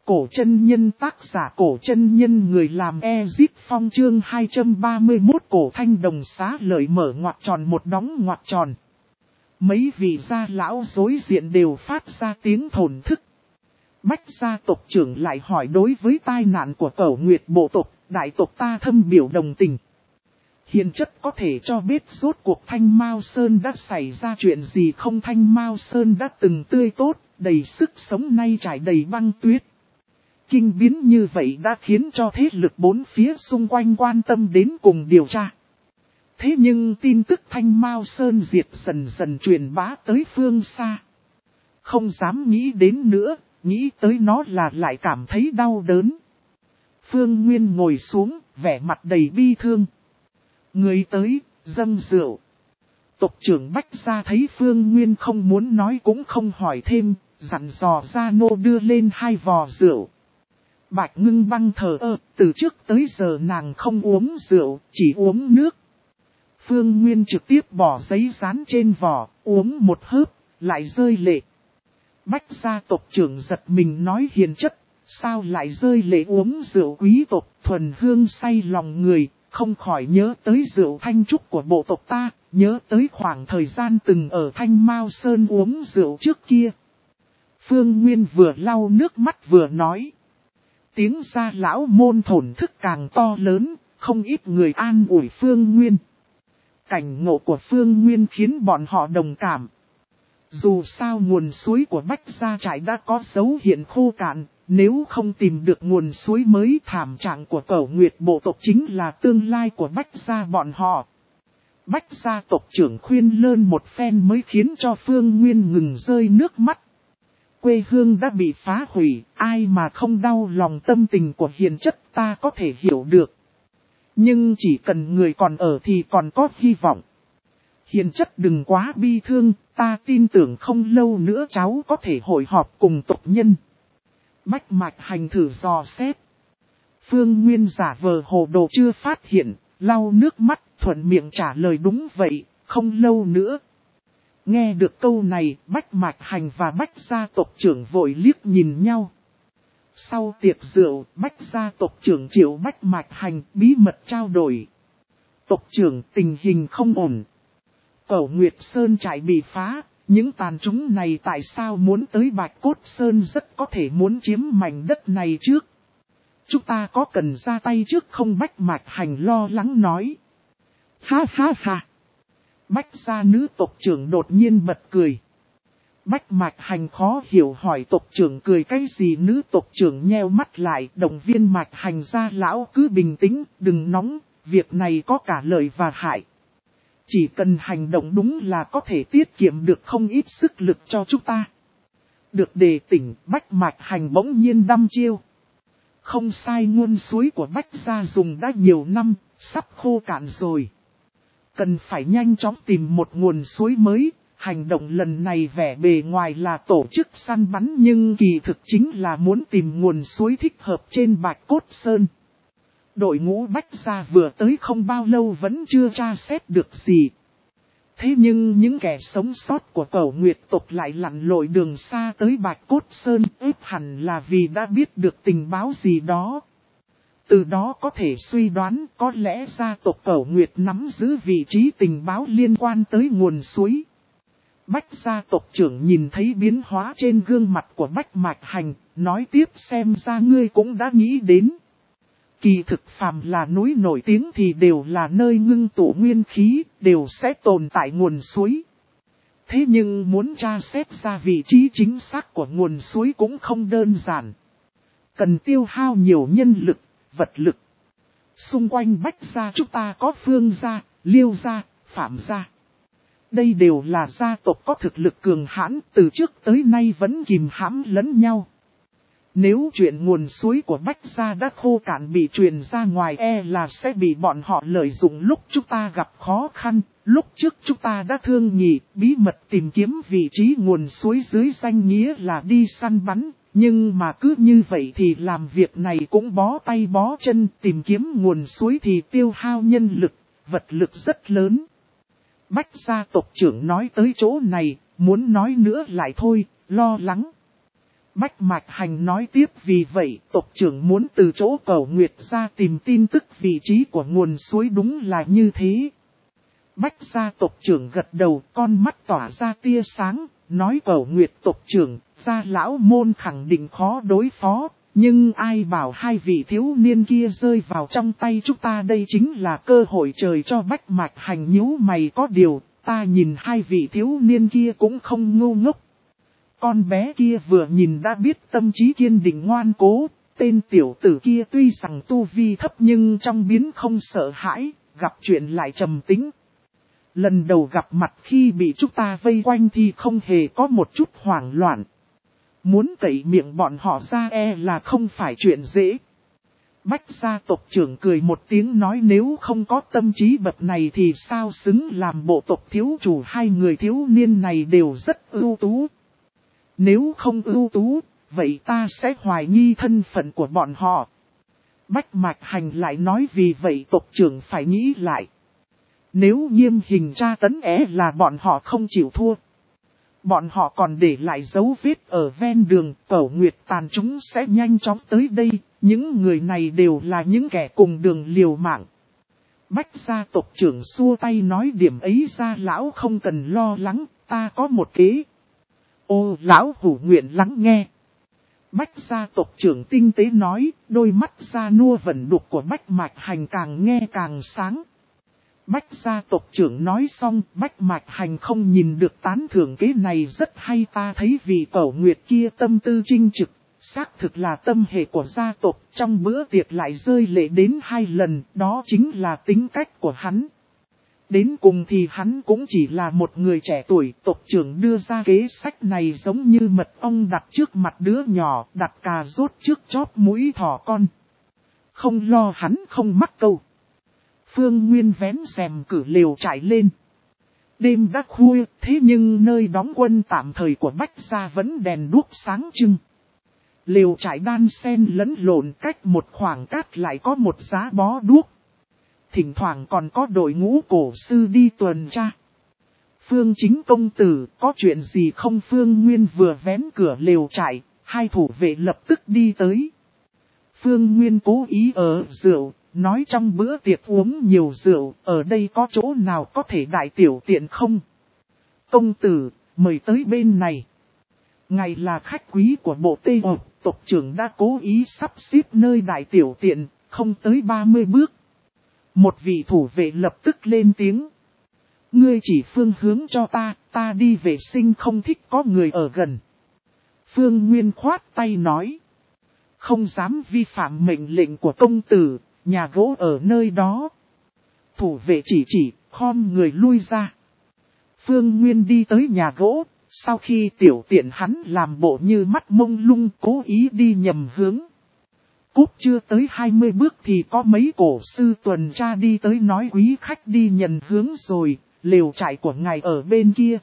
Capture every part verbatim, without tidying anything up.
Cổ chân nhân tác giả cổ chân nhân người làm Ezip Phong chương hai trăm ba mươi mốt cổ thanh đồng xá lợi mở ngoặc tròn một đóng ngoặc tròn. Mấy vị gia lão đối diện đều phát ra tiếng thổn thức. Bách gia tộc trưởng lại hỏi đối với tai nạn của Cẩu Nguyệt bộ tộc, đại tộc ta thâm biểu đồng tình. Hiền chất có thể cho biết rốt cuộc Thanh Mao Sơn đã xảy ra chuyện gì không? Thanh Mao Sơn đã từng tươi tốt, đầy sức sống, nay trải đầy băng tuyết. Kinh biến như vậy đã khiến cho thế lực bốn phía xung quanh quan tâm đến cùng điều tra. Thế nhưng tin tức Thanh Mao Sơn diệt dần dần truyền bá tới phương xa. Không dám nghĩ đến nữa, nghĩ tới nó là lại cảm thấy đau đớn. Phương Nguyên ngồi xuống, vẻ mặt đầy bi thương. Người tới, dâng rượu. Tộc trưởng Bách gia thấy Phương Nguyên không muốn nói cũng không hỏi thêm, dặn dò Gia Nô đưa lên hai vò rượu. Bạch Ngưng Băng thờ ơ, từ trước tới giờ nàng không uống rượu, chỉ uống nước. Phương Nguyên trực tiếp bỏ giấy dán trên vò, uống một hớp, lại rơi lệ. Bách gia tộc trưởng giật mình nói hiền chất, sao lại rơi lệ uống rượu quý tộc thuần hương say lòng người, không khỏi nhớ tới rượu thanh trúc của bộ tộc ta, nhớ tới khoảng thời gian từng ở Thanh Mao Sơn uống rượu trước kia. Phương Nguyên vừa lau nước mắt vừa nói. Tiếng gia lão môn thổn thức càng to lớn, không ít người an ủi Phương Nguyên. Cảnh ngộ của Phương Nguyên khiến bọn họ đồng cảm. Dù sao nguồn suối của Bách Gia Trại đã có dấu hiện khô cạn, nếu không tìm được nguồn suối mới, thảm trạng của Cẩu Nguyệt bộ tộc chính là tương lai của Bách Gia bọn họ. Bách Gia tộc trưởng khuyên lơn một phen mới khiến cho Phương Nguyên ngừng rơi nước mắt. Quê hương đã bị phá hủy, ai mà không đau lòng tâm tình của hiền chất ta có thể hiểu được. Nhưng chỉ cần người còn ở thì còn có hy vọng. Hiền chất đừng quá bi thương, ta tin tưởng không lâu nữa cháu có thể hội họp cùng tộc nhân. Bách Mạch Hành thử dò xét. Phương Nguyên giả vờ hồ đồ chưa phát hiện, lau nước mắt, thuận miệng trả lời đúng vậy, không lâu nữa. Nghe được câu này, Bách Mạch Hành và Bách gia tộc trưởng vội liếc nhìn nhau. Sau tiệc rượu, Bách gia tộc trưởng Triệu Bách Mạch Hành bí mật trao đổi. Tộc trưởng, tình hình không ổn. Cẩu Nguyệt Sơn trại bị phá, những tàn chúng này tại sao muốn tới Bạch Cốt Sơn, rất có thể muốn chiếm mảnh đất này trước. Chúng ta có cần ra tay trước không? Bách Mạch Hành lo lắng nói. Ha ha ha. Bách gia nữ tộc trưởng đột nhiên bật cười. Bách Mạch Hành khó hiểu hỏi tộc trưởng cười cái gì? Nữ tộc trưởng nheo mắt lại, động viên Mạch Hành gia lão cứ bình tĩnh, đừng nóng, việc này có cả lợi và hại. Chỉ cần hành động đúng là có thể tiết kiệm được không ít sức lực cho chúng ta. Được đề tỉnh, Bách Mạch Hành bỗng nhiên đăm chiêu. Không sai, nguồn suối của Bách gia dùng đã nhiều năm, sắp khô cạn rồi. Cần phải nhanh chóng tìm một nguồn suối mới. Hành động lần này vẻ bề ngoài là tổ chức săn bắn nhưng kỳ thực chính là muốn tìm nguồn suối thích hợp trên Bạch Cốt Sơn. Đội ngũ Bách gia vừa tới không bao lâu vẫn chưa tra xét được gì. Thế nhưng những kẻ sống sót của Cẩu Nguyệt tộc lại lặn lội đường xa tới Bạch Cốt Sơn, ếp hẳn là vì đã biết được tình báo gì đó. Từ đó có thể suy đoán có lẽ gia tộc Cẩu Nguyệt nắm giữ vị trí tình báo liên quan tới nguồn suối. Bách gia tộc trưởng nhìn thấy biến hóa trên gương mặt của Bách Mạch Hành, nói tiếp xem ra ngươi cũng đã nghĩ đến. Kỳ thực phàm là núi nổi tiếng thì đều là nơi ngưng tụ nguyên khí, đều sẽ tồn tại nguồn suối. Thế nhưng muốn tra xét ra vị trí chính xác của nguồn suối cũng không đơn giản. Cần tiêu hao nhiều nhân lực, vật lực. Xung quanh Bách gia chúng ta có Phương gia, Liêu gia, Phạm gia. Đây đều là gia tộc có thực lực cường hãn, từ trước tới nay vẫn kìm hãm lẫn nhau. Nếu chuyện nguồn suối của Bách gia đã khô cạn bị truyền ra ngoài, e là sẽ bị bọn họ lợi dụng lúc chúng ta gặp khó khăn. Lúc trước chúng ta đã thương nghị, bí mật tìm kiếm vị trí nguồn suối dưới danh nghĩa là đi săn bắn. Nhưng mà cứ như vậy thì làm việc này cũng bó tay bó chân, tìm kiếm nguồn suối thì tiêu hao nhân lực, vật lực rất lớn. Bách gia tộc trưởng nói tới chỗ này, muốn nói nữa lại thôi, lo lắng. Bách Mạch Hành nói tiếp, vì vậy tộc trưởng muốn từ chỗ Cẩu Nguyệt ra tìm tin tức vị trí của nguồn suối, đúng là như thế. Bách gia tộc trưởng gật đầu, con mắt tỏa ra tia sáng, nói Cẩu Nguyệt tộc trưởng, gia lão môn khẳng định khó đối phó, nhưng ai bảo hai vị thiếu niên kia rơi vào trong tay chúng ta, đây chính là cơ hội trời cho. Bách Mạch Hành nhíu mày, có điều, ta nhìn hai vị thiếu niên kia cũng không ngu ngốc. Con bé kia vừa nhìn đã biết tâm trí kiên định ngoan cố, tên tiểu tử kia tuy rằng tu vi thấp nhưng trong biến không sợ hãi, gặp chuyện lại trầm tĩnh. Lần đầu gặp mặt khi bị chúng ta vây quanh thì không hề có một chút hoảng loạn. Muốn cậy miệng bọn họ ra e là không phải chuyện dễ. Bách gia tộc trưởng cười một tiếng nói, nếu không có tâm trí bậc này thì sao xứng làm bộ tộc thiếu chủ. Hai người thiếu niên này đều rất ưu tú. Nếu không ưu tú, vậy ta sẽ hoài nghi thân phận của bọn họ. Bách Mạch Hành lại nói, vì vậy tộc trưởng phải nghĩ lại. Nếu nghiêm hình tra tấn é là bọn họ không chịu thua. Bọn họ còn để lại dấu vết ở ven đường, Cẩu Nguyệt tàn chúng sẽ nhanh chóng tới đây. Những người này đều là những kẻ cùng đường liều mạng. Bách gia tộc trưởng xua tay nói, điểm ấy gia lão không cần lo lắng, ta có một kế. Ô, lão hủ nguyện lắng nghe. Bách gia tộc trưởng tinh tế nói, đôi mắt da nua vẩn đục của Bách Mạch Hành càng nghe càng sáng. Bách gia tộc trưởng nói xong, Bách Mạch Hành không nhìn được, tán thưởng kế này rất hay. Ta thấy vị Cẩu Nguyệt kia tâm tư trinh trực, xác thực là tâm hệ của gia tộc, trong bữa tiệc lại rơi lệ đến hai lần, đó chính là tính cách của hắn. Đến cùng thì hắn cũng chỉ là một người trẻ tuổi, tộc trưởng đưa ra kế sách này giống như mật ong đặt trước mặt đứa nhỏ, đặt cà rốt trước chóp mũi thỏ con. Không lo hắn không mắc câu. Phương Nguyên vén rèm cử lều trải lên. Đêm đã khuya, thế nhưng nơi đóng quân tạm thời của Bách gia vẫn đèn đuốc sáng trưng. Lều trải đan xen lẫn lộn, cách một khoảng cách lại có một giá bó đuốc. Thỉnh thoảng còn có đội ngũ cổ sư đi tuần tra. Phương Chính công tử, có chuyện gì không? Phương Nguyên vừa vén cửa lều trại, hai thủ vệ lập tức đi tới. Phương Nguyên cố ý ở rượu, nói trong bữa tiệc uống nhiều rượu, ở đây có chỗ nào có thể đại tiểu tiện không? Công tử, mời tới bên này. Ngài là khách quý của bộ Tây Ộc, tộc trưởng đã cố ý sắp xếp nơi đại tiểu tiện, không tới ba mươi bước. Một vị thủ vệ lập tức lên tiếng. Ngươi chỉ phương hướng cho ta, ta đi vệ sinh, không thích có người ở gần. Phương Nguyên khoát tay nói. Không dám vi phạm mệnh lệnh của công tử, nhà gỗ ở nơi đó. Thủ vệ chỉ chỉ, khom người lui ra. Phương Nguyên đi tới nhà gỗ, sau khi tiểu tiện hắn làm bộ như mắt mông lung, cố ý đi nhầm hướng. Cúp chưa tới hai mươi bước thì có mấy cổ sư tuần tra đi tới nói, quý khách đi nhận hướng rồi, lều trại của ngài ở bên kia.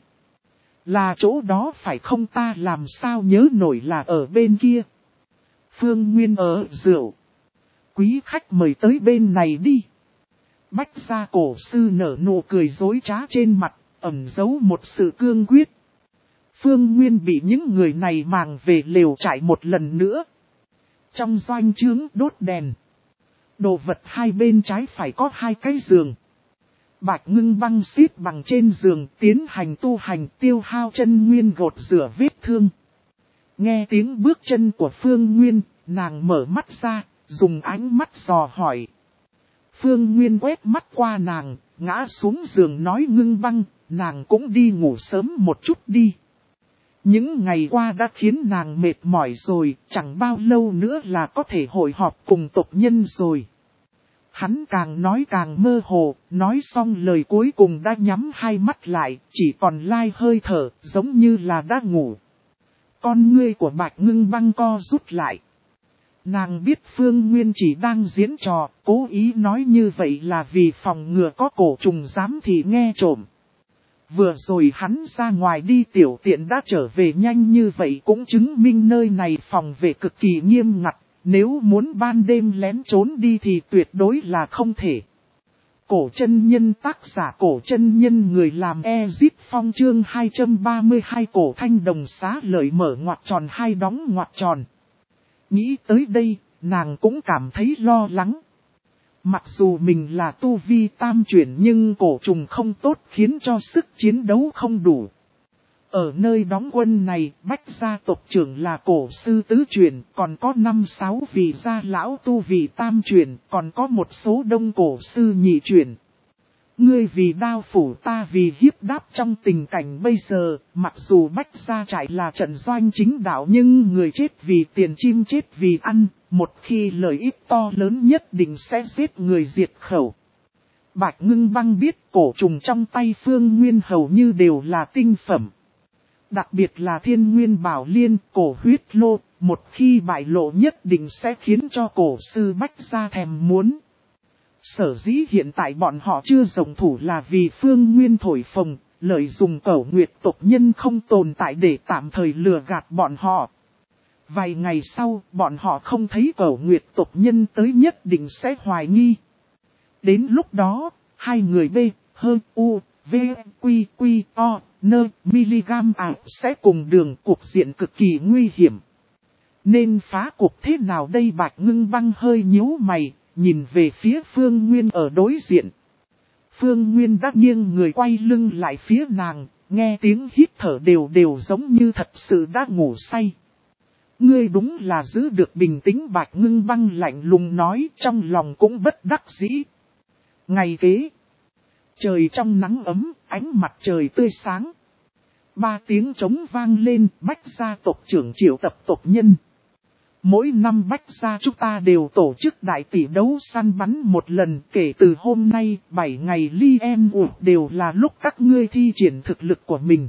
Là chỗ đó phải không? Ta làm sao nhớ nổi là ở bên kia. Phương Nguyên ở rượu. Quý khách mời tới bên này đi. Bách gia cổ sư nở nụ cười dối trá trên mặt, ẩn giấu một sự cương quyết. Phương Nguyên bị những người này mang về lều trại một lần nữa. Trong doanh trướng đốt đèn. Đồ vật hai bên trái phải có hai cái giường. Bạch Ngưng Băng xít bằng trên giường tiến hành tu hành, tiêu hao chân nguyên gột rửa vết thương. Nghe tiếng bước chân của Phương Nguyên, nàng mở mắt ra, dùng ánh mắt dò hỏi. Phương Nguyên quét mắt qua nàng, ngã xuống giường nói, Ngưng Băng, nàng cũng đi ngủ sớm một chút đi. Những ngày qua đã khiến nàng mệt mỏi rồi, chẳng bao lâu nữa là có thể hội họp cùng tộc nhân rồi. Hắn càng nói càng mơ hồ, nói xong lời cuối cùng đã nhắm hai mắt lại, chỉ còn lai hơi thở, giống như là đã ngủ. Con ngươi của Bạch Ngưng Băng co rút lại. Nàng biết Phương Nguyên chỉ đang diễn trò, cố ý nói như vậy là vì phòng ngừa có cổ trùng dám thì nghe trộm. Vừa rồi hắn ra ngoài đi tiểu tiện đã trở về nhanh như vậy cũng chứng minh nơi này phòng vệ cực kỳ nghiêm ngặt, nếu muốn ban đêm lén trốn đi thì tuyệt đối là không thể. Cổ chân nhân tác giả cổ chân nhân người làm Ezip Phong chương hai trăm ba mươi hai cổ thanh đồng xá lợi mở ngoặc tròn hai đóng ngoặc tròn. Nghĩ tới đây, nàng cũng cảm thấy lo lắng. Mặc dù mình là tu vi tam chuyển nhưng cổ trùng không tốt khiến cho sức chiến đấu không đủ. Ở nơi đóng quân này, Bách gia tộc trưởng là cổ sư tứ chuyển, còn có năm sáu vị gia lão tu vị tam chuyển, còn có một số đông cổ sư nhị chuyển. Ngươi vì đao phủ ta vì hiếp đáp trong tình cảnh bây giờ, mặc dù Bách gia trại là trận doanh chính đạo nhưng người chết vì tiền chim chết vì ăn, một khi lợi ích to lớn nhất định sẽ giết người diệt khẩu. Bạch Ngưng Băng biết cổ trùng trong tay Phương Nguyên hầu như đều là tinh phẩm. Đặc biệt là Thiên Nguyên Bảo Liên, cổ huyết lô, một khi bại lộ nhất định sẽ khiến cho cổ sư Bách gia thèm muốn. Sở dĩ hiện tại bọn họ chưa rộng thủ là vì Phương Nguyên thổi phồng, lợi dụng Cẩu Nguyệt tộc nhân không tồn tại để tạm thời lừa gạt bọn họ. Vài ngày sau, bọn họ không thấy Cẩu Nguyệt tộc nhân tới nhất định sẽ hoài nghi. Đến lúc đó, hai người B, hơn U, V, Quy, Quy, O, Nơ, miligam ảo sẽ cùng đường cuộc diện cực kỳ nguy hiểm. Nên phá cuộc thế nào đây? Bạch Ngưng Băng hơi nhíu mày, nhìn về phía Phương Nguyên ở đối diện. Phương Nguyên đã nghiêng người quay lưng lại phía nàng, nghe tiếng hít thở đều đều giống như thật sự đã ngủ say. Ngươi đúng là giữ được bình tĩnh. Bạch Ngưng Băng lạnh lùng nói, trong lòng cũng bất đắc dĩ. Ngày kế, trời trong nắng ấm, ánh mặt trời tươi sáng. Ba tiếng trống vang lên, Bách gia tộc trưởng triệu tập tộc nhân. Mỗi năm Bách gia chúng ta đều tổ chức đại tỷ đấu săn bắn một lần, kể từ hôm nay, bảy ngày li em ủ đều là lúc các ngươi thi triển thực lực của mình.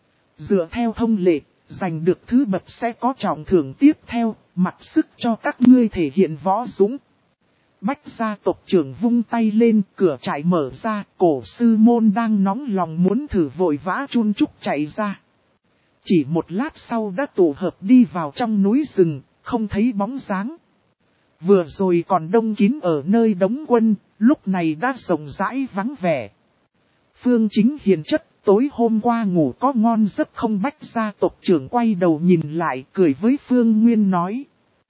Dựa theo thông lệ, giành được thứ bậc sẽ có trọng thưởng tiếp theo, mặc sức cho các ngươi thể hiện võ dũng. Bách gia tộc trưởng vung tay lên, cửa trại mở ra, cổ sư môn đang nóng lòng muốn thử vội vã chun chúc chạy ra. Chỉ một lát sau đã tụ hợp đi vào trong núi rừng, không thấy bóng dáng. Vừa rồi còn đông kín ở nơi đóng quân, lúc này đã rộng rãi vắng vẻ. Phương Chính hiền chất, tối hôm qua ngủ có ngon giấc không? Bách gia tộc trưởng quay đầu nhìn lại, cười với Phương Nguyên nói.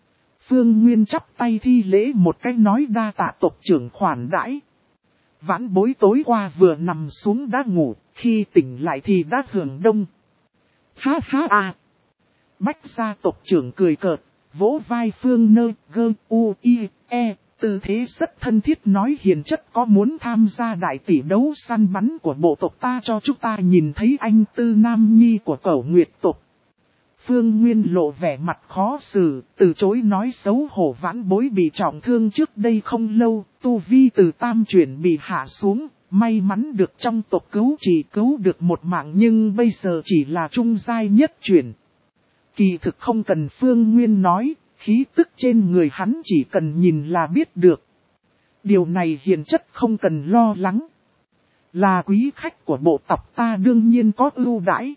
Phương Nguyên chắp tay thi lễ một cái nói đa tạ tộc trưởng khoản đãi. Vãn bối tối qua vừa nằm xuống đã ngủ, khi tỉnh lại thì đã hưởng đông. Ha ha à! Bách gia tộc trưởng cười cợt, vỗ vai Phương Nơ, gơ, u, i, e, tư thế rất thân thiết nói hiền chất có muốn tham gia đại tỷ đấu săn bắn của bộ tộc ta cho chúng ta nhìn thấy anh tư nam nhi của Cẩu Nguyệt tộc. Phương Nguyên lộ vẻ mặt khó xử, từ chối nói xấu hổ vãn bối bị trọng thương trước đây không lâu, tu vi từ tam chuyển bị hạ xuống, may mắn được trong tộc cứu chỉ cứu được một mạng nhưng bây giờ chỉ là trung giai nhất chuyển. Kỳ thực không cần Phương Nguyên nói, khí tức trên người hắn chỉ cần nhìn là biết được. Điều này hiền chất không cần lo lắng. Là quý khách của bộ tộc ta đương nhiên có ưu đãi.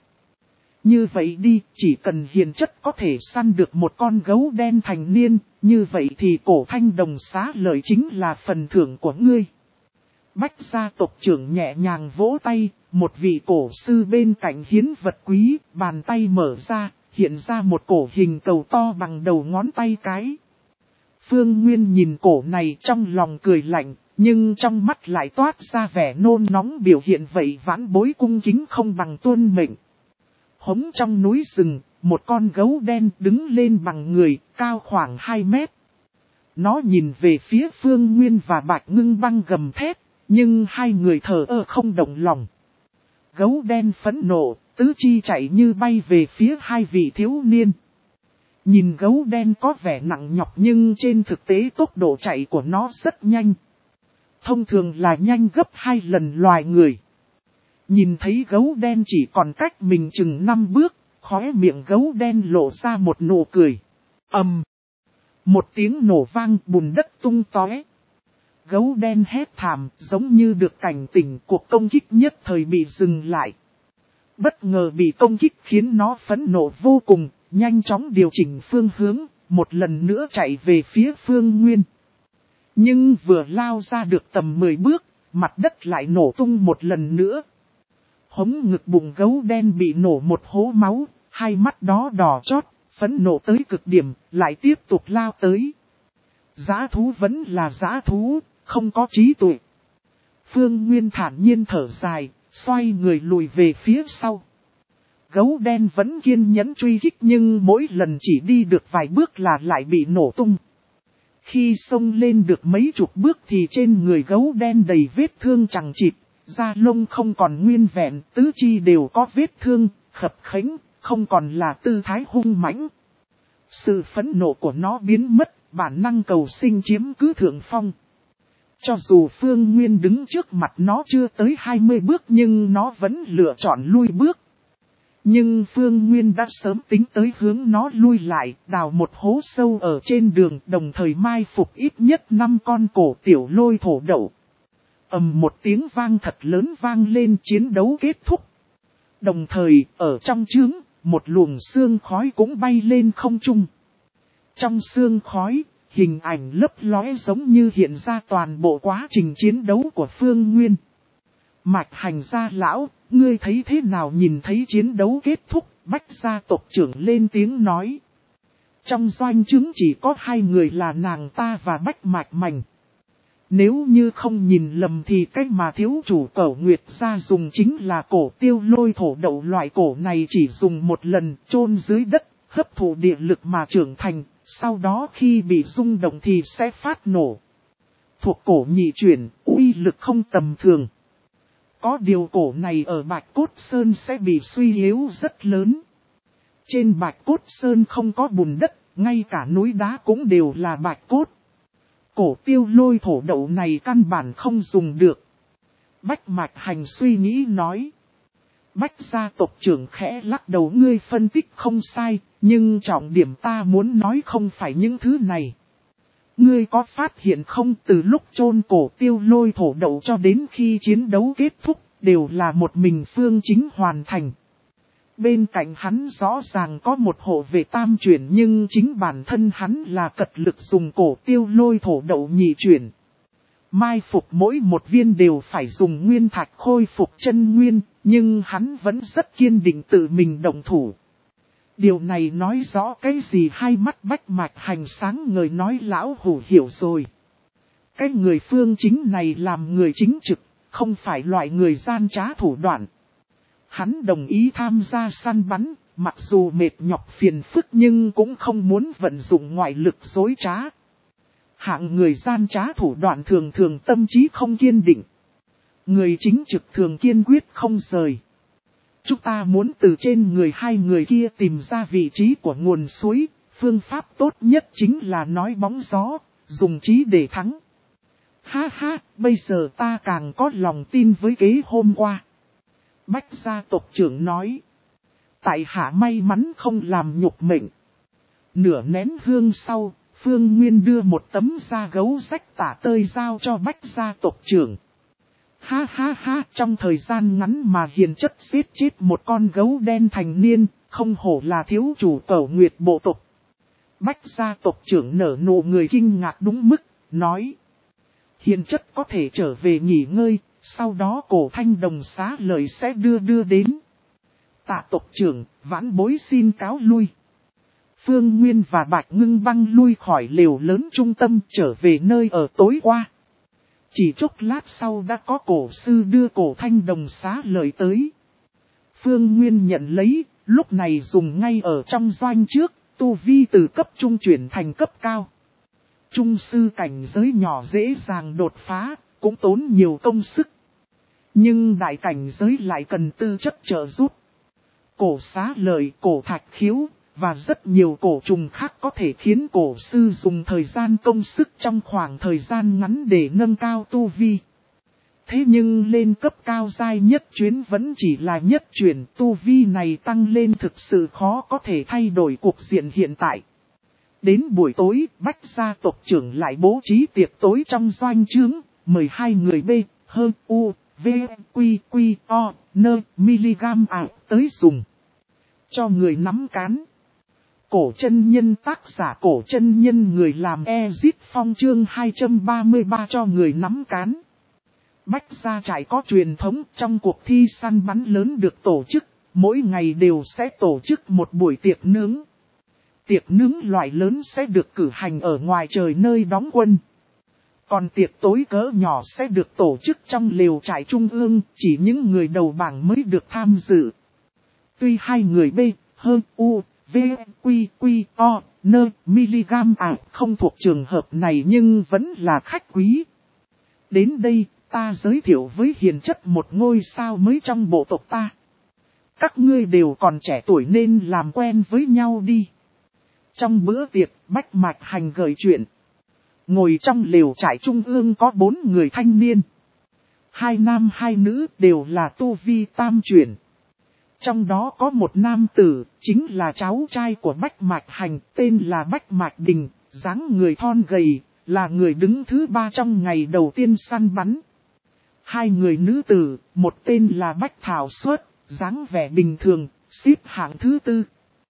Như vậy đi, chỉ cần hiền chất có thể săn được một con gấu đen thành niên, như vậy thì cổ thanh đồng xá lợi chính là phần thưởng của ngươi. Bách gia tộc trưởng nhẹ nhàng vỗ tay, một vị cổ sư bên cạnh hiến vật quý, bàn tay mở ra, hiện ra một cổ hình cầu to bằng đầu ngón tay cái. Phương Nguyên nhìn cổ này trong lòng cười lạnh, nhưng trong mắt lại toát ra vẻ nôn nóng biểu hiện vậy vãn bối cung kính không bằng tuân mệnh. Hống trong núi rừng, một con gấu đen đứng lên bằng người, cao khoảng hai mét. Nó nhìn về phía Phương Nguyên và Bạch Ngưng Băng gầm thét, nhưng hai người thờ ơ không động lòng. Gấu đen phẫn nộ, tứ chi chạy như bay về phía hai vị thiếu niên. Nhìn gấu đen có vẻ nặng nhọc nhưng trên thực tế tốc độ chạy của nó rất nhanh. Thông thường là nhanh gấp hai lần loài người. Nhìn thấy gấu đen chỉ còn cách mình chừng năm bước, khóe miệng gấu đen lộ ra một nụ cười. Ầm! Một tiếng nổ vang bùn đất tung tóe. Gấu đen hét thảm giống như được cảnh tỉnh, cuộc công kích nhất thời bị dừng lại. Bất ngờ bị công kích khiến nó phẫn nộ vô cùng, nhanh chóng điều chỉnh phương hướng, một lần nữa chạy về phía Phương Nguyên. Nhưng vừa lao ra được tầm mười bước, mặt đất lại nổ tung một lần nữa. Hống ngực bụng gấu đen bị nổ một hố máu, hai mắt đó đỏ chót, phẫn nộ tới cực điểm, lại tiếp tục lao tới. Dã thú vẫn là dã thú, không có trí tuệ. Phương Nguyên thản nhiên thở dài, xoay người lùi về phía sau. Gấu đen vẫn kiên nhẫn truy kích nhưng mỗi lần chỉ đi được vài bước là lại bị nổ tung. Khi xông lên được mấy chục bước thì trên người gấu đen đầy vết thương chằng chịt, da lông không còn nguyên vẹn, tứ chi đều có vết thương, khập khẽnh, không còn là tư thái hung mãnh. Sự phẫn nộ của nó biến mất, bản năng cầu sinh chiếm cứ thượng phong. Cho dù Phương Nguyên đứng trước mặt nó chưa tới hai mươi bước nhưng nó vẫn lựa chọn lui bước. Nhưng Phương Nguyên đã sớm tính tới hướng nó lui lại, đào một hố sâu ở trên đường, đồng thời mai phục ít nhất năm con cổ tiểu lôi thổ đậu. Ầm một tiếng vang thật lớn vang lên, chiến đấu kết thúc. Đồng thời, ở trong trướng, một luồng sương khói cũng bay lên không trung. Trong sương khói, hình ảnh lấp lóe giống như hiện ra toàn bộ quá trình chiến đấu của Phương Nguyên. Mạch Hành gia lão, ngươi thấy thế nào? Nhìn thấy chiến đấu kết thúc, Bách gia tộc trưởng lên tiếng nói. Trong doanh trướng chỉ có hai người là nàng ta và Bách Mạch Mành. Nếu như không nhìn lầm thì cách mà thiếu chủ Cẩu Nguyệt gia dùng chính là cổ tiêu lôi thổ đậu. Loại cổ này chỉ dùng một lần, chôn dưới đất, hấp thụ địa lực mà trưởng thành, sau đó khi bị rung động thì sẽ phát nổ. Thuộc cổ nhị chuyển, uy lực không tầm thường. Có điều cổ này ở Bạch Cốt Sơn sẽ bị suy yếu rất lớn. Trên Bạch Cốt Sơn không có bùn đất, ngay cả núi đá cũng đều là bạch cốt. Cổ tiêu lôi thổ đậu này căn bản không dùng được. Bách Mạch Hành suy nghĩ nói. Bách gia tộc trưởng khẽ lắc đầu, ngươi phân tích không sai, nhưng trọng điểm ta muốn nói không phải những thứ này. Ngươi có phát hiện không, từ lúc chôn cổ tiêu lôi thổ đậu cho đến khi chiến đấu kết thúc, đều là một mình Phương Chính hoàn thành. Bên cạnh hắn rõ ràng có một hộ vệ tam chuyển nhưng chính bản thân hắn là cật lực dùng cổ tiêu lôi thổ đậu nhị chuyển. Mai phục mỗi một viên đều phải dùng nguyên thạch khôi phục chân nguyên, nhưng hắn vẫn rất kiên định tự mình động thủ. Điều này nói rõ cái gì? Hai mắt Bách Mạch Hành sáng ngời nói, lão hủ hiểu rồi. Cái người Phương Chính này làm người chính trực, không phải loại người gian trá thủ đoạn. Hắn đồng ý tham gia săn bắn, mặc dù mệt nhọc phiền phức nhưng cũng không muốn vận dụng ngoại lực dối trá. Hạng người gian trá thủ đoạn thường thường tâm trí không kiên định. Người chính trực thường kiên quyết không rời. Chúng ta muốn từ trên người hai người kia tìm ra vị trí của nguồn suối, phương pháp tốt nhất chính là nói bóng gió, dùng trí để thắng. Ha ha, bây giờ ta càng có lòng tin với kế hôm qua. Bách gia tộc trưởng nói. Tại hạ may mắn không làm nhục mệnh. Nửa nén hương sau, Phương Nguyên đưa một tấm da gấu rách tả tơi giao cho Bách gia tộc trưởng. Ha ha ha, trong thời gian ngắn mà hiền chất giết chết một con gấu đen thành niên, không hổ là thiếu chủ Cẩu Nguyệt bộ tộc. Bách gia tộc trưởng nở nụ người kinh ngạc đúng mức, nói. Hiền chất có thể trở về nghỉ ngơi, sau đó cổ thanh đồng xá lời sẽ đưa đưa đến. Tạ tộc trưởng, vãn bối xin cáo lui. Phương Nguyên và Bạch Ngưng Băng lui khỏi lều lớn trung tâm trở về nơi ở tối qua. Chỉ chốc lát sau đã có cổ sư đưa cổ thanh đồng xá lời tới. Phương Nguyên nhận lấy, lúc này dùng ngay ở trong doanh trước, tu vi từ cấp trung chuyển thành cấp cao. Trung sư cảnh giới nhỏ dễ dàng đột phá, cũng tốn nhiều công sức. Nhưng đại cảnh giới lại cần tư chất trợ giúp. Cổ xá lợi, cổ thạch khiếu, và rất nhiều cổ trùng khác có thể khiến cổ sư dùng thời gian công sức trong khoảng thời gian ngắn để nâng cao tu vi. Thế nhưng lên cấp cao giai nhất chuyến vẫn chỉ là nhất chuyển, tu vi này tăng lên thực sự khó có thể thay đổi cuộc diện hiện tại. Đến buổi tối, Bách gia tộc trưởng lại bố trí tiệc tối trong doanh trướng, mời hai người B, hơn U, V, Quy, Quy, O, Nơ, miligam ảo tới dùng. Cho người nắm cán. Cổ chân nhân tác giả cổ chân nhân người làm Ezit Phong chương hai trăm ba mươi ba cho người nắm cán. Bách gia trại có truyền thống trong cuộc thi săn bắn lớn được tổ chức, mỗi ngày đều sẽ tổ chức một buổi tiệc nướng. Tiệc nướng loại lớn sẽ được cử hành ở ngoài trời nơi đóng quân. Còn tiệc tối cỡ nhỏ sẽ được tổ chức trong lều trại trung ương, chỉ những người đầu bảng mới được tham dự. Tuy hai người B, hơn U, V, Quy, Quy, O, N, miligam à không thuộc trường hợp này nhưng vẫn là khách quý. Đến đây, ta giới thiệu với hiền chất một ngôi sao mới trong bộ tộc ta. Các ngươi đều còn trẻ tuổi nên làm quen với nhau đi. Trong bữa tiệc, Bách Mạch Hành gợi chuyện. Ngồi trong lều trại trung ương có bốn người thanh niên. Hai nam hai nữ đều là tu vi tam chuyển. Trong đó có một nam tử, chính là cháu trai của Bách Mạch Hành, tên là Bách Mạch Đình, dáng người thon gầy, là người đứng thứ ba trong ngày đầu tiên săn bắn. Hai người nữ tử, một tên là Bách Thảo Xuất, dáng vẻ bình thường, xếp hạng thứ tư.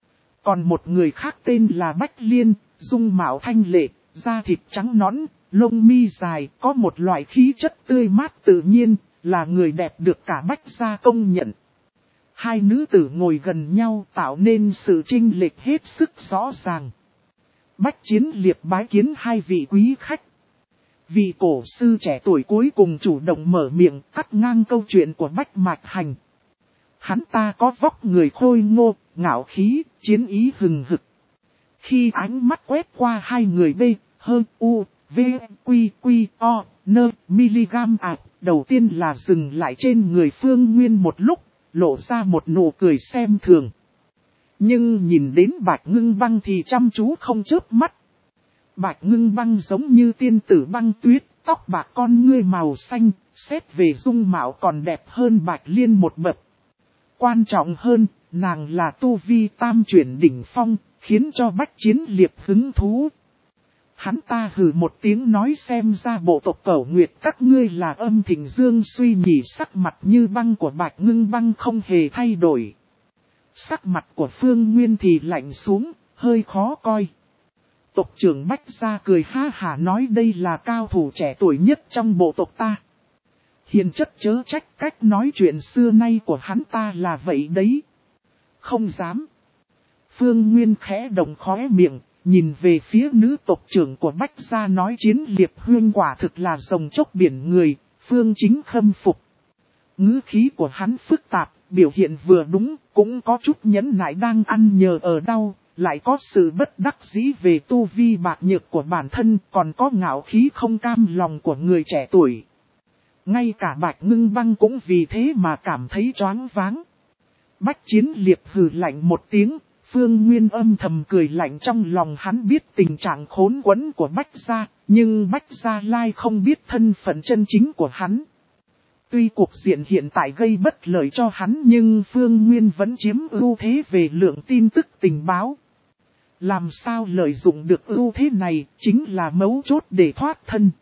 Còn một người khác tên là Bách Liên, dung mạo thanh lệ, da thịt trắng nõn, lông mi dài, có một loại khí chất tươi mát tự nhiên, là người đẹp được cả Bách gia công nhận. Hai nữ tử ngồi gần nhau tạo nên sự chênh lệch hết sức rõ ràng. Bách Chiến Liệt bái kiến hai vị quý khách. Vị cổ sư trẻ tuổi cuối cùng chủ động mở miệng cắt ngang câu chuyện của Bách Mạch Hành. Hắn ta có vóc người khôi ngô, ngạo khí, chiến ý hừng hực. Khi ánh mắt quét qua hai người B, hơn U, V, Quy, Quy, O, N, miligam à, đầu tiên là dừng lại trên người Phương Nguyên một lúc, lộ ra một nụ cười xem thường. Nhưng nhìn đến Bạch Ngưng Băng thì chăm chú không chớp mắt. Bạch Ngưng Băng giống như tiên tử băng tuyết, tóc bạc con ngươi màu xanh, xét về dung mạo còn đẹp hơn Bạch Liên một bậc. Quan trọng hơn, nàng là tu vi tam chuyển đỉnh phong, khiến cho Bách Chiến Liệt hứng thú. Hắn ta hừ một tiếng nói xem ra bộ tộc Cẩu Nguyệt các ngươi là Âm Thịnh Dương suy nhị, sắc mặt như băng của Bạch Ngưng Băng không hề thay đổi. Sắc mặt của Phương Nguyên thì lạnh xuống, hơi khó coi. Tộc trưởng Bách gia cười ha hả nói đây là cao thủ trẻ tuổi nhất trong bộ tộc ta. Hiền chất chớ trách, cách nói chuyện xưa nay của hắn ta là vậy đấy. Không dám. Phương Nguyên khẽ động khóe miệng, nhìn về phía nữ tộc trưởng của Bách gia nói Chiến Liệt huyên quả thực là rồng chốc biển người, Phương Chính khâm phục. Ngữ khí của hắn phức tạp, biểu hiện vừa đúng, cũng có chút nhẫn nại đang ăn nhờ ở đau, lại có sự bất đắc dĩ về tu vi bạc nhược của bản thân, còn có ngạo khí không cam lòng của người trẻ tuổi. Ngay cả Bạch Ngưng Băng cũng vì thế mà cảm thấy choáng váng. Bách Chiến Liệt hừ lạnh một tiếng, Phương Nguyên âm thầm cười lạnh trong lòng, hắn biết tình trạng khốn quẫn của Bách gia, nhưng Bách Gia Lai không biết thân phận chân chính của hắn. Tuy cuộc diện hiện tại gây bất lợi cho hắn nhưng Phương Nguyên vẫn chiếm ưu thế về lượng tin tức tình báo. Làm sao lợi dụng được ưu thế này chính là mấu chốt để thoát thân.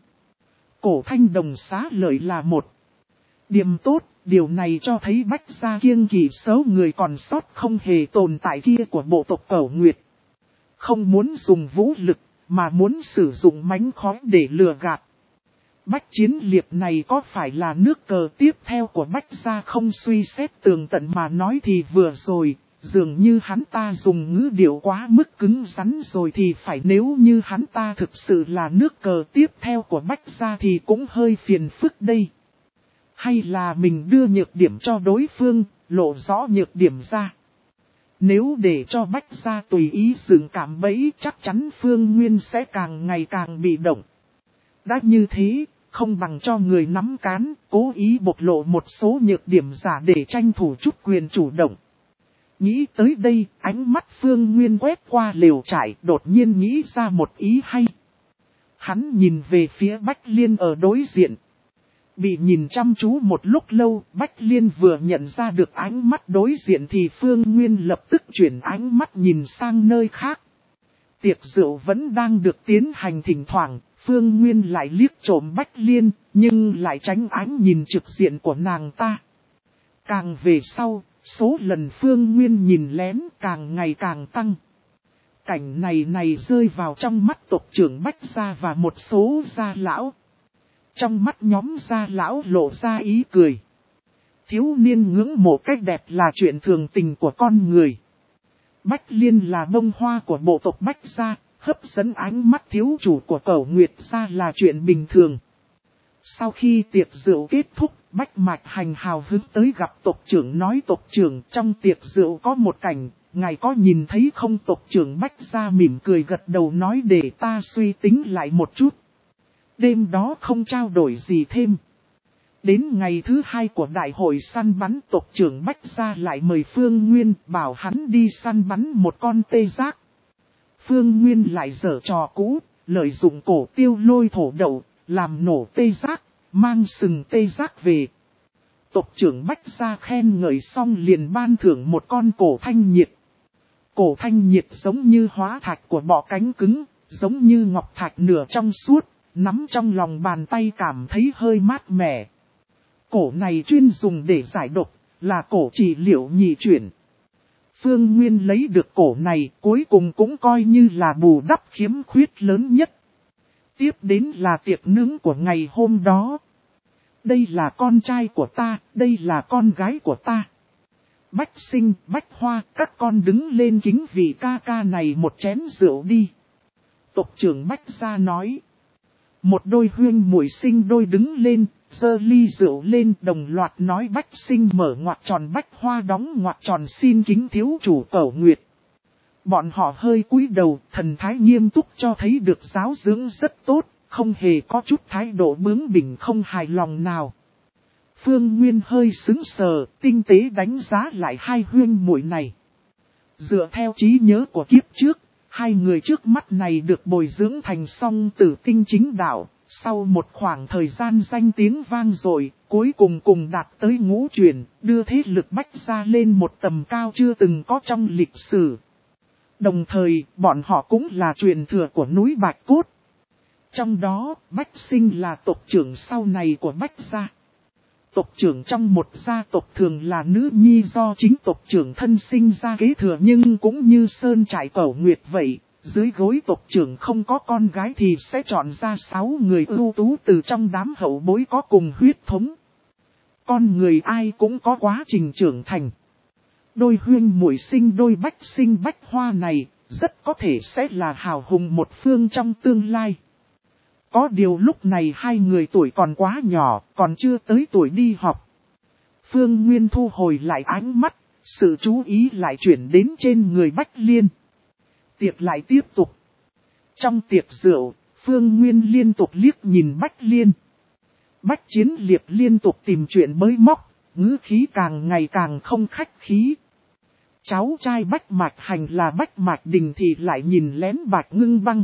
Cổ Thanh Đồng xá lợi là một điểm tốt, điều này cho thấy Bách gia kiêng kỵ xấu người còn sót không hề tồn tại kia của bộ tộc Cẩu Nguyệt. Không muốn dùng vũ lực, mà muốn sử dụng mánh khóe để lừa gạt. Bách Chiến Liệt này có phải là nước cờ tiếp theo của Bách gia không? Suy xét tường tận mà nói thì vừa rồi, dường như hắn ta dùng ngữ điệu quá mức cứng rắn rồi thì phải, nếu như hắn ta thực sự là nước cờ tiếp theo của Bách gia thì cũng hơi phiền phức đây. Hay là mình đưa nhược điểm cho đối phương, lộ rõ nhược điểm ra. Nếu để cho Bách gia tùy ý dựng cạm bẫy chắc chắn Phương Nguyên sẽ càng ngày càng bị động. Đã như thế, không bằng cho người nắm cán, cố ý bộc lộ một số nhược điểm giả để tranh thủ chút quyền chủ động. Nghĩ tới đây, ánh mắt Phương Nguyên quét qua lều trại, đột nhiên nghĩ ra một ý hay. Hắn nhìn về phía Bách Liên ở đối diện. Bị nhìn chăm chú một lúc lâu, Bách Liên vừa nhận ra được ánh mắt đối diện thì Phương Nguyên lập tức chuyển ánh mắt nhìn sang nơi khác. Tiệc rượu vẫn đang được tiến hành, thỉnh thoảng, Phương Nguyên lại liếc trộm Bách Liên, nhưng lại tránh ánh nhìn trực diện của nàng ta. Càng về sau, số lần Phương Nguyên nhìn lén càng ngày càng tăng. Cảnh này này rơi vào trong mắt tộc trưởng Bách gia và một số gia lão. Trong mắt nhóm gia lão lộ ra ý cười. Thiếu niên ngưỡng mộ cách đẹp là chuyện thường tình của con người. Bách Liên là bông hoa của bộ tộc Bách gia, hấp dẫn ánh mắt thiếu chủ của Cẩu Nguyệt gia là chuyện bình thường. Sau khi tiệc rượu kết thúc, Bách Mạch Hành hào hứng tới gặp tộc trưởng, nói tộc trưởng trong tiệc rượu có một cảnh, ngài có nhìn thấy không? Tộc trưởng Bách gia mỉm cười gật đầu nói để ta suy tính lại một chút. Đêm đó không trao đổi gì thêm. Đến ngày thứ hai của đại hội săn bắn, tộc trưởng Bách gia lại mời Phương Nguyên bảo hắn đi săn bắn một con tê giác. Phương Nguyên lại giở trò cũ, lợi dụng cổ tiêu lôi thổ đậu, làm nổ tê giác, mang sừng tê giác về. Tộc trưởng Bách gia khen ngợi xong liền ban thưởng một con cổ thanh nhiệt. Cổ thanh nhiệt giống như hóa thạch của bọ cánh cứng, giống như ngọc thạch nửa trong suốt, nắm trong lòng bàn tay cảm thấy hơi mát mẻ. Cổ này chuyên dùng để giải độc, là cổ trị liệu nhị chuyển. Phương Nguyên lấy được cổ này cuối cùng cũng coi như là bù đắp khiếm khuyết lớn nhất. Tiếp đến là tiệc nướng của ngày hôm đó. Đây là con trai của ta, đây là con gái của ta. Bách Sinh, Bách Hoa, các con đứng lên kính vị ca ca này một chén rượu đi. Tộc trưởng Bách gia nói. Một đôi huyên muội sinh đôi đứng lên, giơ ly rượu lên, đồng loạt nói Bách Sinh mở ngoặc tròn, Bách Hoa đóng ngoặc tròn, xin kính thiếu chủ Cẩu Nguyệt. Bọn họ hơi cúi đầu, thần thái nghiêm túc cho thấy được giáo dưỡng rất tốt, không hề có chút thái độ bướng bỉnh không hài lòng nào. Phương Nguyên hơi sững sờ, tinh tế đánh giá lại hai huyên muội này. Dựa theo trí nhớ của kiếp trước, hai người trước mắt này được bồi dưỡng thành song tử tinh chính đạo, sau một khoảng thời gian danh tiếng vang dội, cuối cùng cùng đạt tới ngũ truyền, đưa thế lực Bách gia lên một tầm cao chưa từng có trong lịch sử. Đồng thời, bọn họ cũng là truyền thừa của núi Bạch Cốt. Trong đó, Bách Sinh là tộc trưởng sau này của Bách gia. Tộc trưởng trong một gia tộc thường là nữ nhi do chính tộc trưởng thân sinh ra kế thừa, nhưng cũng như Sơn Trại Cẩu Nguyệt vậy, dưới gối tộc trưởng không có con gái thì sẽ chọn ra sáu người ưu tú từ trong đám hậu bối có cùng huyết thống. Con người ai cũng có quá trình trưởng thành. Đôi huyên muội sinh đôi Bách Sinh Bách Hoa này, rất có thể sẽ là hào hùng một phương trong tương lai. Có điều lúc này hai người tuổi còn quá nhỏ, còn chưa tới tuổi đi học. Phương Nguyên thu hồi lại ánh mắt, sự chú ý lại chuyển đến trên người Bách Liên. Tiệc lại tiếp tục. Trong tiệc rượu, Phương Nguyên liên tục liếc nhìn Bách Liên. Bách Chiến Liệt liên tục tìm chuyện bới móc, ngữ khí càng ngày càng không khách khí. Cháu trai Bách Mạch Hành là Bách Mạch Đình thì lại nhìn lén Bạch Ngưng Băng.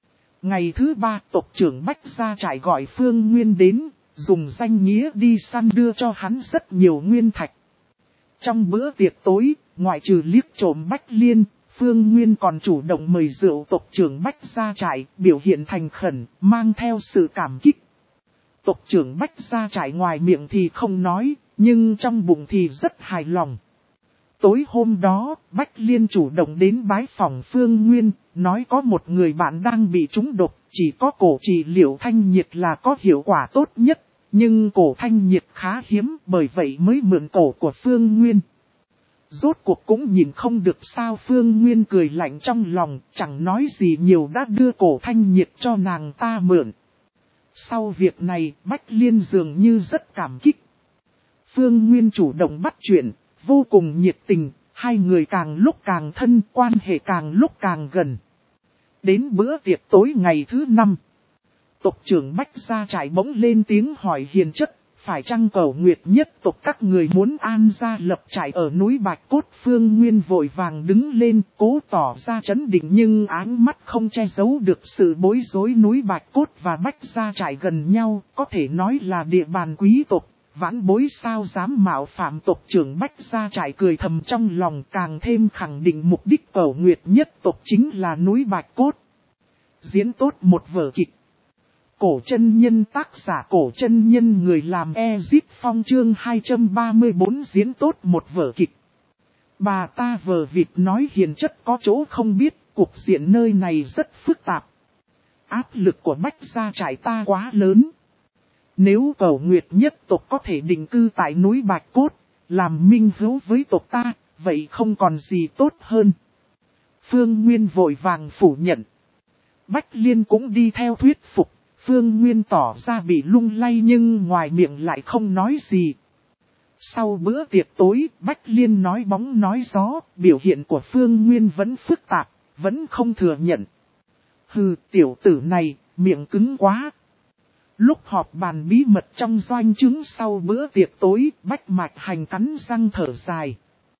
Ngày thứ ba, tộc trưởng Bách gia trại gọi Phương Nguyên đến, dùng danh nghĩa đi săn đưa cho hắn rất nhiều nguyên thạch. Trong bữa tiệc tối, ngoại trừ liếc trộm Bách Liên, Phương Nguyên còn chủ động mời rượu tộc trưởng Bách gia trại, biểu hiện thành khẩn, mang theo sự cảm kích. Tộc trưởng Bách gia trại ngoài miệng thì không nói, nhưng trong bụng thì rất hài lòng. Tối hôm đó, Bách Liên chủ động đến bái phòng Phương Nguyên, nói có một người bạn đang bị trúng độc, chỉ có cổ trị liệu thanh nhiệt là có hiệu quả tốt nhất, nhưng cổ thanh nhiệt khá hiếm, bởi vậy mới mượn cổ của Phương Nguyên. Rốt cuộc cũng nhìn không được sao, Phương Nguyên cười lạnh trong lòng, chẳng nói gì nhiều đã đưa cổ thanh nhiệt cho nàng ta mượn. Sau việc này, Bách Liên dường như rất cảm kích. Phương Nguyên chủ động bắt chuyện, vô cùng nhiệt tình, hai người càng lúc càng thân, quan hệ càng lúc càng gần. Đến bữa tiệc tối ngày thứ năm, tộc trưởng Bách gia trại bỗng lên tiếng hỏi hiền chất, phải chăng Cẩu Nguyệt nhất tộc các người muốn an gia lập trại ở núi Bạch Cốt? Phương Nguyên vội vàng đứng lên, cố tỏ ra trấn định nhưng ánh mắt không che giấu được sự bối rối. Núi Bạch Cốt và Bách gia trại gần nhau, có thể nói là địa bàn quý tộc. Vãn bối sao dám mạo phạm? Tộc trưởng Bách gia trại cười thầm trong lòng, càng thêm khẳng định mục đích Cẩu Nguyệt nhất tộc chính là núi Bạch Cốt. Diễn tốt một vở kịch. Cổ chân nhân, tác giả Cổ chân nhân, người làm Ezit Phong, chương hai trăm ba mươi bốn diễn tốt một vở kịch. Bà ta vờ vịt nói hiền chất có chỗ không biết, cuộc diện nơi này rất phức tạp. Áp lực của Bách gia trại ta quá lớn. Nếu Cẩu Nguyệt nhất tộc có thể định cư tại núi Bạch Cốt, làm minh hữu với tộc ta, vậy không còn gì tốt hơn. Phương Nguyên vội vàng phủ nhận. Bách Liên cũng đi theo thuyết phục, Phương Nguyên tỏ ra bị lung lay nhưng ngoài miệng lại không nói gì. Sau bữa tiệc tối, Bách Liên nói bóng nói gió, biểu hiện của Phương Nguyên vẫn phức tạp, vẫn không thừa nhận. Hừ, tiểu tử này, miệng cứng quá. Lúc họp bàn bí mật trong doanh trướng sau bữa tiệc tối, Bách Mạch Hành cắn răng thở dài.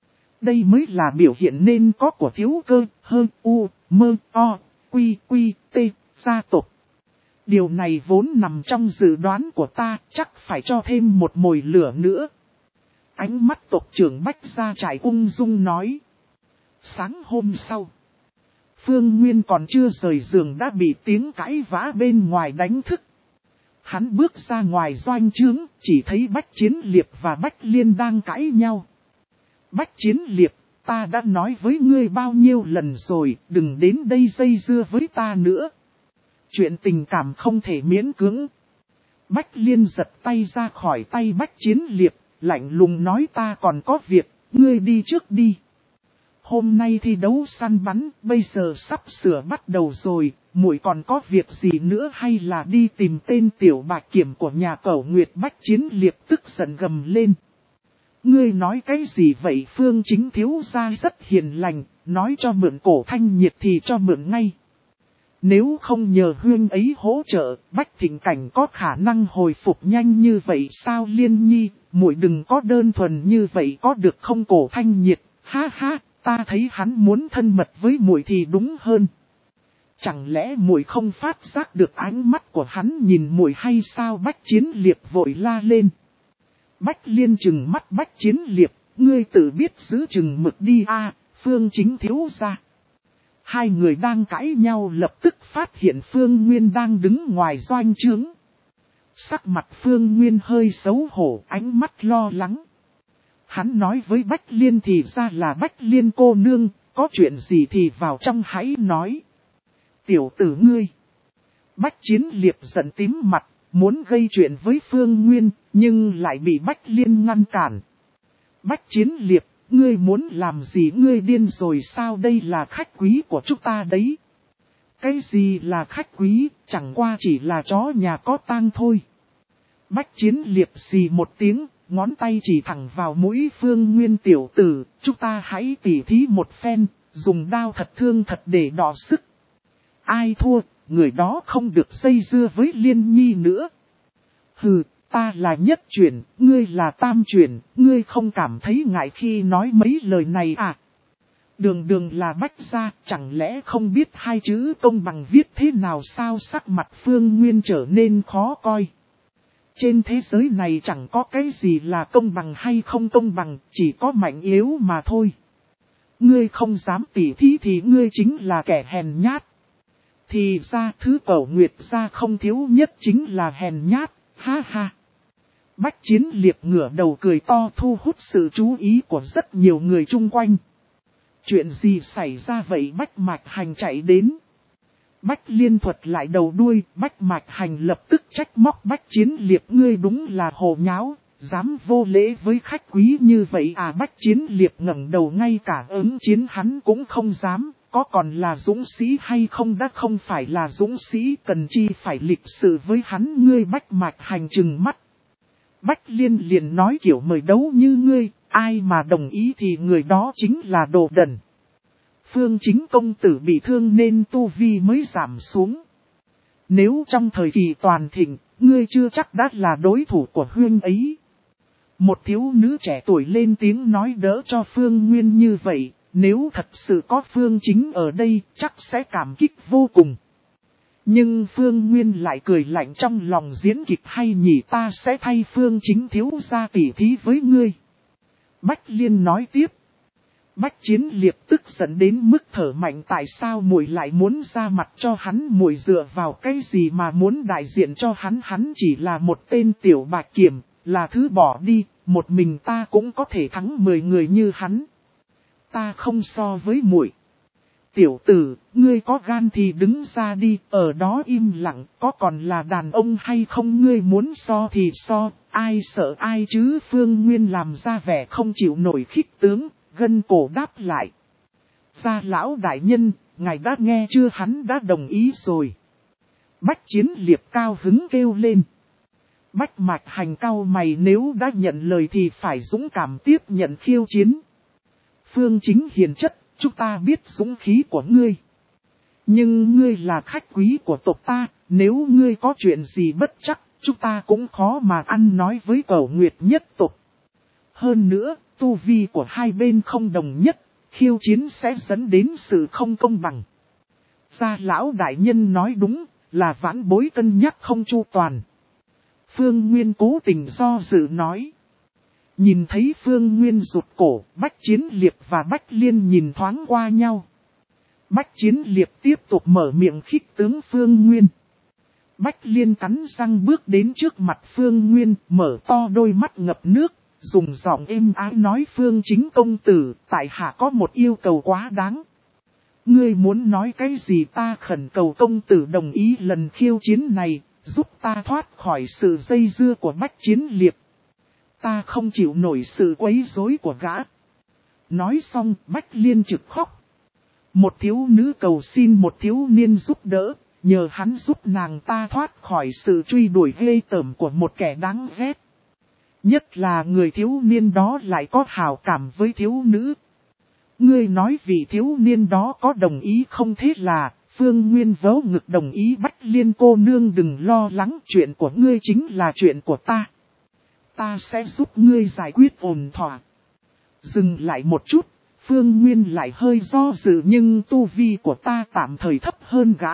Đây mới là biểu hiện nên có của thiếu cơ, hơn u, mơ, o, quy, quy, t, gia tộc. Điều này vốn nằm trong dự đoán của ta, chắc phải cho thêm một mồi lửa nữa. Ánh mắt tộc trưởng Bách Gia Trải ung dung nói. Sáng hôm sau, Phương Nguyên còn chưa rời giường đã bị tiếng cãi vã bên ngoài đánh thức. Hắn bước ra ngoài doanh trướng, chỉ thấy Bách Chiến Liệp và Bách Liên đang cãi nhau. Bách Chiến Liệp, ta đã nói với ngươi bao nhiêu lần rồi, đừng đến đây dây dưa với ta nữa. Chuyện tình cảm không thể miễn cưỡng. Bách Liên giật tay ra khỏi tay Bách Chiến Liệp, lạnh lùng nói ta còn có việc, ngươi đi trước đi. Hôm nay thi đấu săn bắn, bây giờ sắp sửa bắt đầu rồi, muội còn có việc gì nữa hay là đi tìm tên tiểu bạch kiểm của nhà Cẩu Nguyệt. Bách Chiến Liệp tức giận gầm lên. Ngươi nói cái gì vậy? Phương Chính thiếu gia rất hiền lành, nói cho mượn cổ thanh nhiệt thì cho mượn ngay. Nếu không nhờ huyên ấy hỗ trợ, Bách Thịnh Cảnh có khả năng hồi phục nhanh như vậy sao? Liên Nhi, muội đừng có đơn thuần như vậy có được không? Cổ thanh nhiệt, ha ha, ta thấy hắn muốn thân mật với muội thì đúng hơn. Chẳng lẽ muội không phát giác được ánh mắt của hắn nhìn muội hay sao? Bách Chiến Liệp vội la lên. Bách Liên trừng mắt Bách Chiến Liệp, ngươi tự biết giữ chừng mực đi a. Phương Chính thiếu gia. Hai người đang cãi nhau lập tức phát hiện Phương Nguyên đang đứng ngoài doanh trướng. Sắc mặt Phương Nguyên hơi xấu hổ, ánh mắt lo lắng. Hắn nói với Bách Liên thì ra là Bách Liên cô nương, có chuyện gì thì vào trong hãy nói. Tiểu tử ngươi. Bách Chiến Liệp giận tím mặt, muốn gây chuyện với Phương Nguyên, nhưng lại bị Bách Liên ngăn cản. Bách Chiến Liệp, ngươi muốn làm gì? Ngươi điên rồi sao? Đây là khách quý của chúng ta đấy. Cái gì là khách quý, chẳng qua chỉ là chó nhà có tang thôi. Bách Chiến Liệp xì một tiếng, ngón tay chỉ thẳng vào mũi Phương Nguyên. Tiểu tử, chúng ta hãy tỉ thí một phen, dùng đao thật thương thật để đọ sức. Ai thua, người đó không được dây dưa với Liên Nhi nữa. Hừ, ta là nhất chuyển, ngươi là tam chuyển, ngươi không cảm thấy ngại khi nói mấy lời này à? Đường đường là Bách gia, chẳng lẽ không biết hai chữ công bằng viết thế nào sao? Sắc mặt Phương Nguyên trở nên khó coi. Trên thế giới này chẳng có cái gì là công bằng hay không công bằng, chỉ có mạnh yếu mà thôi. Ngươi không dám tỉ thí thì ngươi chính là kẻ hèn nhát. Thì ra thứ Cẩu Nguyệt gia không thiếu nhất chính là hèn nhát, ha ha. Bách Chiến Liệp ngửa đầu cười to thu hút sự chú ý của rất nhiều người chung quanh. Chuyện gì xảy ra vậy? Bách Mạch Hành chạy đến. Bách Liên thuật lại đầu đuôi, Bách Mạch Hành lập tức trách móc Bách Chiến Liệp, ngươi đúng là hồ nháo, dám vô lễ với khách quý như vậy à? Bách Chiến Liệp ngẩng đầu, ngay cả ứng chiến hắn cũng không dám, có còn là dũng sĩ hay không đã không phải là dũng sĩ, cần chi phải lịch sự với hắn. Ngươi Bách Mạch Hành trừng mắt. Bách Liên liền nói kiểu mời đấu như ngươi, ai mà đồng ý thì người đó chính là đồ đần. Phương Chính công tử bị thương nên tu vi mới giảm xuống. Nếu trong thời kỳ toàn thịnh, ngươi chưa chắc đã là đối thủ của huyên ấy. Một thiếu nữ trẻ tuổi lên tiếng nói đỡ cho Phương Nguyên như vậy, nếu thật sự có Phương Chính ở đây chắc sẽ cảm kích vô cùng. Nhưng Phương Nguyên lại cười lạnh trong lòng, diễn kịch hay nhỉ, ta sẽ thay Phương Chính thiếu gia tỉ thí với ngươi. Bách Liên nói tiếp. Bách Chiến Liệp tức giận đến mức thở mạnh, tại sao muội lại muốn ra mặt cho hắn? Muội dựa vào cái gì mà muốn đại diện cho hắn? Hắn chỉ là một tên tiểu bạch kiểm, là thứ bỏ đi, một mình ta cũng có thể thắng mười người như hắn. Ta không so với muội. Tiểu tử, ngươi có gan thì đứng ra đi, ở đó im lặng, có còn là đàn ông hay không, ngươi muốn so thì so, ai sợ ai chứ. Phương Nguyên làm ra vẻ không chịu nổi khích tướng, gân cổ đáp lại. Gia lão đại nhân, ngài đã nghe chưa, hắn đã đồng ý rồi. Bách Chiến Liệt cao hứng kêu lên. Bách Mạch Hành cau mày, nếu đã nhận lời thì phải dũng cảm tiếp nhận khiêu chiến. Phương Chính hiền chất, chúng ta biết dũng khí của ngươi. Nhưng ngươi là khách quý của tộc ta, nếu ngươi có chuyện gì bất chắc, chúng ta cũng khó mà ăn nói với Cẩu Nguyệt nhất tộc. Hơn nữa, tu vi của hai bên không đồng nhất, khiêu chiến sẽ dẫn đến sự không công bằng. Gia lão đại nhân nói đúng, là vãn bối cân nhắc không chu toàn. Phương Nguyên cố tình do dự nói. Nhìn thấy Phương Nguyên rụt cổ, Bách Chiến Liệt và Bách Liên nhìn thoáng qua nhau. Bách Chiến Liệt tiếp tục mở miệng khích tướng Phương Nguyên. Bách Liên cắn răng bước đến trước mặt Phương Nguyên, mở to đôi mắt ngập nước, dùng giọng êm ái nói: Phương Chính công tử, tại hạ có một yêu cầu quá đáng. Ngươi muốn nói cái gì, ta khẩn cầu công tử đồng ý lần khiêu chiến này, giúp ta thoát khỏi sự dây dưa của Bách Chiến Liệt. Ta không chịu nổi sự quấy rối của gã. Nói xong, Bách Liên trực khóc. Một thiếu nữ cầu xin một thiếu niên giúp đỡ, nhờ hắn giúp nàng ta thoát khỏi sự truy đuổi ghê tởm của một kẻ đáng ghét. Nhất là người thiếu niên đó lại có hảo cảm với thiếu nữ. Ngươi nói vì thiếu niên đó có đồng ý không, thế là Phương Nguyên vớ ngực đồng ý. Bách Liên cô nương đừng lo lắng, chuyện của ngươi chính là chuyện của ta. Ta sẽ giúp ngươi giải quyết ổn thỏa. Dừng lại một chút, Phương Nguyên lại hơi do dự, nhưng tu vi của ta tạm thời thấp hơn gã.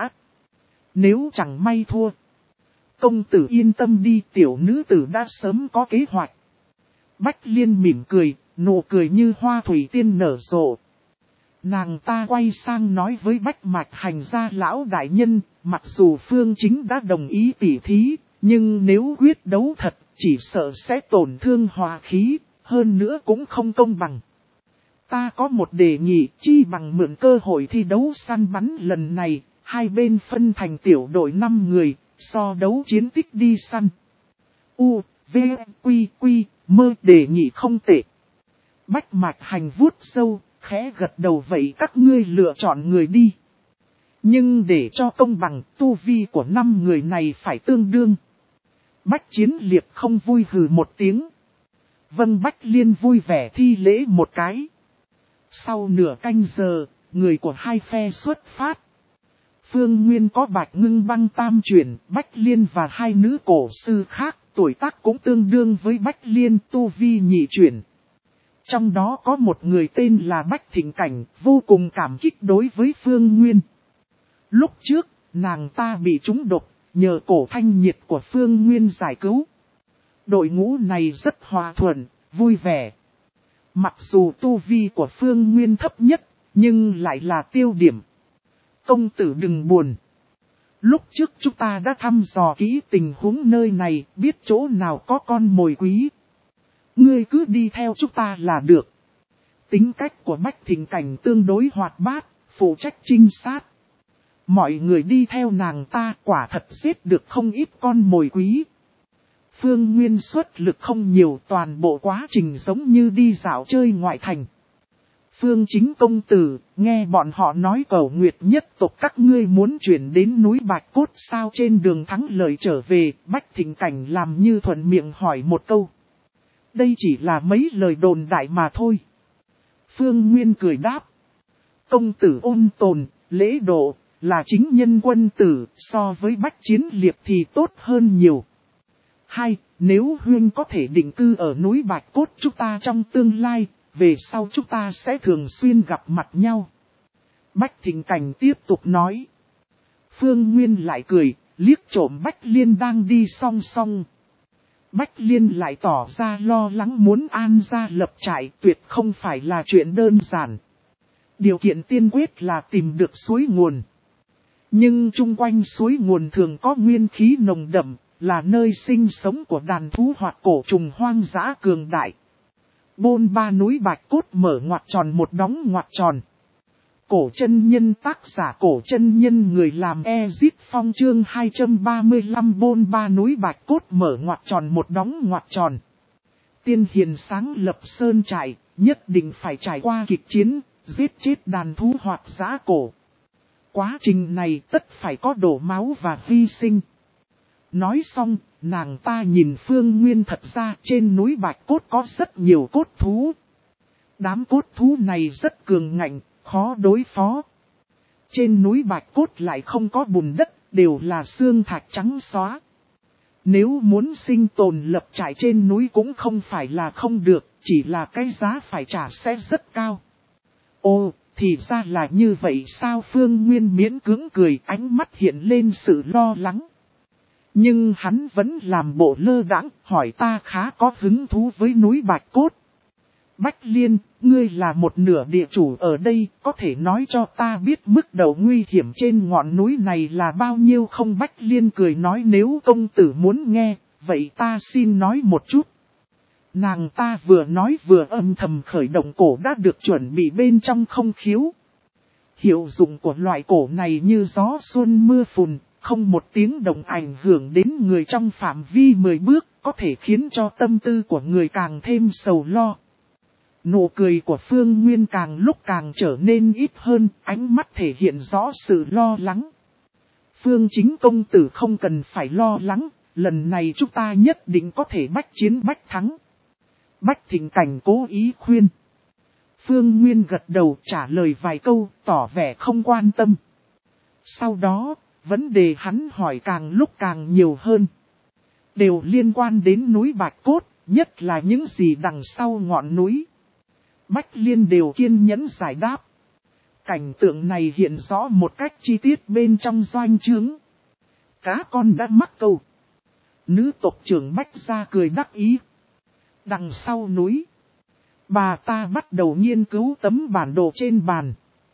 Nếu chẳng may thua, công tử yên tâm đi, tiểu nữ tử đã sớm có kế hoạch. Bách Liên mỉm cười, nụ cười như hoa thủy tiên nở rộ. Nàng ta quay sang nói với Bách Mạch Hành: Gia lão đại nhân, mặc dù Phương Chính đã đồng ý tỉ thí, nhưng nếu quyết đấu thật, chỉ sợ sẽ tổn thương hòa khí, hơn nữa cũng không công bằng. Ta có một đề nghị, chi bằng mượn cơ hội thi đấu săn bắn lần này, hai bên phân thành tiểu đội năm người, so đấu chiến tích đi săn. U, V, Quy, Quy, mơ, đề nghị không tệ. Bách Mạch Hành vuốt sâu, khẽ gật đầu: vậy các ngươi lựa chọn người đi. Nhưng để cho công bằng, tu vi của năm người này phải tương đương. Bách Chiến Liệt không vui hừ một tiếng. Vâng. Bách Liên vui vẻ thi lễ một cái. Sau nửa canh giờ, người của hai phe xuất phát. Phương Nguyên có Bạch Ngưng Băng tam chuyển, Bách Liên và hai nữ cổ sư khác, tuổi tác cũng tương đương với Bách Liên, tu vi nhị chuyển. Trong đó có một người tên là Bách Thịnh Cảnh, vô cùng cảm kích đối với Phương Nguyên. Lúc trước, nàng ta bị trúng độc, nhờ cổ thanh nhiệt của Phương Nguyên giải cứu. Đội ngũ này rất hòa thuận, vui vẻ. Mặc dù tu vi của Phương Nguyên thấp nhất, nhưng lại là tiêu điểm. Công tử đừng buồn. Lúc trước chúng ta đã thăm dò kỹ tình huống nơi này, biết chỗ nào có con mồi quý. Ngươi cứ đi theo chúng ta là được. Tính cách của Bách Thịnh Cảnh tương đối hoạt bát, phụ trách trinh sát. Mọi người đi theo nàng ta quả thật giết được không ít con mồi quý. Phương Nguyên xuất lực không nhiều, toàn bộ quá trình giống như đi dạo chơi ngoại thành. Phương Chính công tử, nghe bọn họ nói Cẩu Nguyệt nhất tộc các ngươi muốn chuyển đến núi Bạch Cốt sao? Trên đường thắng lợi trở về, Bách Thịnh Cảnh làm như thuận miệng hỏi một câu. Đây chỉ là mấy lời đồn đại mà thôi. Phương Nguyên cười đáp. Công tử ôn tồn, lễ độ, là chính nhân quân tử, so với Bách Chiến Liệt thì tốt hơn nhiều. Hai, nếu Huyên có thể định cư ở núi Bạch Cốt chúng ta trong tương lai, về sau chúng ta sẽ thường xuyên gặp mặt nhau. Bách Thịnh Cảnh tiếp tục nói. Phương Nguyên lại cười, liếc trộm Bách Liên đang đi song song. Bách Liên lại tỏ ra lo lắng, muốn an gia lập trại tuyệt không phải là chuyện đơn giản. Điều kiện tiên quyết là tìm được suối nguồn. Nhưng chung quanh suối nguồn thường có nguyên khí nồng đậm, là nơi sinh sống của đàn thú hoặc cổ trùng hoang dã cường đại. Bôn ba núi Bạch Cốt mở ngoặc tròn một đóng ngoặc tròn. Cổ chân nhân tác giả cổ chân nhân người làm Ezit Phong chương hai trăm ba mươi lăm bôn ba núi Bạch Cốt mở ngoặc tròn một đóng ngoặc tròn. Tiên hiền sáng lập sơn trại, nhất định phải trải qua kịch chiến, giết chết đàn thú hoặc giã cổ. Quá trình này tất phải có đổ máu và hy sinh. Nói xong, nàng ta nhìn Phương Nguyên, thật ra trên núi Bạch Cốt có rất nhiều cốt thú. Đám cốt thú này rất cường ngạnh, khó đối phó. Trên núi Bạch Cốt lại không có bùn đất, đều là xương thạch trắng xóa. Nếu muốn sinh tồn lập trại trên núi cũng không phải là không được, chỉ là cái giá phải trả sẽ rất cao. Ồ, thì ra là như vậy sao? Phương Nguyên miễn cưỡng cười, ánh mắt hiện lên sự lo lắng. Nhưng hắn vẫn làm bộ lơ đãng, hỏi ta khá có hứng thú với núi Bạch Cốt. Bách Liên, ngươi là một nửa địa chủ ở đây, có thể nói cho ta biết mức độ nguy hiểm trên ngọn núi này là bao nhiêu không? Bách Liên cười nói, nếu công tử muốn nghe, vậy ta xin nói một chút. Nàng ta vừa nói vừa âm thầm khởi động cổ đã được chuẩn bị bên trong không khiếu. Hiệu dụng của loại cổ này như gió xuân mưa phùn, không một tiếng động ảnh hưởng đến người trong phạm vi mười bước, có thể khiến cho tâm tư của người càng thêm sầu lo. Nụ cười của Phương Nguyên càng lúc càng trở nên ít hơn, ánh mắt thể hiện rõ sự lo lắng. Phương chính công tử không cần phải lo lắng, lần này chúng ta nhất định có thể bách chiến bách thắng. Bách Thịnh Cảnh cố ý khuyên. Phương Nguyên gật đầu trả lời vài câu, tỏ vẻ không quan tâm. Sau đó, vấn đề hắn hỏi càng lúc càng nhiều hơn. Đều liên quan đến núi Bạch Cốt, nhất là những gì đằng sau ngọn núi. Bách Liên đều kiên nhẫn giải đáp. Cảnh tượng này hiện rõ một cách chi tiết bên trong doanh trướng. Cá con đã mắc câu. Nữ tộc trưởng Bách ra cười đắc ý. Đằng sau núi, bà ta bắt đầu nghiên cứu tấm bản đồ trên bàn.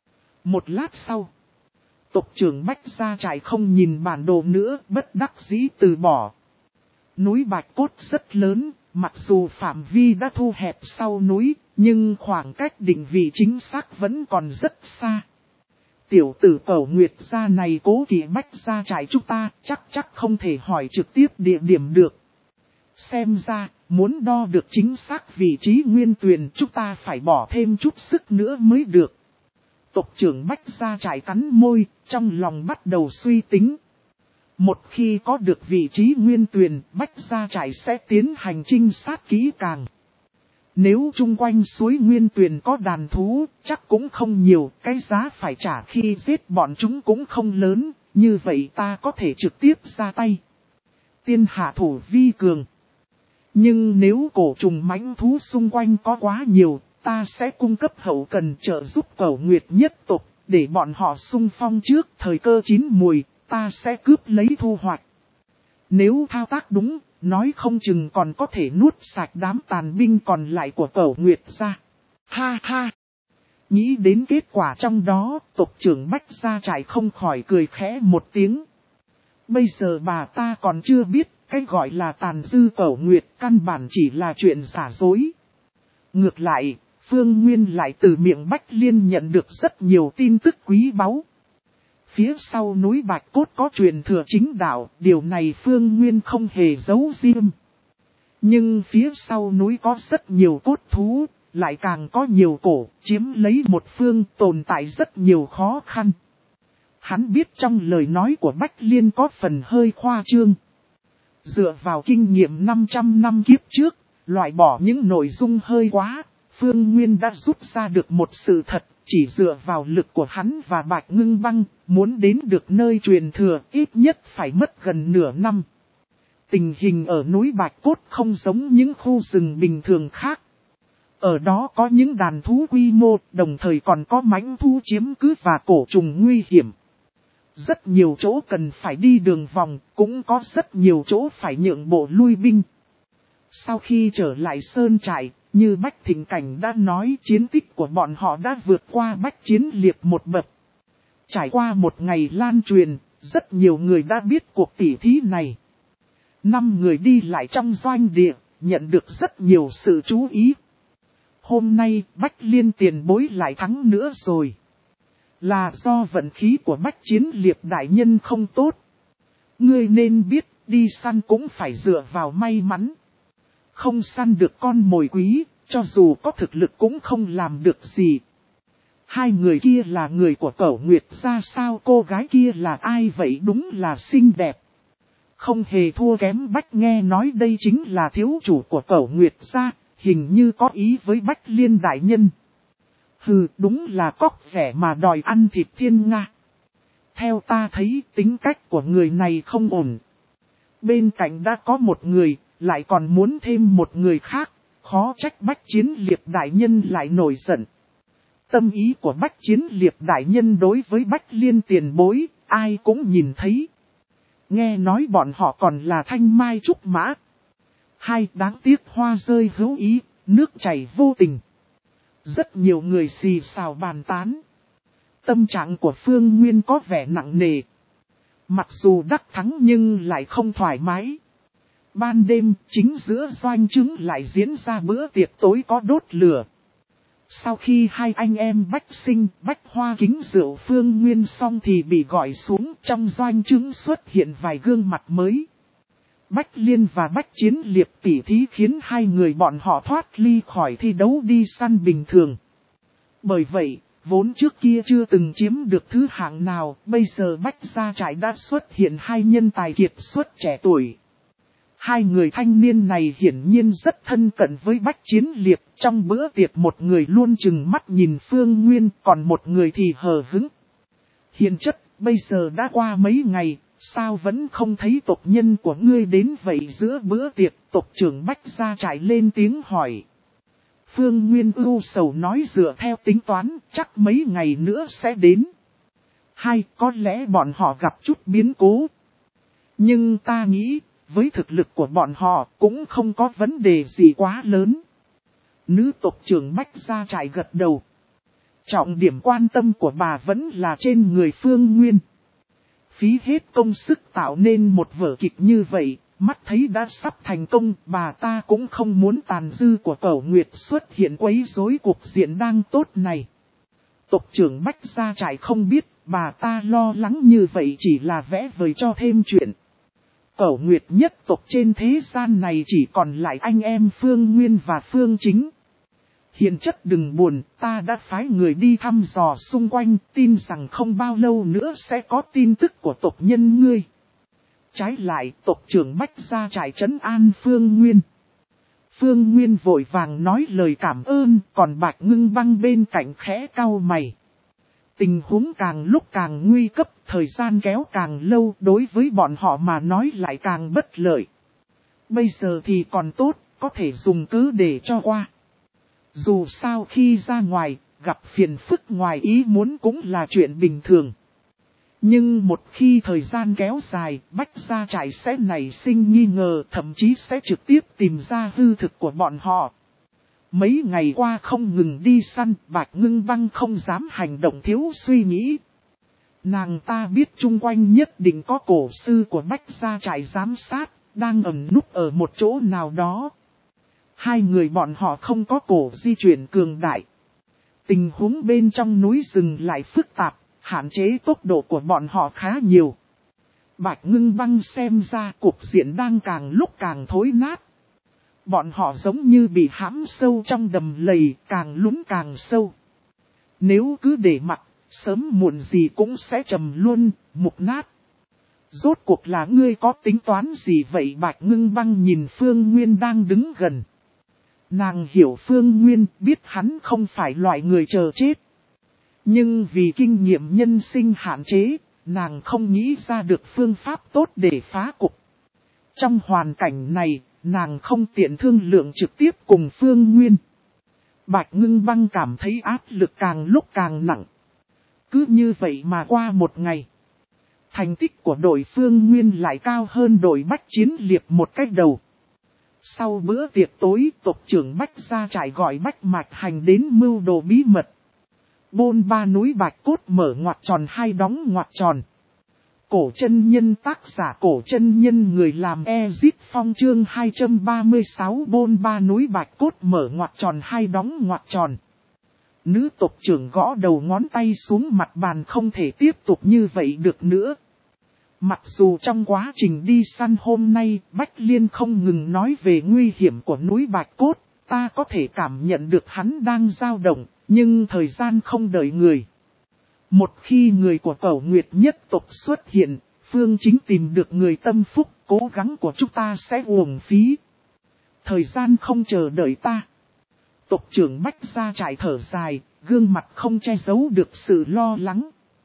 Một lát sau, tộc trưởng Bách ra trại không nhìn bản đồ nữa, bất đắc dĩ từ bỏ. Núi Bạch Cốt rất lớn, mặc dù phạm vi đã thu hẹp sau núi, nhưng khoảng cách định vị chính xác vẫn còn rất xa. Tiểu tử Cẩu Nguyệt gia này cố kỵ Bách ra trại chúng ta, chắc chắc không thể hỏi trực tiếp địa điểm được. Xem ra, muốn đo được chính xác vị trí nguyên tuyền chúng ta phải bỏ thêm chút sức nữa mới được. Tộc trưởng Bách ra trại cắn môi, trong lòng bắt đầu suy tính. Một khi có được vị trí nguyên tuyền, Bách ra trại sẽ tiến hành trinh sát kỹ càng. Nếu chung quanh suối nguyên tuyền có đàn thú, chắc cũng không nhiều, cái giá phải trả khi giết bọn chúng cũng không lớn, như vậy ta có thể trực tiếp ra tay. Tiên hạ thủ vi cường. Nhưng nếu cổ trùng mãnh thú xung quanh có quá nhiều, ta sẽ cung cấp hậu cần trợ giúp Cẩu Nguyệt nhất tộc, để bọn họ xung phong trước thời cơ chín mùi, ta sẽ cướp lấy thu hoạch. Nếu thao tác đúng, nói không chừng còn có thể nuốt sạch đám tàn binh còn lại của Cẩu Nguyệt ra. Ha ha! Nghĩ đến kết quả trong đó, tộc trưởng Bách ra trại không khỏi cười khẽ một tiếng. Bây giờ bà ta còn chưa biết, cái gọi là tàn dư Cẩu Nguyệt căn bản chỉ là chuyện giả dối. Ngược lại, Phương Nguyên lại từ miệng Bách Liên nhận được rất nhiều tin tức quý báu. Phía sau núi Bạch Cốt có truyền thừa chính đạo, điều này Phương Nguyên không hề giấu riêng. Nhưng phía sau núi có rất nhiều cốt thú, lại càng có nhiều cổ, chiếm lấy một phương, tồn tại rất nhiều khó khăn. Hắn biết trong lời nói của Bách Liên có phần hơi khoa trương. Dựa vào kinh nghiệm năm trăm năm kiếp trước, loại bỏ những nội dung hơi quá, Phương Nguyên đã rút ra được một sự thật, chỉ dựa vào lực của hắn và Bạch Ngưng Băng, muốn đến được nơi truyền thừa ít nhất phải mất gần nửa năm. Tình hình ở núi Bạch Cốt không giống những khu rừng bình thường khác. Ở đó có những đàn thú quy mô, đồng thời còn có mãnh thú chiếm cứ và cổ trùng nguy hiểm. Rất nhiều chỗ cần phải đi đường vòng, cũng có rất nhiều chỗ phải nhượng bộ lui binh. Sau khi trở lại sơn trại, như Bách Thịnh Cảnh đã nói, chiến tích của bọn họ đã vượt qua Bách Chiến Liệt một bậc. Trải qua một ngày lan truyền, rất nhiều người đã biết cuộc tỉ thí này. Năm người đi lại trong doanh địa, nhận được rất nhiều sự chú ý. Hôm nay, Bách Liên tiền bối lại thắng nữa rồi. Là do vận khí của Bách Chiến Liệp đại nhân không tốt. Ngươi nên biết, đi săn cũng phải dựa vào may mắn. Không săn được con mồi quý, cho dù có thực lực cũng không làm được gì. Hai người kia là người của Cẩu Nguyệt gia sao, cô gái kia là ai vậy, đúng là xinh đẹp. Không hề thua kém Bách, nghe nói đây chính là thiếu chủ của Cẩu Nguyệt gia, hình như có ý với Bách Liên đại nhân. Hừ, đúng là cóc rẻ mà đòi ăn thịt thiên nga. Theo ta thấy tính cách của người này không ổn. Bên cạnh đã có một người, lại còn muốn thêm một người khác, khó trách Bách Chiến Liệp đại nhân lại nổi giận. Tâm ý của Bách Chiến Liệp đại nhân đối với Bách Liên tiền bối, ai cũng nhìn thấy. Nghe nói bọn họ còn là thanh mai trúc mã. Hai, đáng tiếc hoa rơi hữu ý, nước chảy vô tình. Rất nhiều người xì xào bàn tán. Tâm trạng của Phương Nguyên có vẻ nặng nề. Mặc dù đắc thắng nhưng lại không thoải mái. Ban đêm, chính giữa doanh trướng lại diễn ra bữa tiệc tối có đốt lửa. Sau khi hai anh em Bách Sinh, Bách Hoa kính rượu Phương Nguyên xong thì bị gọi xuống, trong doanh trướng xuất hiện vài gương mặt mới. Bách Liên và Bách Chiến Liệp tỉ thí khiến hai người bọn họ thoát ly khỏi thi đấu đi săn bình thường. Bởi vậy, vốn trước kia chưa từng chiếm được thứ hạng nào, bây giờ Bách gia trại đã xuất hiện hai nhân tài kiệt xuất trẻ tuổi. Hai người thanh niên này hiển nhiên rất thân cận với Bách Chiến Liệp, trong bữa tiệc một người luôn chừng mắt nhìn Phương Nguyên, còn một người thì hờ hững. Hiền chất, bây giờ đã qua mấy ngày, sao vẫn không thấy tộc nhân của ngươi đến vậy? Giữa bữa tiệc, tộc trưởng Bách gia trại lên tiếng hỏi. Phương Nguyên ưu sầu nói dựa theo tính toán, chắc mấy ngày nữa sẽ đến. Hay có lẽ bọn họ gặp chút biến cố. Nhưng ta nghĩ, với thực lực của bọn họ cũng không có vấn đề gì quá lớn. Nữ tộc trưởng Bách gia trại gật đầu. Trọng điểm quan tâm của bà vẫn là trên người Phương Nguyên. Phí hết công sức tạo nên một vở kịch như vậy, mắt thấy đã sắp thành công, bà ta cũng không muốn tàn dư của Cẩu Nguyệt xuất hiện quấy rối cục diện đang tốt này. Tộc trưởng Bách gia trại không biết, bà ta lo lắng như vậy chỉ là vẽ vời cho thêm chuyện. Cẩu Nguyệt nhất tộc trên thế gian này chỉ còn lại anh em Phương Nguyên và Phương Chính. Hiền chất đừng buồn, ta đã phái người đi thăm dò xung quanh, tin rằng không bao lâu nữa sẽ có tin tức của tộc nhân ngươi. Trái lại, tộc trưởng Bách gia trại trấn an Phương Nguyên. Phương Nguyên vội vàng nói lời cảm ơn, còn Bạch Ngưng Băng bên cạnh khẽ cau mày. Tình huống càng lúc càng nguy cấp, thời gian kéo càng lâu, đối với bọn họ mà nói lại càng bất lợi. Bây giờ thì còn tốt, có thể dùng cớ để cho qua. Dù sao khi ra ngoài, gặp phiền phức ngoài ý muốn cũng là chuyện bình thường. Nhưng một khi thời gian kéo dài, Bách gia trại sẽ nảy sinh nghi ngờ, thậm chí sẽ trực tiếp tìm ra hư thực của bọn họ. Mấy ngày qua không ngừng đi săn, Bạch Ngưng Băng không dám hành động thiếu suy nghĩ. Nàng ta biết chung quanh nhất định có cổ sư của Bách gia trại giám sát, đang ẩn núp ở một chỗ nào đó. Hai người bọn họ không có cổ di chuyển cường đại. Tình huống bên trong núi rừng lại phức tạp, hạn chế tốc độ của bọn họ khá nhiều. Bạch Ngưng Băng xem ra cuộc diện đang càng lúc càng thối nát. Bọn họ giống như bị hãm sâu trong đầm lầy, càng lún càng sâu. Nếu cứ để mặc, sớm muộn gì cũng sẽ trầm luôn, mục nát. Rốt cuộc là ngươi có tính toán gì vậy? Bạch Ngưng Băng nhìn Phương Nguyên đang đứng gần. Nàng hiểu Phương Nguyên, biết hắn không phải loại người chờ chết. Nhưng vì kinh nghiệm nhân sinh hạn chế, nàng không nghĩ ra được phương pháp tốt để phá cục. Trong hoàn cảnh này, nàng không tiện thương lượng trực tiếp cùng Phương Nguyên. Bạch Ngưng Băng cảm thấy áp lực càng lúc càng nặng. Cứ như vậy mà qua một ngày, thành tích của đội Phương Nguyên lại cao hơn đội Bách Chiến Liệp một cách đầu. Sau bữa tiệc tối, tộc trưởng Bách gia trại gọi Bách Mạch Hành đến mưu đồ bí mật. Bôn ba núi Bạch Cốt mở ngoặc tròn hai đóng ngoặc tròn. Cổ chân nhân tác giả cổ chân nhân người làm Ezit Phong chương hai trăm ba mươi sáu bôn ba núi Bạch Cốt mở ngoặc tròn hai đóng ngoặc tròn. Nữ tộc trưởng gõ đầu ngón tay xuống mặt bàn, không thể tiếp tục như vậy được nữa. Mặc dù trong quá trình đi săn hôm nay, Bách Liên không ngừng nói về nguy hiểm của núi Bạch Cốt, ta có thể cảm nhận được hắn đang dao động, nhưng thời gian không đợi người. Một khi người của Cẩu Nguyệt nhất tộc xuất hiện, Phương Chính tìm được người tâm phúc, cố gắng của chúng ta sẽ uổng phí. Thời gian không chờ đợi ta. Tộc trưởng Bách Gia Trại thở dài, gương mặt không che giấu được sự lo lắng.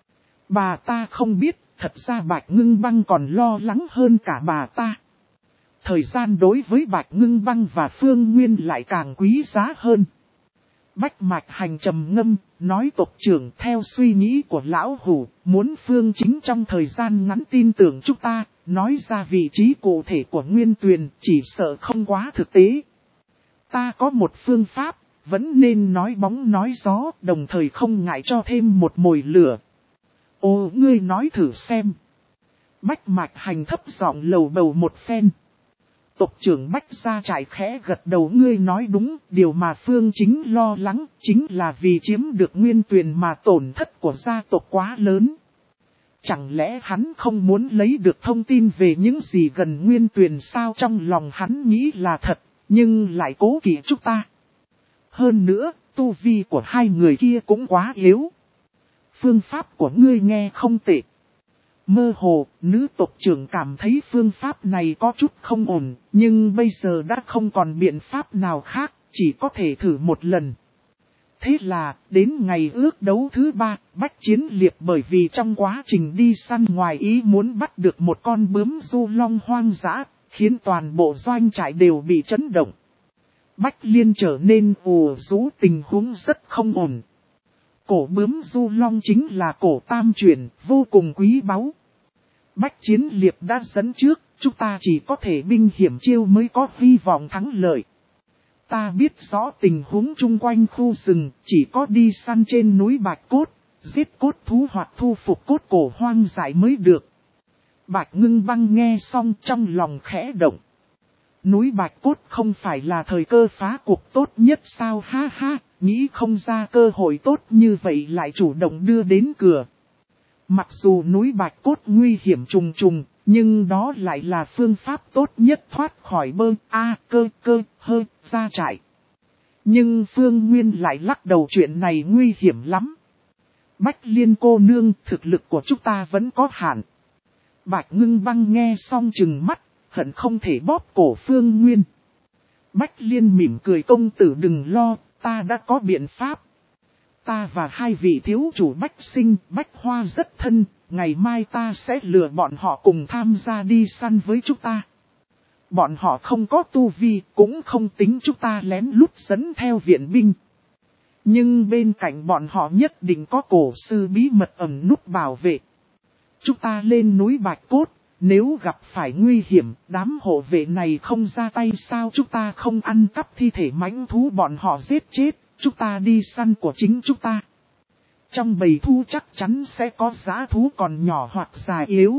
Bà ta không biết, thật ra Bạch Ngưng Băng còn lo lắng hơn cả bà ta. Thời gian đối với Bạch Ngưng Băng và Phương Nguyên lại càng quý giá hơn. Bách Mạch Hành trầm ngâm, nói tộc trưởng theo suy nghĩ của lão hủ, muốn Phương Chính trong thời gian ngắn tin tưởng chúng ta, nói ra vị trí cụ thể của Nguyên Tuyền, chỉ sợ không quá thực tế. Ta có một phương pháp, vẫn nên nói bóng nói gió, đồng thời không ngại cho thêm một mồi lửa. Ô, ngươi nói thử xem. Bách Mạch Hành thấp giọng lầu bầu một phen. Tộc trưởng Bách Gia Trại khẽ gật đầu, ngươi nói đúng, điều mà Phương Chính lo lắng chính là vì chiếm được Nguyên Tuyền mà tổn thất của gia tộc quá lớn. Chẳng lẽ hắn không muốn lấy được thông tin về những gì gần Nguyên Tuyền sao? Trong lòng hắn nghĩ là thật, nhưng lại cố kỵ chúng ta. Hơn nữa, tu vi của hai người kia cũng quá yếu. Phương pháp của ngươi nghe không tệ. Mơ hồ, nữ tộc trưởng cảm thấy phương pháp này có chút không ổn, nhưng bây giờ đã không còn biện pháp nào khác, chỉ có thể thử một lần. Thế là, đến ngày ước đấu thứ ba, Bách Chiến Liệp bởi vì trong quá trình đi săn ngoài ý muốn bắt được một con bướm du long hoang dã, khiến toàn bộ doanh trại đều bị chấn động. Bách Liên trở nên ù rũ, tình huống rất không ổn. Cổ bướm du long chính là cổ tam chuyển, vô cùng quý báu. Bách Chiến Liệp đã dẫn trước, chúng ta chỉ có thể binh hiểm chiêu mới có hy vọng thắng lợi. Ta biết rõ tình huống chung quanh khu rừng, chỉ có đi săn trên núi Bạch Cốt, giết cốt thú hoặc thu phục cốt cổ hoang dại mới được. Bạch Ngưng Băng nghe xong trong lòng khẽ động. Núi Bạch Cốt không phải là thời cơ phá cuộc tốt nhất sao? Ha ha, nghĩ không ra cơ hội tốt như vậy lại chủ động đưa đến cửa. Mặc dù núi Bạch Cốt nguy hiểm trùng trùng, nhưng đó lại là phương pháp tốt nhất thoát khỏi bơ a cơ cơ hơ gia trại. Nhưng Phương Nguyên lại lắc đầu, chuyện này nguy hiểm lắm. Bách Liên cô nương, thực lực của chúng ta vẫn có hạn. Bạch Ngưng Băng nghe xong trừng mắt, hận không thể bóp cổ Phương Nguyên. Bách Liên mỉm cười, công tử đừng lo, ta đã có biện pháp. Ta và hai vị thiếu chủ Bách Sinh, Bách Hoa rất thân, ngày mai ta sẽ lừa bọn họ cùng tham gia đi săn với chúng ta. Bọn họ không có tu vi, cũng không tính chúng ta lén lút dẫn theo viện binh. Nhưng bên cạnh bọn họ nhất định có cổ sư bí mật ẩn núp bảo vệ. Chúng ta lên núi Bạch Cốt, nếu gặp phải nguy hiểm, đám hộ vệ này không ra tay sao? Chúng ta không ăn cắp thi thể mãnh thú bọn họ giết chết, chúng ta đi săn của chính chúng ta. Trong bầy thú chắc chắn sẽ có dã thú còn nhỏ hoặc già yếu.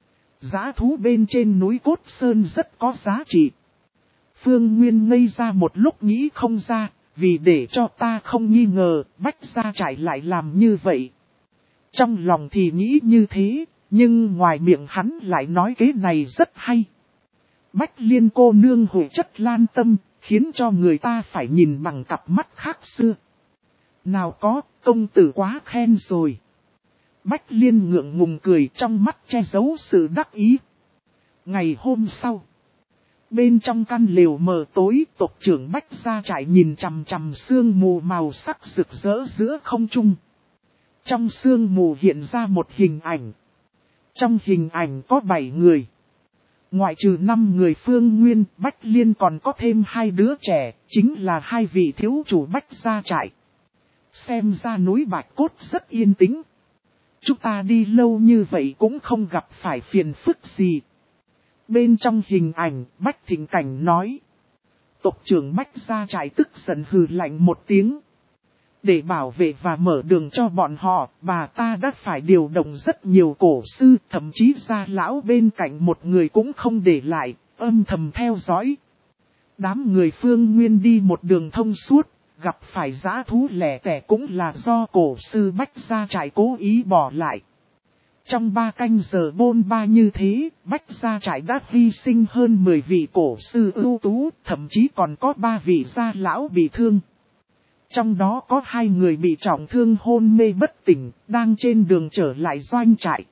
Dã thú bên trên núi Cốt Sơn rất có giá trị. Phương Nguyên ngây ra một lúc nghĩ không ra, vì để cho ta không nghi ngờ, Bách Gia Trại lại làm như vậy. Trong lòng thì nghĩ như thế, nhưng ngoài miệng hắn lại nói cái này rất hay. Bách Liên cô nương hồi chất lan tâm, khiến cho người ta phải nhìn bằng cặp mắt khác xưa. Nào có, công tử quá khen rồi. Bách Liên ngượng ngùng cười, trong mắt che giấu sự đắc ý. Ngày hôm sau, bên trong căn lều mờ tối, tộc trưởng Bách Gia Trại nhìn chằm chằm sương mù màu sắc rực rỡ giữa không trung. Trong sương mù hiện ra một hình ảnh. Trong hình ảnh có bảy người. Ngoại trừ năm người Phương Nguyên, Bách Liên còn có thêm hai đứa trẻ, chính là hai vị thiếu chủ Bách Gia Trại. Xem ra núi Bạch Cốt rất yên tĩnh. Chúng ta đi lâu như vậy cũng không gặp phải phiền phức gì. Bên trong hình ảnh, Bách Thịnh Cảnh nói. Tộc trưởng Bách Gia Trại tức giận hừ lạnh một tiếng. Để bảo vệ và mở đường cho bọn họ, bà ta đã phải điều động rất nhiều cổ sư, thậm chí gia lão bên cạnh một người cũng không để lại, âm thầm theo dõi. Đám người Phương Nguyên đi một đường thông suốt, gặp phải dã thú lẻ tẻ cũng là do cổ sư Bách Gia Trại cố ý bỏ lại. Trong ba canh giờ bôn ba như thế, Bách Gia Trại đã hy sinh hơn mười vị cổ sư ưu tú, thậm chí còn có ba vị gia lão bị thương. Trong đó có hai người bị trọng thương hôn mê bất tỉnh, đang trên đường trở lại doanh trại.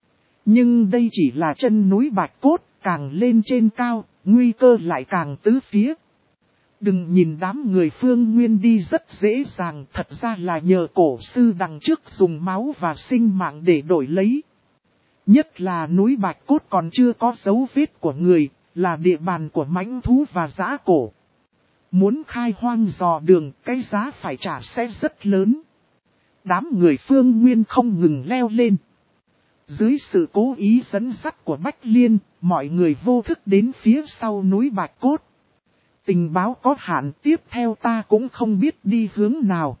Nhưng đây chỉ là chân núi Bạch Cốt, càng lên trên cao, nguy cơ lại càng tứ phía. Đừng nhìn đám người Phương Nguyên đi rất dễ dàng, thật ra là nhờ cổ sư đằng trước dùng máu và sinh mạng để đổi lấy. Nhất là núi Bạch Cốt còn chưa có dấu vết của người, là địa bàn của mãnh thú và dã cổ. Muốn khai hoang dò đường, cái giá phải trả sẽ rất lớn. Đám người Phương Nguyên không ngừng leo lên. Dưới sự cố ý dẫn dắt của Bách Liên, mọi người vô thức đến phía sau núi Bạch Cốt. Tình báo có hạn, tiếp theo ta cũng không biết đi hướng nào.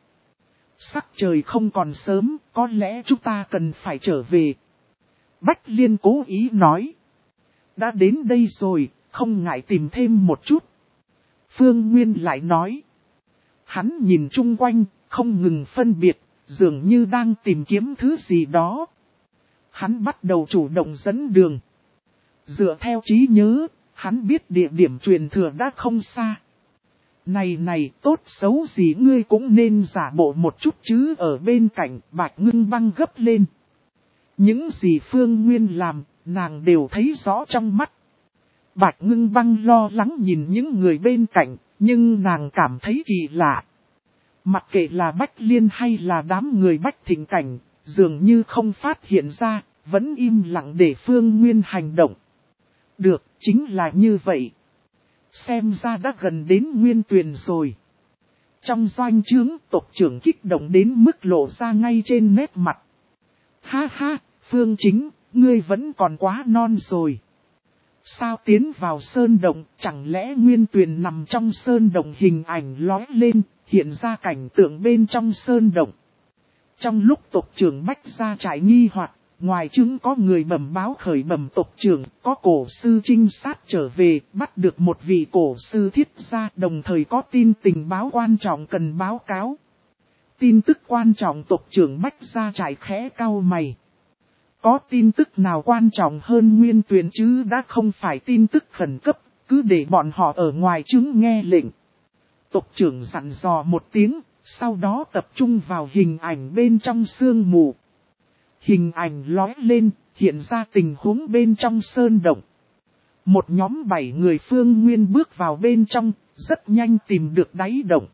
Sắc trời không còn sớm, có lẽ chúng ta cần phải trở về. Bách Liên cố ý nói. Đã đến đây rồi, không ngại tìm thêm một chút. Phương Nguyên lại nói. Hắn nhìn chung quanh, không ngừng phân biệt, dường như đang tìm kiếm thứ gì đó. Hắn bắt đầu chủ động dẫn đường. Dựa theo trí nhớ, hắn biết địa điểm truyền thừa đã không xa. Này này, tốt xấu gì ngươi cũng nên giả bộ một chút chứ, ở bên cạnh. Bạch Ngưng Băng gấp lên. Những gì Phương Nguyên làm, nàng đều thấy rõ trong mắt. Bạch Ngưng Băng lo lắng nhìn những người bên cạnh, nhưng nàng cảm thấy kỳ lạ. Mặc kệ là Bách Liên hay là đám người Bách Thịnh Cảnh, dường như không phát hiện ra, vẫn im lặng để Phương Nguyên hành động. Được, chính là như vậy. Xem ra đã gần đến Nguyên Tuyền rồi. Trong doanh trướng, tộc trưởng kích động đến mức lộ ra ngay trên nét mặt. Ha ha, Phương Chính, ngươi vẫn còn quá non rồi. Sao tiến vào sơn động, chẳng lẽ Nguyên Tuyền nằm trong sơn động? Hình ảnh lóe lên, hiện ra cảnh tượng bên trong sơn động. Trong lúc tộc trưởng Bách Gia Trại nghi hoặc, ngoài chứng có người bẩm báo khởi bẩm tộc trưởng, có cổ sư trinh sát trở về, bắt được một vị cổ sư thiết gia, đồng thời có tin tình báo quan trọng cần báo cáo. Tin tức quan trọng, tộc trưởng Bách Gia Trại khẽ cau mày. Có tin tức nào quan trọng hơn Nguyên Tuyền chứ? Đã không phải tin tức khẩn cấp, cứ để bọn họ ở ngoài chứng nghe lệnh. Tộc trưởng dặn dò một tiếng, sau đó tập trung vào hình ảnh bên trong sương mù. Hình ảnh lóe lên, hiện ra tình huống bên trong sơn động. Một nhóm bảy người Phương Nguyên bước vào bên trong, rất nhanh tìm được đáy động.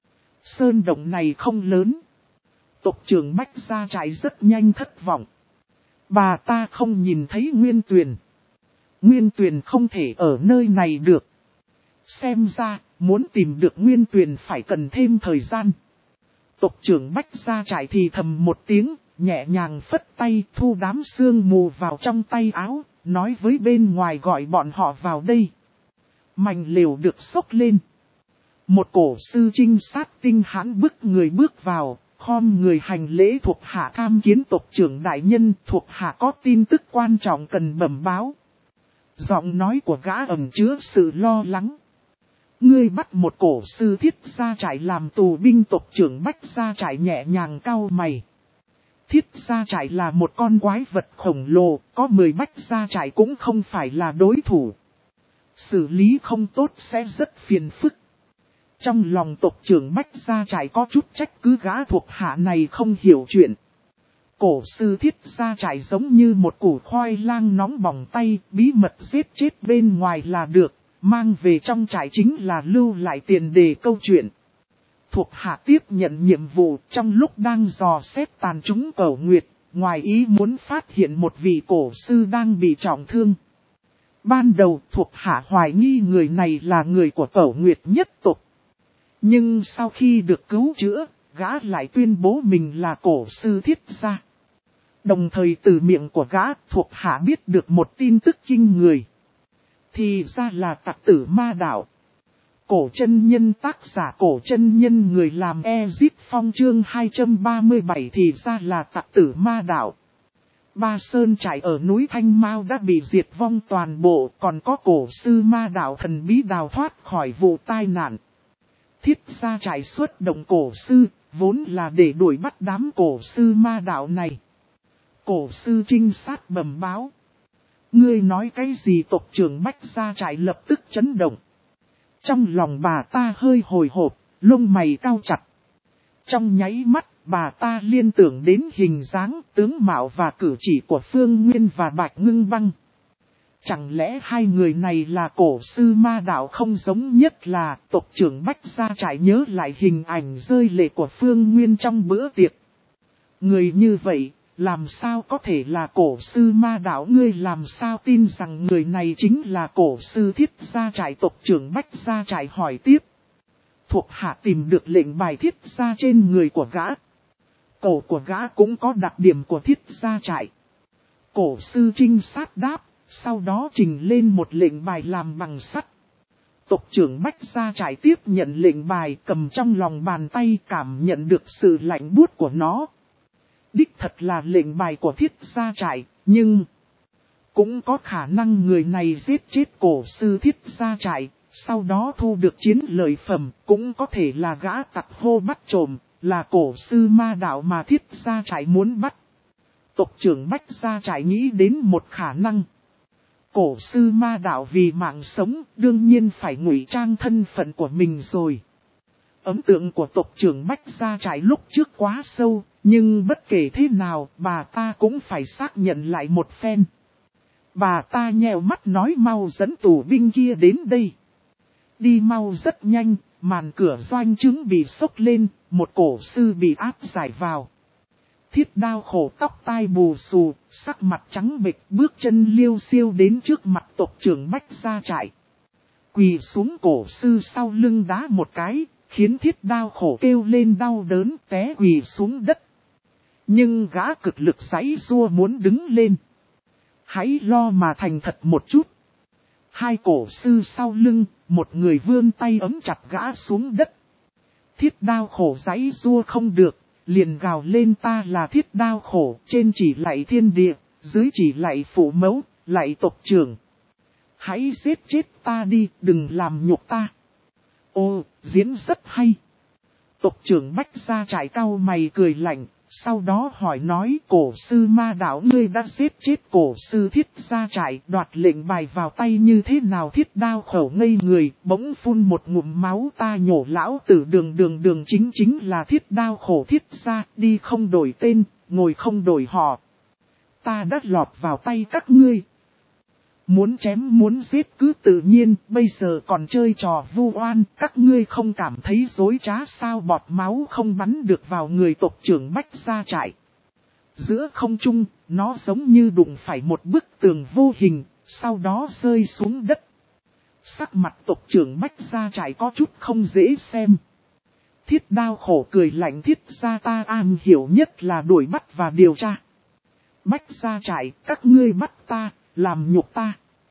Sơn động này không lớn. Tộc trưởng Bách Gia Trại rất nhanh thất vọng. Bà ta không nhìn thấy Nguyên Tuyền. Nguyên Tuyền không thể ở nơi này được. Xem ra, muốn tìm được Nguyên Tuyền phải cần thêm thời gian. Tộc trưởng Bách Gia Trại thì thầm một tiếng, nhẹ nhàng phất tay thu đám sương mù vào trong tay áo, nói với bên ngoài gọi bọn họ vào đây. Mảnh lều được xốc lên. Một cổ sư trinh sát tinh hãn bức người bước vào, khom người hành lễ. Thuộc hạ tham kiến tộc trưởng đại nhân, thuộc hạ có tin tức quan trọng cần bẩm báo. Giọng nói của gã ẩn chứa sự lo lắng. Ngươi bắt một cổ sư Thiết Gia Trại làm tù binh. Tộc trưởng Bách Gia Trại nhẹ nhàng cau mày. Thiết Gia Trại là một con quái vật khổng lồ, có mười Bách Gia Trại cũng không phải là đối thủ. Xử lý không tốt sẽ rất phiền phức. Trong lòng tộc trưởng Bách Gia Trại có chút trách cứ gã thuộc hạ này không hiểu chuyện. Cổ sư Thiết Gia Trại giống như một củ khoai lang nóng bỏng tay, bí mật giết chết bên ngoài là được, mang về trong trại chính là lưu lại tiền đề câu chuyện. Thuộc hạ tiếp nhận nhiệm vụ, trong lúc đang dò xét tàn trúng Cẩu Nguyệt, ngoài ý muốn phát hiện một vị cổ sư đang bị trọng thương. Ban đầu thuộc hạ hoài nghi người này là người của Cẩu Nguyệt nhất tộc. Nhưng sau khi được cứu chữa, gã lại tuyên bố mình là cổ sư Thiết Gia. Đồng thời từ miệng của gã thuộc hạ biết được một tin tức kinh người. Thì ra là Tặc Tử Ma Đạo. Cổ chân nhân, tác giả Cổ chân nhân, người làm Ezip Phong. Chương hai trăm ba mươi bảy thì ra là Tặc Tử Ma Đạo. Ba sơn trại ở núi Thanh Mao đã bị diệt vong toàn bộ, còn có cổ sư Ma Đạo thần bí đào thoát khỏi vụ tai nạn. Thiết gia trại xuất động cổ sư, vốn là để đuổi bắt đám cổ sư ma đạo này. Cổ sư trinh sát bẩm báo. Ngươi nói cái gì? Tộc trưởng Bách gia trại lập tức chấn động. Trong lòng bà ta hơi hồi hộp, lông mày cau chặt. Trong nháy mắt, bà ta liên tưởng đến hình dáng, tướng mạo và cử chỉ của Phương Nguyên và Bạch Ngưng Băng. Chẳng lẽ hai người này là cổ sư ma đạo? Không giống nhất là tộc trưởng Bách gia trại nhớ lại hình ảnh rơi lệ của Phương Nguyên trong bữa tiệc. Người như vậy, làm sao có thể là cổ sư ma đạo? Ngươi làm sao tin rằng người này chính là cổ sư Thiết gia trại? Tộc trưởng Bách gia trại hỏi tiếp. Thuộc hạ tìm được lệnh bài Thiết gia trên người của gã. Cổ của gã cũng có đặc điểm của Thiết gia trại. Cổ sư trinh sát đáp, sau đó trình lên một lệnh bài làm bằng sắt. Tộc trưởng Bách gia trại tiếp nhận lệnh bài, cầm trong lòng bàn tay, cảm nhận được sự lạnh buốt của nó. Đích thật là lệnh bài của Thiết gia trại, nhưng cũng có khả năng người này giết chết cổ sư Thiết gia trại, sau đó thu được chiến lợi phẩm, cũng có thể là gã tặc hô bắt trộm, là cổ sư ma đạo mà Thiết gia trại muốn bắt. Tộc trưởng Bách gia trại nghĩ đến một khả năng. Cổ sư ma đạo vì mạng sống, đương nhiên phải ngụy trang thân phận của mình rồi. Ấn tượng của tộc trưởng Bách gia trại lúc trước quá sâu, nhưng bất kể thế nào, bà ta cũng phải xác nhận lại một phen. Bà ta nheo mắt nói mau dẫn tù binh kia đến đây. Đi mau rất nhanh, màn cửa doanh trướng bị xốc lên, một cổ sư bị áp giải vào. Thiết Đao Khổ tóc tai bù xù, sắc mặt trắng bệch, bước chân liêu xiêu đến trước mặt tộc trưởng Bách gia trại. Quỳ xuống, cổ sư sau lưng đá một cái, khiến Thiết Đao Khổ kêu lên đau đớn, té quỳ xuống đất. Nhưng gã cực lực giãy giụa muốn đứng lên. Hãy lo mà thành thật một chút. Hai cổ sư sau lưng, một người vươn tay ấm chặt gã xuống đất. Thiết Đao Khổ giãy giụa không được, liền gào lên ta là Thiết Đao Khổ, trên chỉ lạy thiên địa, dưới chỉ lạy phụ mẫu, lạy tộc trưởng. Hãy giết chết ta đi, đừng làm nhục ta. Ô, diễn rất hay. Tộc trưởng Bách gia trại cau mày cười lạnh, sau đó hỏi nói cổ sư ma đạo ngươi đã giết chết cổ sư Thiết gia trại, đoạt lệnh bài vào tay như thế nào? Thiết Đao Khổ ngây người, bỗng phun một ngụm máu. Ta nhổ lão tử đường đường đường chính chính là Thiết Đao Khổ Thiết gia, đi không đổi tên, ngồi không đổi họ. Ta đã lọt vào tay các ngươi. Muốn chém muốn giết cứ tự nhiên, bây giờ còn chơi trò vu oan, các ngươi không cảm thấy dối trá sao? Bọt máu không bắn được vào người tộc trưởng Bách gia trại. Giữa không trung, nó giống như đụng phải một bức tường vô hình, sau đó rơi xuống đất. Sắc mặt tộc trưởng Bách gia trại có chút không dễ xem. Thiết Đao Khổ cười lạnh, Thiết gia ta am hiểu nhất là đuổi bắt và điều tra. Bách gia trại, các ngươi bắt ta, làm nhục ta.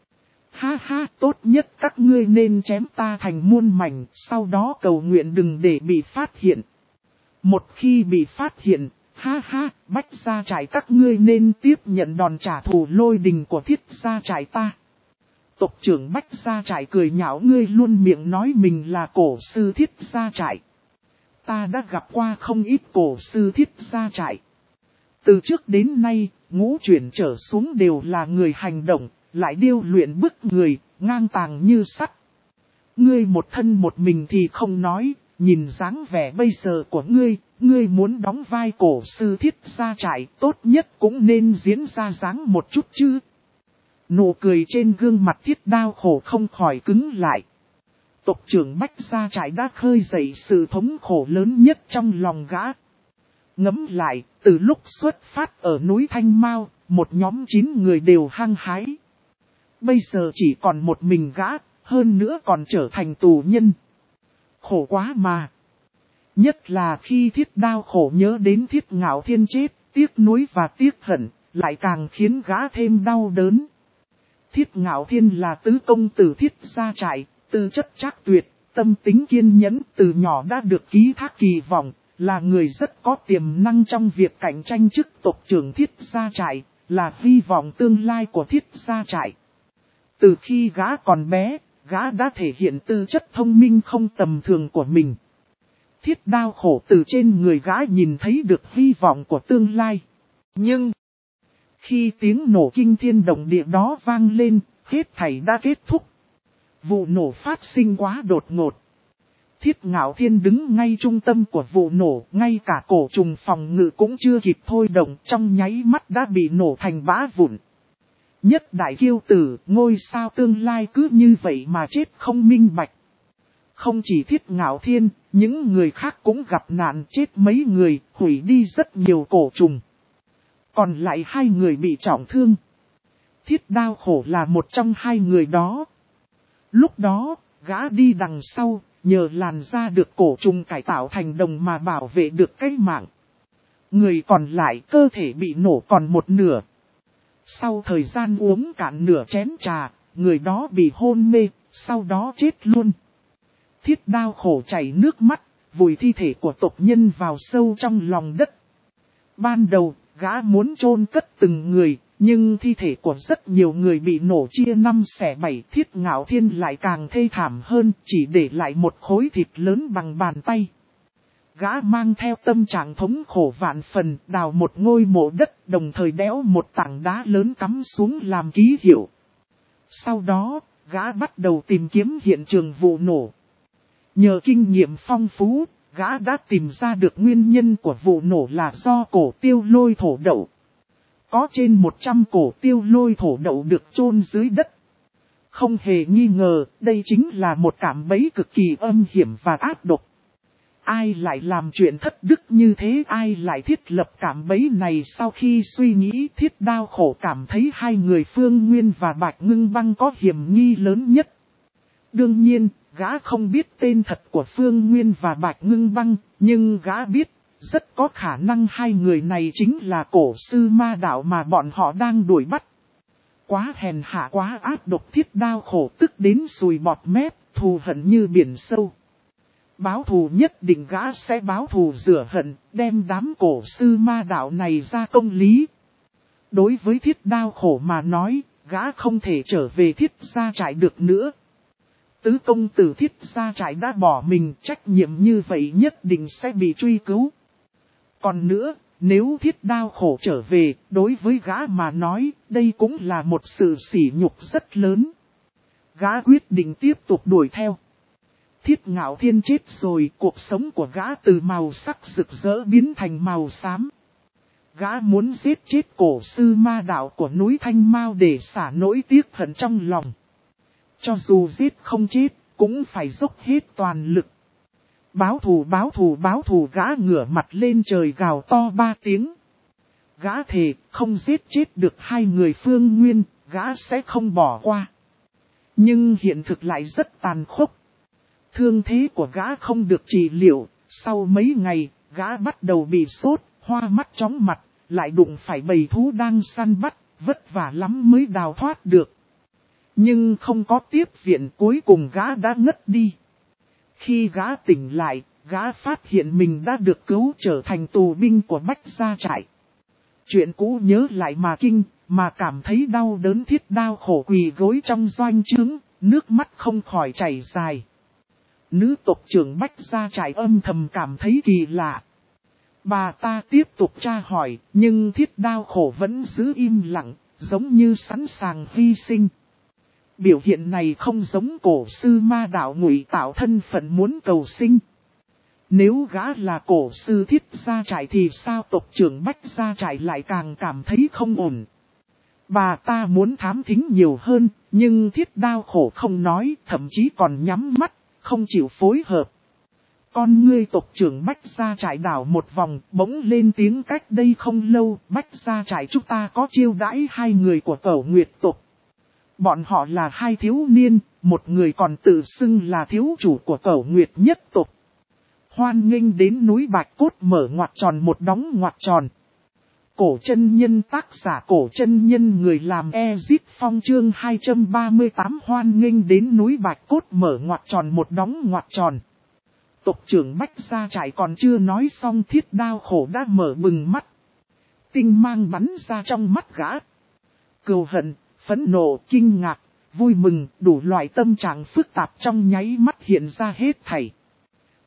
Ha ha, tốt nhất các ngươi nên chém ta thành muôn mảnh, sau đó cầu nguyện đừng để bị phát hiện. Một khi bị phát hiện, ha ha, Bách gia trại các ngươi nên tiếp nhận đòn trả thù lôi đình của Thiết gia trại ta. Tộc trưởng Bách gia trại cười nhạo, ngươi luôn miệng nói mình là cổ sư Thiết gia trại. Ta đã gặp qua không ít cổ sư Thiết gia trại. Từ trước đến nay, ngũ chuyển trở xuống đều là người hành động, lại điêu luyện bức người, ngang tàng như sắt. Ngươi một thân một mình thì không nói, nhìn dáng vẻ bây giờ của ngươi, ngươi muốn đóng vai cổ sư Thiết gia trại, tốt nhất cũng nên diễn ra dáng một chút chứ. Nụ cười trên gương mặt Thiết Đao Khổ không khỏi cứng lại. Tộc trưởng Bách gia trại đã khơi dậy sự thống khổ lớn nhất trong lòng gã. Ngẫm lại, từ lúc xuất phát ở núi Thanh Mao, một nhóm chín người đều hăng hái. Bây giờ chỉ còn một mình gã, hơn nữa còn trở thành tù nhân. Khổ quá mà. Nhất là khi Thiết Đao Khổ nhớ đến Thiết Ngạo Thiên chết, tiếc nuối và tiếc hận, lại càng khiến gã thêm đau đớn. Thiết Ngạo Thiên là tứ công tử Thiết gia trại, tư chất trác tuyệt, tâm tính kiên nhẫn, từ nhỏ đã được ký thác kỳ vọng, là người rất có tiềm năng trong việc cạnh tranh chức tộc trưởng Thiết gia trại, là hy vọng tương lai của Thiết gia trại. Từ khi gã còn bé, gã đã thể hiện tư chất thông minh không tầm thường của mình. Thiết đao khổ từ trên người gã nhìn thấy được hy vọng của tương lai. Nhưng, khi tiếng nổ kinh thiên động địa đó vang lên, hết thảy đã kết thúc. Vụ nổ phát sinh quá đột ngột. Thiết Ngạo Thiên đứng ngay trung tâm của vụ nổ, ngay cả cổ trùng phòng ngự cũng chưa kịp thôi động, trong nháy mắt đã bị nổ thành bã vụn. Nhất đại kiêu tử, ngôi sao tương lai cứ như vậy mà chết không minh bạch. Không chỉ Thiết Ngạo Thiên, những người khác cũng gặp nạn, chết mấy người, hủy đi rất nhiều cổ trùng. Còn lại hai người bị trọng thương. Thiết đao khổ là một trong hai người đó. Lúc đó, gã đi đằng sau, nhờ làn da được cổ trùng cải tạo thành đồng mà bảo vệ được cái mạng. Người còn lại cơ thể bị nổ còn một nửa. Sau thời gian uống cạn nửa chén trà, người đó bị hôn mê, sau đó chết luôn. Thiết đao khổ chảy nước mắt, vùi thi thể của tộc nhân vào sâu trong lòng đất. Ban đầu, gã muốn chôn cất từng người, nhưng thi thể của rất nhiều người bị nổ chia năm xẻ bảy. Thiết Ngạo Thiên lại càng thê thảm hơn, chỉ để lại một khối thịt lớn bằng bàn tay. Gã mang theo tâm trạng thống khổ vạn phần, đào một ngôi mộ đất, đồng thời đẽo một tảng đá lớn cắm xuống làm ký hiệu. Sau đó, gã bắt đầu tìm kiếm hiện trường vụ nổ. Nhờ kinh nghiệm phong phú, gã đã tìm ra được nguyên nhân của vụ nổ là do cổ tiêu lôi thổ đậu. Có trên một trăm cổ tiêu lôi thổ đậu được chôn dưới đất. Không hề nghi ngờ, đây chính là một cạm bẫy cực kỳ âm hiểm và ác độc. Ai lại làm chuyện thất đức như thế, ai lại thiết lập cạm bẫy này? Sau khi suy nghĩ, Thiết đao khổ cảm thấy hai người Phương Nguyên và Bạch Ngưng Băng có hiểm nghi lớn nhất. Đương nhiên, gã không biết tên thật của Phương Nguyên và Bạch Ngưng Băng, nhưng gã biết, rất có khả năng hai người này chính là cổ sư ma đạo mà bọn họ đang đuổi bắt. Quá hèn hạ, quá ác độc. Thiết đao khổ tức đến sùi bọt mép, thù hận như biển sâu. Báo thù nhất định gã sẽ báo thù rửa hận, đem đám cổ sư ma đạo này ra công lý. Đối với Thiết đao khổ mà nói, gã không thể trở về Thiết gia trại được nữa. Tứ công tử Thiết gia trại đã bỏ mình, trách nhiệm như vậy nhất định sẽ bị truy cứu. Còn nữa, nếu Thiết đao khổ trở về, đối với gã mà nói, đây cũng là một sự sỉ nhục rất lớn. Gã quyết định tiếp tục đuổi theo. Thiết Ngạo Thiên chết rồi, cuộc sống của gã từ màu sắc rực rỡ biến thành màu xám. Gã muốn giết chết cổ sư ma đạo của núi Thanh Mao để xả nỗi tiếc hận trong lòng. Cho dù giết không chết, cũng phải dốc hết toàn lực. Báo thù, báo thù, báo thù. Gã ngửa mặt lên trời gào to ba tiếng. Gã thề không giết chết được hai người Phương Nguyên, gã sẽ không bỏ qua. Nhưng hiện thực lại rất tàn khốc. Thương thế của gã không được trị liệu, sau mấy ngày, gã bắt đầu bị sốt, hoa mắt chóng mặt, lại đụng phải bầy thú đang săn bắt, vất vả lắm mới đào thoát được. Nhưng không có tiếp viện, cuối cùng gã đã ngất đi. Khi gã tỉnh lại, gã phát hiện mình đã được cứu trở thành tù binh của Bách gia trại. Chuyện cũ nhớ lại mà kinh, mà cảm thấy đau đớn. Thiết đao khổ quỳ gối trong doanh trướng, nước mắt không khỏi chảy dài. Nữ tộc trưởng Bách gia trại âm thầm cảm thấy kỳ lạ. Bà ta tiếp tục tra hỏi, nhưng Thiết đao khổ vẫn giữ im lặng, giống như sẵn sàng hy sinh. Biểu hiện này không giống cổ sư ma đạo ngụy tạo thân phận muốn cầu sinh. Nếu gã là cổ sư Thiết gia trại thì sao tộc trưởng Bách gia trại lại càng cảm thấy không ổn. Bà ta muốn thám thính nhiều hơn, nhưng Thiết đao khổ không nói, thậm chí còn nhắm mắt, không chịu phối hợp. Con ngươi tộc trưởng Bách gia trại đảo một vòng, bỗng lên tiếng: cách đây không lâu, Bách gia trại chúng ta có chiêu đãi hai người của Cẩu Nguyệt tộc. Bọn họ là hai thiếu niên, một người còn tự xưng là thiếu chủ của Cẩu Nguyệt nhất tộc. Hoan nghênh đến núi Bạch Cốt, mở ngoặc tròn một đóng ngoặc tròn. Cổ chân nhân, tác giả Cổ chân nhân, người làm Ezit Phong, chương hai trăm ba mươi tám. Hoan nghênh đến núi Bạch Cốt, mở ngoặc tròn một đóng ngoặc tròn. Tộc trưởng Bách gia trại còn chưa nói xong, Thiết đao khổ đã mở bừng mắt. Tinh mang bắn ra trong mắt gã. Cừu hận, phẫn nộ, kinh ngạc, vui mừng, đủ loại tâm trạng phức tạp trong nháy mắt hiện ra hết thảy.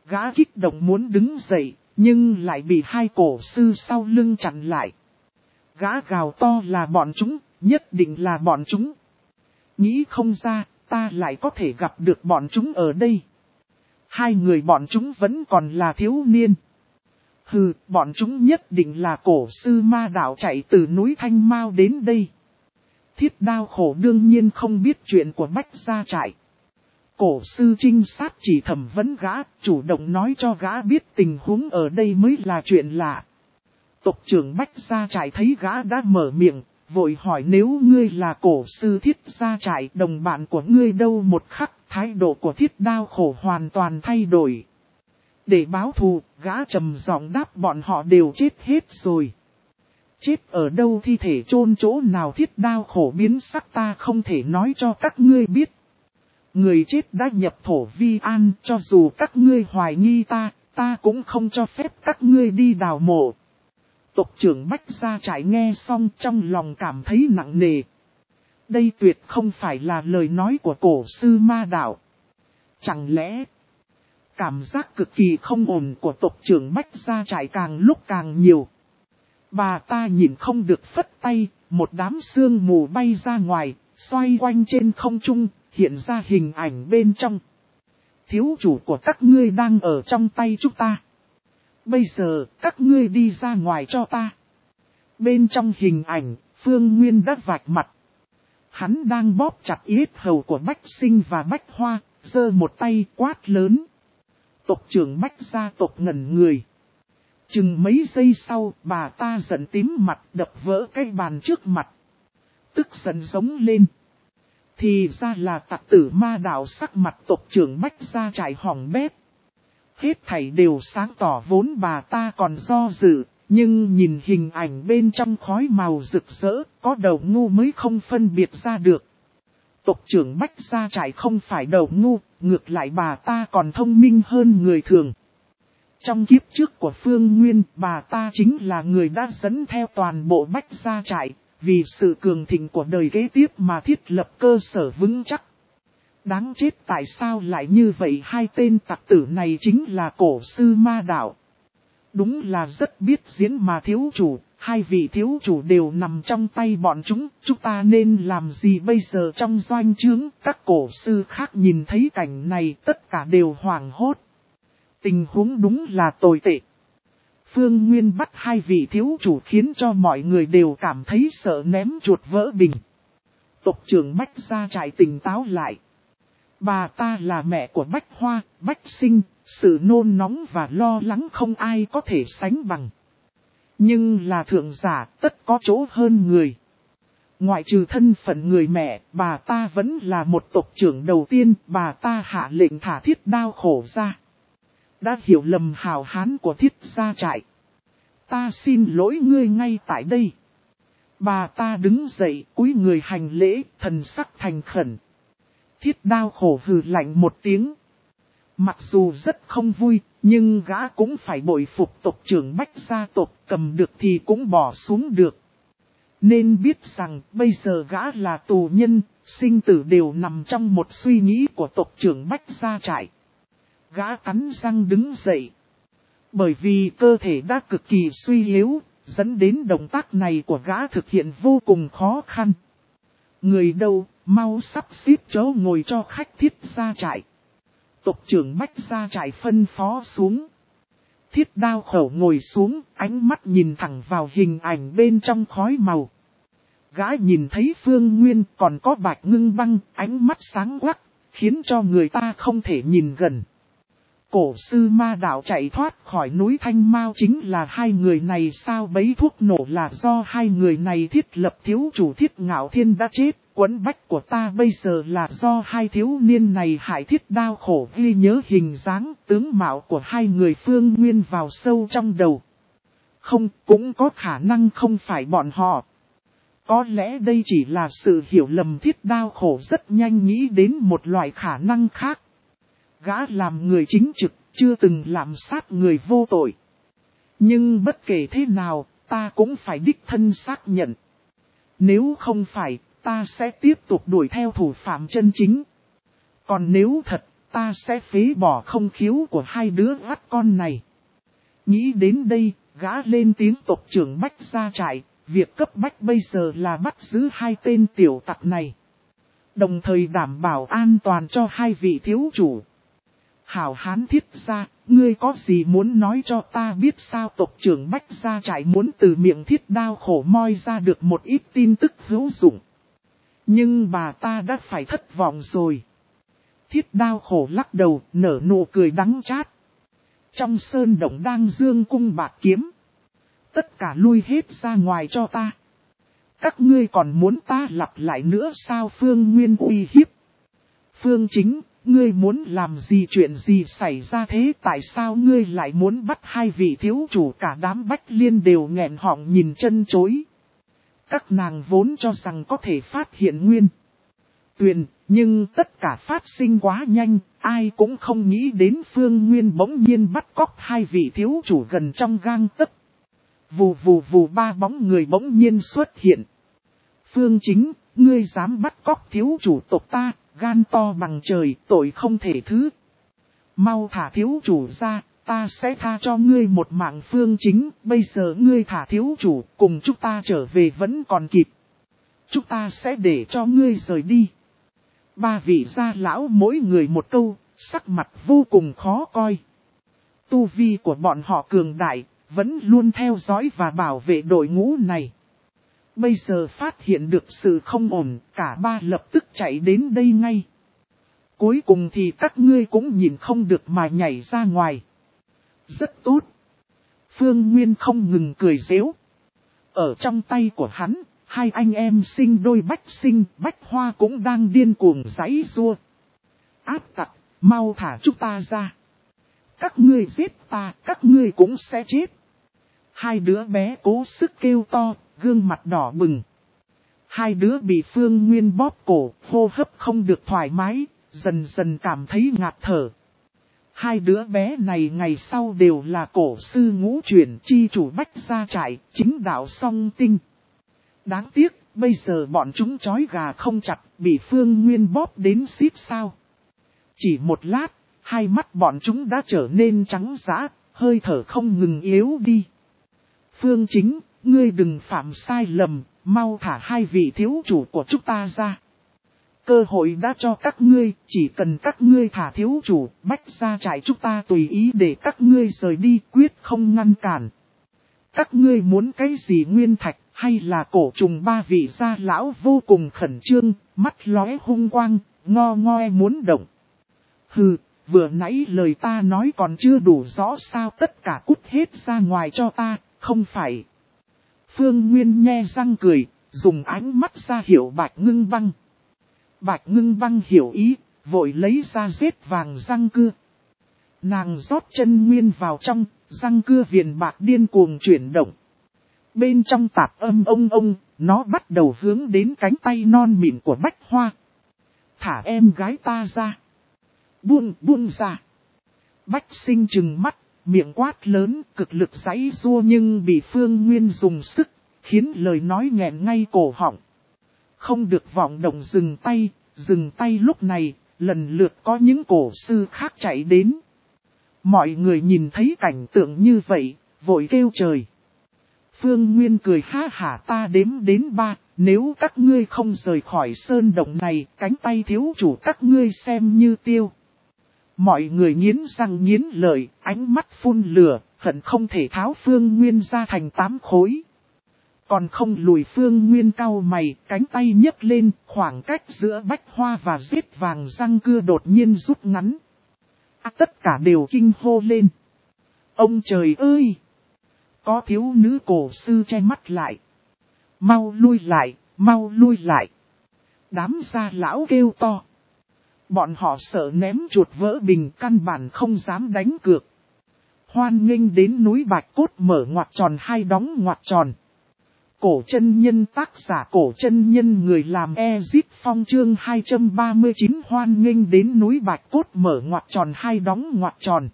Gã kích động muốn đứng dậy, nhưng lại bị hai cổ sư sau lưng chặn lại. Gã gào to là bọn chúng, nhất định là bọn chúng. Nghĩ không ra, ta lại có thể gặp được bọn chúng ở đây. Hai người bọn chúng vẫn còn là thiếu niên. Hừ, bọn chúng nhất định là cổ sư ma đạo chạy từ núi Thanh Mao đến đây. Thiết Đao Khổ đương nhiên không biết chuyện của Bách Gia Trại. Cổ sư trinh sát chỉ thẩm vấn gã, chủ động nói cho gã biết tình huống ở đây mới là chuyện lạ. Tộc trưởng Bách Gia Trại thấy gã đã mở miệng, vội hỏi nếu ngươi là cổ sư Thiết Gia Trại, đồng bạn của ngươi đâu? Một khắc, thái độ của Thiết Đao Khổ hoàn toàn thay đổi. Để báo thù, gã trầm giọng đáp bọn họ đều chết hết rồi. Chết ở đâu, thi thể chôn chỗ nào? Thiết Đao Khổ biến sắc, ta không thể nói cho các ngươi biết. Người chết đã nhập thổ vi an, cho dù các ngươi hoài nghi ta, ta cũng không cho phép các ngươi đi đào mộ. Tộc trưởng Bách Gia Trại nghe xong trong lòng cảm thấy nặng nề. Đây tuyệt không phải là lời nói của cổ sư ma đạo. Chẳng lẽ cảm giác cực kỳ không ổn của tộc trưởng Bách Gia Trại càng lúc càng nhiều. Bà ta nhìn không được phất tay, một đám sương mù bay ra ngoài, xoay quanh trên không trung, hiện ra hình ảnh bên trong. Thiếu chủ của các ngươi đang ở trong tay chúng ta. Bây giờ, các ngươi đi ra ngoài cho ta. Bên trong hình ảnh, Phương Nguyên đã vạch mặt. Hắn đang bóp chặt yết hầu của Bách Sinh và Bách Hoa, giơ một tay quát lớn. Tộc trưởng Bách gia tộc ngẩn người. Chừng mấy giây sau, bà ta giận tím mặt đập vỡ cái bàn trước mặt. Tức giận giống lên. Thì ra là tặc tử ma đạo, sắc mặt tộc trưởng Bách Gia Trại hỏng bét. Hết thảy đều sáng tỏ, vốn bà ta còn do dự, nhưng nhìn hình ảnh bên trong khói màu rực rỡ, có đầu ngu mới không phân biệt ra được. Tộc trưởng Bách Gia Trại không phải đầu ngu, ngược lại bà ta còn thông minh hơn người thường. Trong kiếp trước của Phương Nguyên, bà ta chính là người đã dẫn theo toàn bộ Bách Gia Trại, vì sự cường thịnh của đời kế tiếp mà thiết lập cơ sở vững chắc. Đáng chết, tại sao lại như vậy? Hai tên tặc tử này chính là cổ sư ma đạo. Đúng là rất biết diễn mà thiếu chủ, hai vị thiếu chủ đều nằm trong tay bọn chúng, chúng ta nên làm gì bây giờ? Trong doanh trướng, các cổ sư khác nhìn thấy cảnh này tất cả đều hoảng hốt. Tình huống đúng là tồi tệ. Phương Nguyên bắt hai vị thiếu chủ khiến cho mọi người đều cảm thấy sợ ném chuột vỡ bình. Tộc trưởng Bách Gia Trại tỉnh táo lại. Bà ta là mẹ của Bách Hoa, Bách Sinh, sự nôn nóng và lo lắng không ai có thể sánh bằng. Nhưng là thượng giả, tất có chỗ hơn người. Ngoại trừ thân phận người mẹ, bà ta vẫn là một tộc trưởng đầu tiên, bà ta hạ lệnh thả Thiết Đao Khổ ra. Đã hiểu lầm hào hán của Thiết Gia Trại. Ta xin lỗi ngươi ngay tại đây. Bà ta đứng dậy, cúi người hành lễ, thần sắc thành khẩn. Thiết Đao Khổ hừ lạnh một tiếng. Mặc dù rất không vui, nhưng gã cũng phải bội phục tộc trưởng Bách gia tộc, cầm được thì cũng bỏ xuống được. Nên biết rằng bây giờ gã là tù nhân, sinh tử đều nằm trong một suy nghĩ của tộc trưởng Bách Gia Trại. Gã cắn răng đứng dậy. Bởi vì cơ thể đã cực kỳ suy yếu, dẫn đến động tác này của gã thực hiện vô cùng khó khăn. Người đâu, mau sắp xếp chỗ ngồi cho khách Thiết Gia Trại. Tộc trưởng Bách Gia Trại phân phó xuống. Thiết Đao Khổ ngồi xuống, ánh mắt nhìn thẳng vào hình ảnh bên trong khói màu. Gã nhìn thấy Phương Nguyên còn có Bạch Ngưng Băng, ánh mắt sáng quắc, khiến cho người ta không thể nhìn gần. Cổ sư ma đạo chạy thoát khỏi núi Thanh Mao chính là hai người này sao? Bấy thuốc nổ là do hai người này thiết lập. Thiếu chủ Thiết Ngạo Thiên đã chết, quấn bách của ta bây giờ là do hai thiếu niên này hại. Thiết Đao Khổ ghi nhớ hình dáng, tướng mạo của hai người Phương Nguyên vào sâu trong đầu. Không, cũng có khả năng không phải bọn họ. Có lẽ đây chỉ là sự hiểu lầm. Thiết Đao Khổ rất nhanh nghĩ đến một loại khả năng khác. Gã làm người chính trực, chưa từng làm sát người vô tội. Nhưng bất kể thế nào, ta cũng phải đích thân xác nhận. Nếu không phải, ta sẽ tiếp tục đuổi theo thủ phạm chân chính. Còn nếu thật, ta sẽ phế bỏ không khiếu của hai đứa vắt con này. Nghĩ đến đây, gã lên tiếng tộc trưởng Bách Gia Trại, việc cấp bách bây giờ là bắt giữ hai tên tiểu tặc này. Đồng thời đảm bảo an toàn cho hai vị thiếu chủ. Hảo Hán Thiết Gia, ngươi có gì muốn nói cho ta biết sao? Tộc trưởng Bách Gia Trại muốn từ miệng Thiết Đao Khổ moi ra được một ít tin tức hữu dụng. Nhưng bà ta đã phải thất vọng rồi. Thiết Đao Khổ lắc đầu, nở nụ cười đắng chát. Trong sơn động đang dương cung bạt kiếm. Tất cả lui hết ra ngoài cho ta. Các ngươi còn muốn ta lặp lại nữa sao? Phương Nguyên uy hiếp. Phương Chính, ngươi muốn làm gì, chuyện gì xảy ra thế? Tại sao ngươi lại muốn bắt hai vị thiếu chủ? Cả đám Bách Liên đều nghẹn họng nhìn chân chối. Các nàng vốn cho rằng có thể phát hiện Nguyên Tuyền, nhưng tất cả phát sinh quá nhanh, ai cũng không nghĩ đến Phương Nguyên bỗng nhiên bắt cóc hai vị thiếu chủ gần trong gang tấc. Vù vù vù, ba bóng người bỗng nhiên xuất hiện. Phương Chính, ngươi dám bắt cóc thiếu chủ tộc ta, gan to bằng trời, tội không thể thứ. Mau thả thiếu chủ ra, ta sẽ tha cho ngươi một mạng. Phương Chính, bây giờ ngươi thả thiếu chủ, cùng chúng ta trở về vẫn còn kịp. Chúng ta sẽ để cho ngươi rời đi. Ba vị gia lão mỗi người một câu, sắc mặt vô cùng khó coi. Tu vi của bọn họ cường đại, vẫn luôn theo dõi và bảo vệ đội ngũ này. Bây giờ phát hiện được sự không ổn, cả ba lập tức chạy đến đây ngay. Cuối cùng thì các ngươi cũng nhìn không được mà nhảy ra ngoài. Rất tốt. Phương Nguyên không ngừng cười giễu. Ở trong tay của hắn, hai anh em sinh đôi Bách Sinh, Bách Hoa cũng đang điên cuồng giãy giụa. Áp tặc, mau thả chúng ta ra. Các ngươi giết ta, các ngươi cũng sẽ chết. Hai đứa bé cố sức kêu to, gương mặt đỏ bừng. Hai đứa bị Phương Nguyên bóp cổ, hô hấp không được thoải mái, dần dần cảm thấy ngạt thở. Hai đứa bé này ngày sau đều là cổ sư ngũ chuyển chi chủ Bách Gia Trại, chính đạo song tinh. Đáng tiếc, bây giờ bọn chúng trói gà không chặt, bị Phương Nguyên bóp đến xít sao. Chỉ một lát, hai mắt bọn chúng đã trở nên trắng dã, hơi thở không ngừng yếu đi. Phương Chính, ngươi đừng phạm sai lầm, mau thả hai vị thiếu chủ của chúng ta ra. Cơ hội đã cho các ngươi, chỉ cần các ngươi thả thiếu chủ, Bách Gia Trại chúng ta tùy ý để các ngươi rời đi, quyết không ngăn cản. Các ngươi muốn cái gì, nguyên thạch hay là cổ trùng? Ba vị gia lão vô cùng khẩn trương, mắt lóe hung quang, ngo ngoe muốn động. Hừ, vừa nãy lời ta nói còn chưa đủ rõ sao? Tất cả cút hết ra ngoài cho ta, không phải. Phương Nguyên nhe răng cười, dùng ánh mắt ra hiệu Bạch Ngưng Băng. Bạch Ngưng Băng hiểu ý, vội lấy ra rết vàng răng cưa. Nàng rót chân nguyên vào trong, răng cưa viền bạc điên cuồng chuyển động. Bên trong tạp âm ông ông, nó bắt đầu hướng đến cánh tay non mịn của Bách Hoa. Thả em gái ta ra. Buông, buông ra. Bách Sinh trừng mắt, miệng quát lớn, cực lực giãy giụa nhưng bị Phương Nguyên dùng sức, khiến lời nói nghẹn ngay cổ họng. Không được vọng động, dừng tay, dừng tay. Lúc này, lần lượt có những cổ sư khác chạy đến. Mọi người nhìn thấy cảnh tượng như vậy, vội kêu trời. Phương Nguyên cười ha hả, ta đếm đến ba, nếu các ngươi không rời khỏi sơn động này, cánh tay thiếu chủ các ngươi xem như tiêu. Mọi người nghiến răng nghiến lợi, ánh mắt phun lửa, hận không thể tháo Phương Nguyên ra thành tám khối. Còn không lùi. Phương Nguyên cau mày, cánh tay nhấc lên, khoảng cách giữa Bách Hoa và rết vàng răng cưa đột nhiên rút ngắn. À, tất cả đều kinh hô lên. Ông trời ơi! Có thiếu nữ cổ sư che mắt lại. Mau lui lại, mau lui lại. Đám gia lão kêu to. Bọn họ sợ ném chuột vỡ bình, căn bản không dám đánh cược. Hoan nghênh đến núi Bạch Cốt mở ngoặc tròn hai đóng ngoặc tròn. Cổ chân nhân, tác giả Cổ chân nhân, người làm Ezit Phong, chương hai trăm ba mươi chín. Hoan nghênh đến núi Bạch Cốt mở ngoặc tròn hai đóng ngoặc tròn.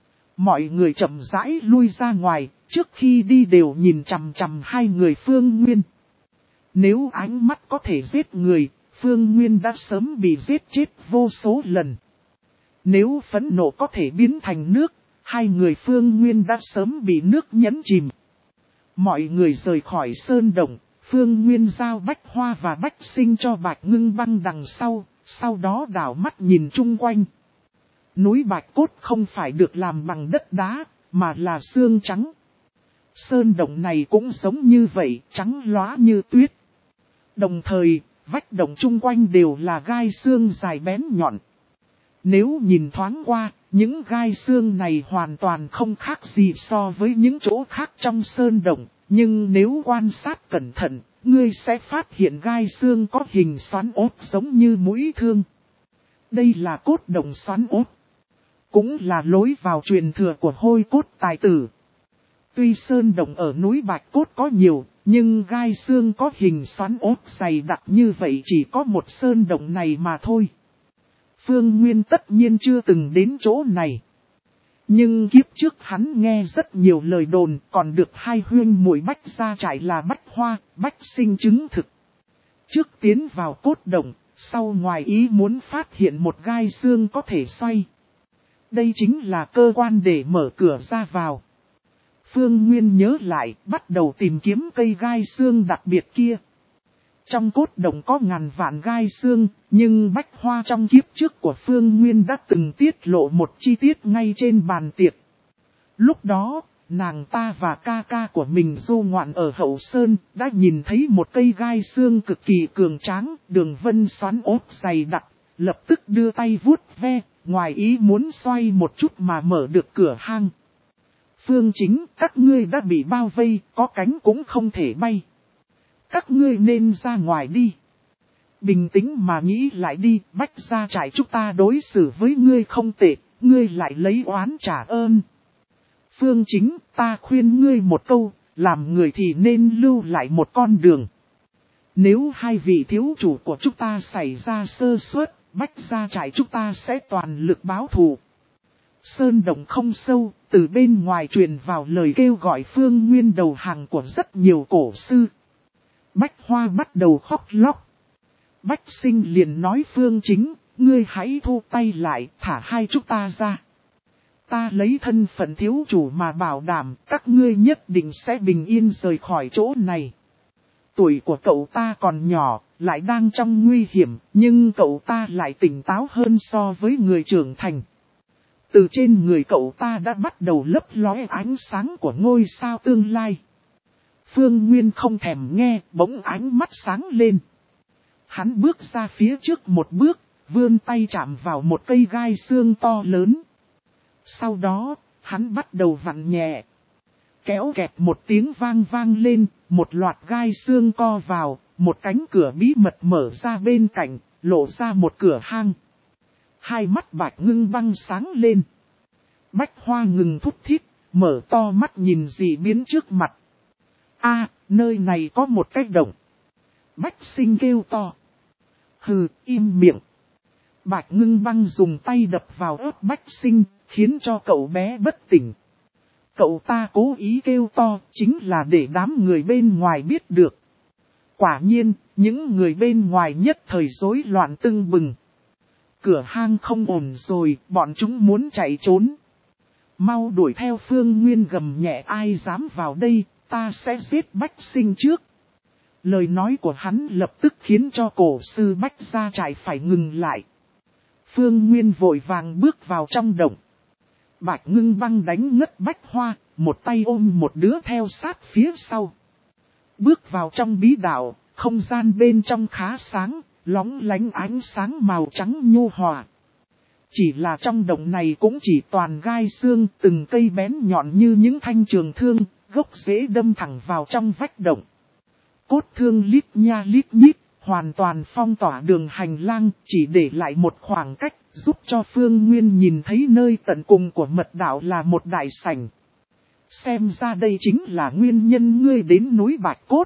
Mọi người chậm rãi lui ra ngoài, trước khi đi đều nhìn chằm chằm hai người Phương Nguyên. Nếu ánh mắt có thể giết người, Phương Nguyên đã sớm bị giết chết vô số lần. Nếu phẫn nộ có thể biến thành nước, hai người Phương Nguyên đã sớm bị nước nhấn chìm. Mọi người rời khỏi sơn động, Phương Nguyên giao Bách Hoa và Bách Sinh cho Bạch Ngưng Băng đằng sau, sau đó đảo mắt nhìn chung quanh. Núi Bạch Cốt không phải được làm bằng đất đá, mà là xương trắng. Sơn động này cũng giống như vậy, trắng lóa như tuyết. Đồng thời, vách động chung quanh đều là gai xương dài bén nhọn. Nếu nhìn thoáng qua, những gai xương này hoàn toàn không khác gì so với những chỗ khác trong sơn động. Nhưng nếu quan sát cẩn thận, ngươi sẽ phát hiện gai xương có hình xoắn ốt giống như mũi thương. Đây là cốt động xoắn ốt. Cũng là lối vào truyền thừa của hôi cốt tài tử. Tuy sơn động ở núi Bạch Cốt có nhiều, nhưng gai xương có hình xoắn ốt dày đặc như vậy chỉ có một sơn động này mà thôi. Phương Nguyên tất nhiên chưa từng đến chỗ này. Nhưng kiếp trước hắn nghe rất nhiều lời đồn, còn được hai huyên muội Bách Gia Trại là Bách Hoa, Bách Sinh chứng thực. Trước tiến vào cốt động, sau ngoài ý muốn phát hiện một gai xương có thể xoay. Đây chính là cơ quan để mở cửa ra vào. Phương Nguyên nhớ lại, bắt đầu tìm kiếm cây gai xương đặc biệt kia. Trong cốt động có ngàn vạn gai xương, nhưng Bách Hoa trong kiếp trước của Phương Nguyên đã từng tiết lộ một chi tiết ngay trên bàn tiệc. Lúc đó, nàng ta và ca ca của mình du ngoạn ở Hậu Sơn, đã nhìn thấy một cây gai xương cực kỳ cường tráng, đường vân xoắn ốt dày đặc, lập tức đưa tay vuốt ve, ngoài ý muốn xoay một chút mà mở được cửa hang. Phương Chính, các ngươi đã bị bao vây, có cánh cũng không thể bay. Các ngươi nên ra ngoài đi. Bình tĩnh mà nghĩ lại đi, Bách Gia Trại chúng ta đối xử với ngươi không tệ, ngươi lại lấy oán trả ơn. Phương Chính, ta khuyên ngươi một câu, làm người thì nên lưu lại một con đường. Nếu hai vị thiếu chủ của chúng ta xảy ra sơ suất, Bách Gia Trại chúng ta sẽ toàn lực báo thù. Sơn động không sâu, từ bên ngoài truyền vào lời kêu gọi Phương Nguyên đầu hàng của rất nhiều cổ sư. Bách Hoa bắt đầu khóc lóc. Bách Sinh liền nói Phương Chính, ngươi hãy thu tay lại, thả hai chúng ta ra. Ta lấy thân phận thiếu chủ mà bảo đảm các ngươi nhất định sẽ bình yên rời khỏi chỗ này. Tuổi của cậu ta còn nhỏ, lại đang trong nguy hiểm, nhưng cậu ta lại tỉnh táo hơn so với người trưởng thành. Từ trên người cậu ta đã bắt đầu lấp lóe ánh sáng của ngôi sao tương lai. Phương Nguyên không thèm nghe, bỗng ánh mắt sáng lên. Hắn bước ra phía trước một bước, vươn tay chạm vào một cây gai xương to lớn. Sau đó, hắn bắt đầu vặn nhẹ. Kéo kẹt một tiếng vang vang lên, một loạt gai xương co vào, một cánh cửa bí mật mở ra bên cạnh, lộ ra một cửa hang. Hai mắt Bạch Ngưng Băng sáng lên. Bách Hoa ngừng thúc thiết, mở to mắt nhìn dị biến trước mặt. A, nơi này có một cái động. Bách Sinh kêu to. Hừ, im miệng. Bạch Ngưng Băng dùng tay đập vào ớt Bách Sinh, khiến cho cậu bé bất tỉnh. Cậu ta cố ý kêu to, chính là để đám người bên ngoài biết được. Quả nhiên, những người bên ngoài nhất thời rối loạn tưng bừng. Cửa hang không ổn rồi, bọn chúng muốn chạy trốn. Mau đuổi theo Phương Nguyên gầm nhẹ, ai dám vào đây, ta sẽ giết Bách Sinh trước. Lời nói của hắn lập tức khiến cho cổ sư Bách Gia Trại phải ngừng lại. Phương Nguyên vội vàng bước vào trong động. Bạch Ngưng Băng đánh ngất Bách Hoa, một tay ôm một đứa theo sát phía sau. Bước vào trong bí đạo, không gian bên trong khá sáng, lóng lánh ánh sáng màu trắng nhu hòa. Chỉ là trong động này cũng chỉ toàn gai xương, từng cây bén nhọn như những thanh trường thương, gốc rễ đâm thẳng vào trong vách động. Cốt thương lít nha lít nhít, hoàn toàn phong tỏa đường hành lang, chỉ để lại một khoảng cách, giúp cho Phương Nguyên nhìn thấy nơi tận cùng của mật đạo là một đại sảnh. Xem ra đây chính là nguyên nhân ngươi đến núi Bạch Cốt.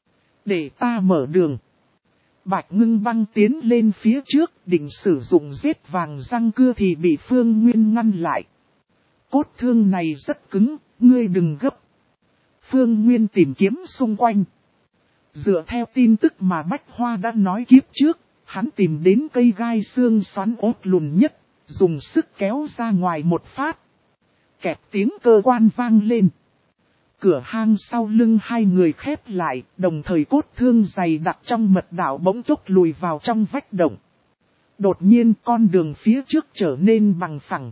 Để ta mở đường. Bạch Ngưng Băng tiến lên phía trước, định sử dụng giết vàng răng cưa thì bị Phương Nguyên ngăn lại. Cốt thương này rất cứng, ngươi đừng gấp. Phương Nguyên tìm kiếm xung quanh. Dựa theo tin tức mà Bách Hoa đã nói kiếp trước, hắn tìm đến cây gai xương xoắn ốt lùn nhất, dùng sức kéo ra ngoài một phát. Kẹp tiếng cơ quan vang lên. Cửa hang sau lưng hai người khép lại, đồng thời cốt thương dày đặc trong mật đạo bỗng chốc lùi vào trong vách động. Đột nhiên con đường phía trước trở nên bằng phẳng.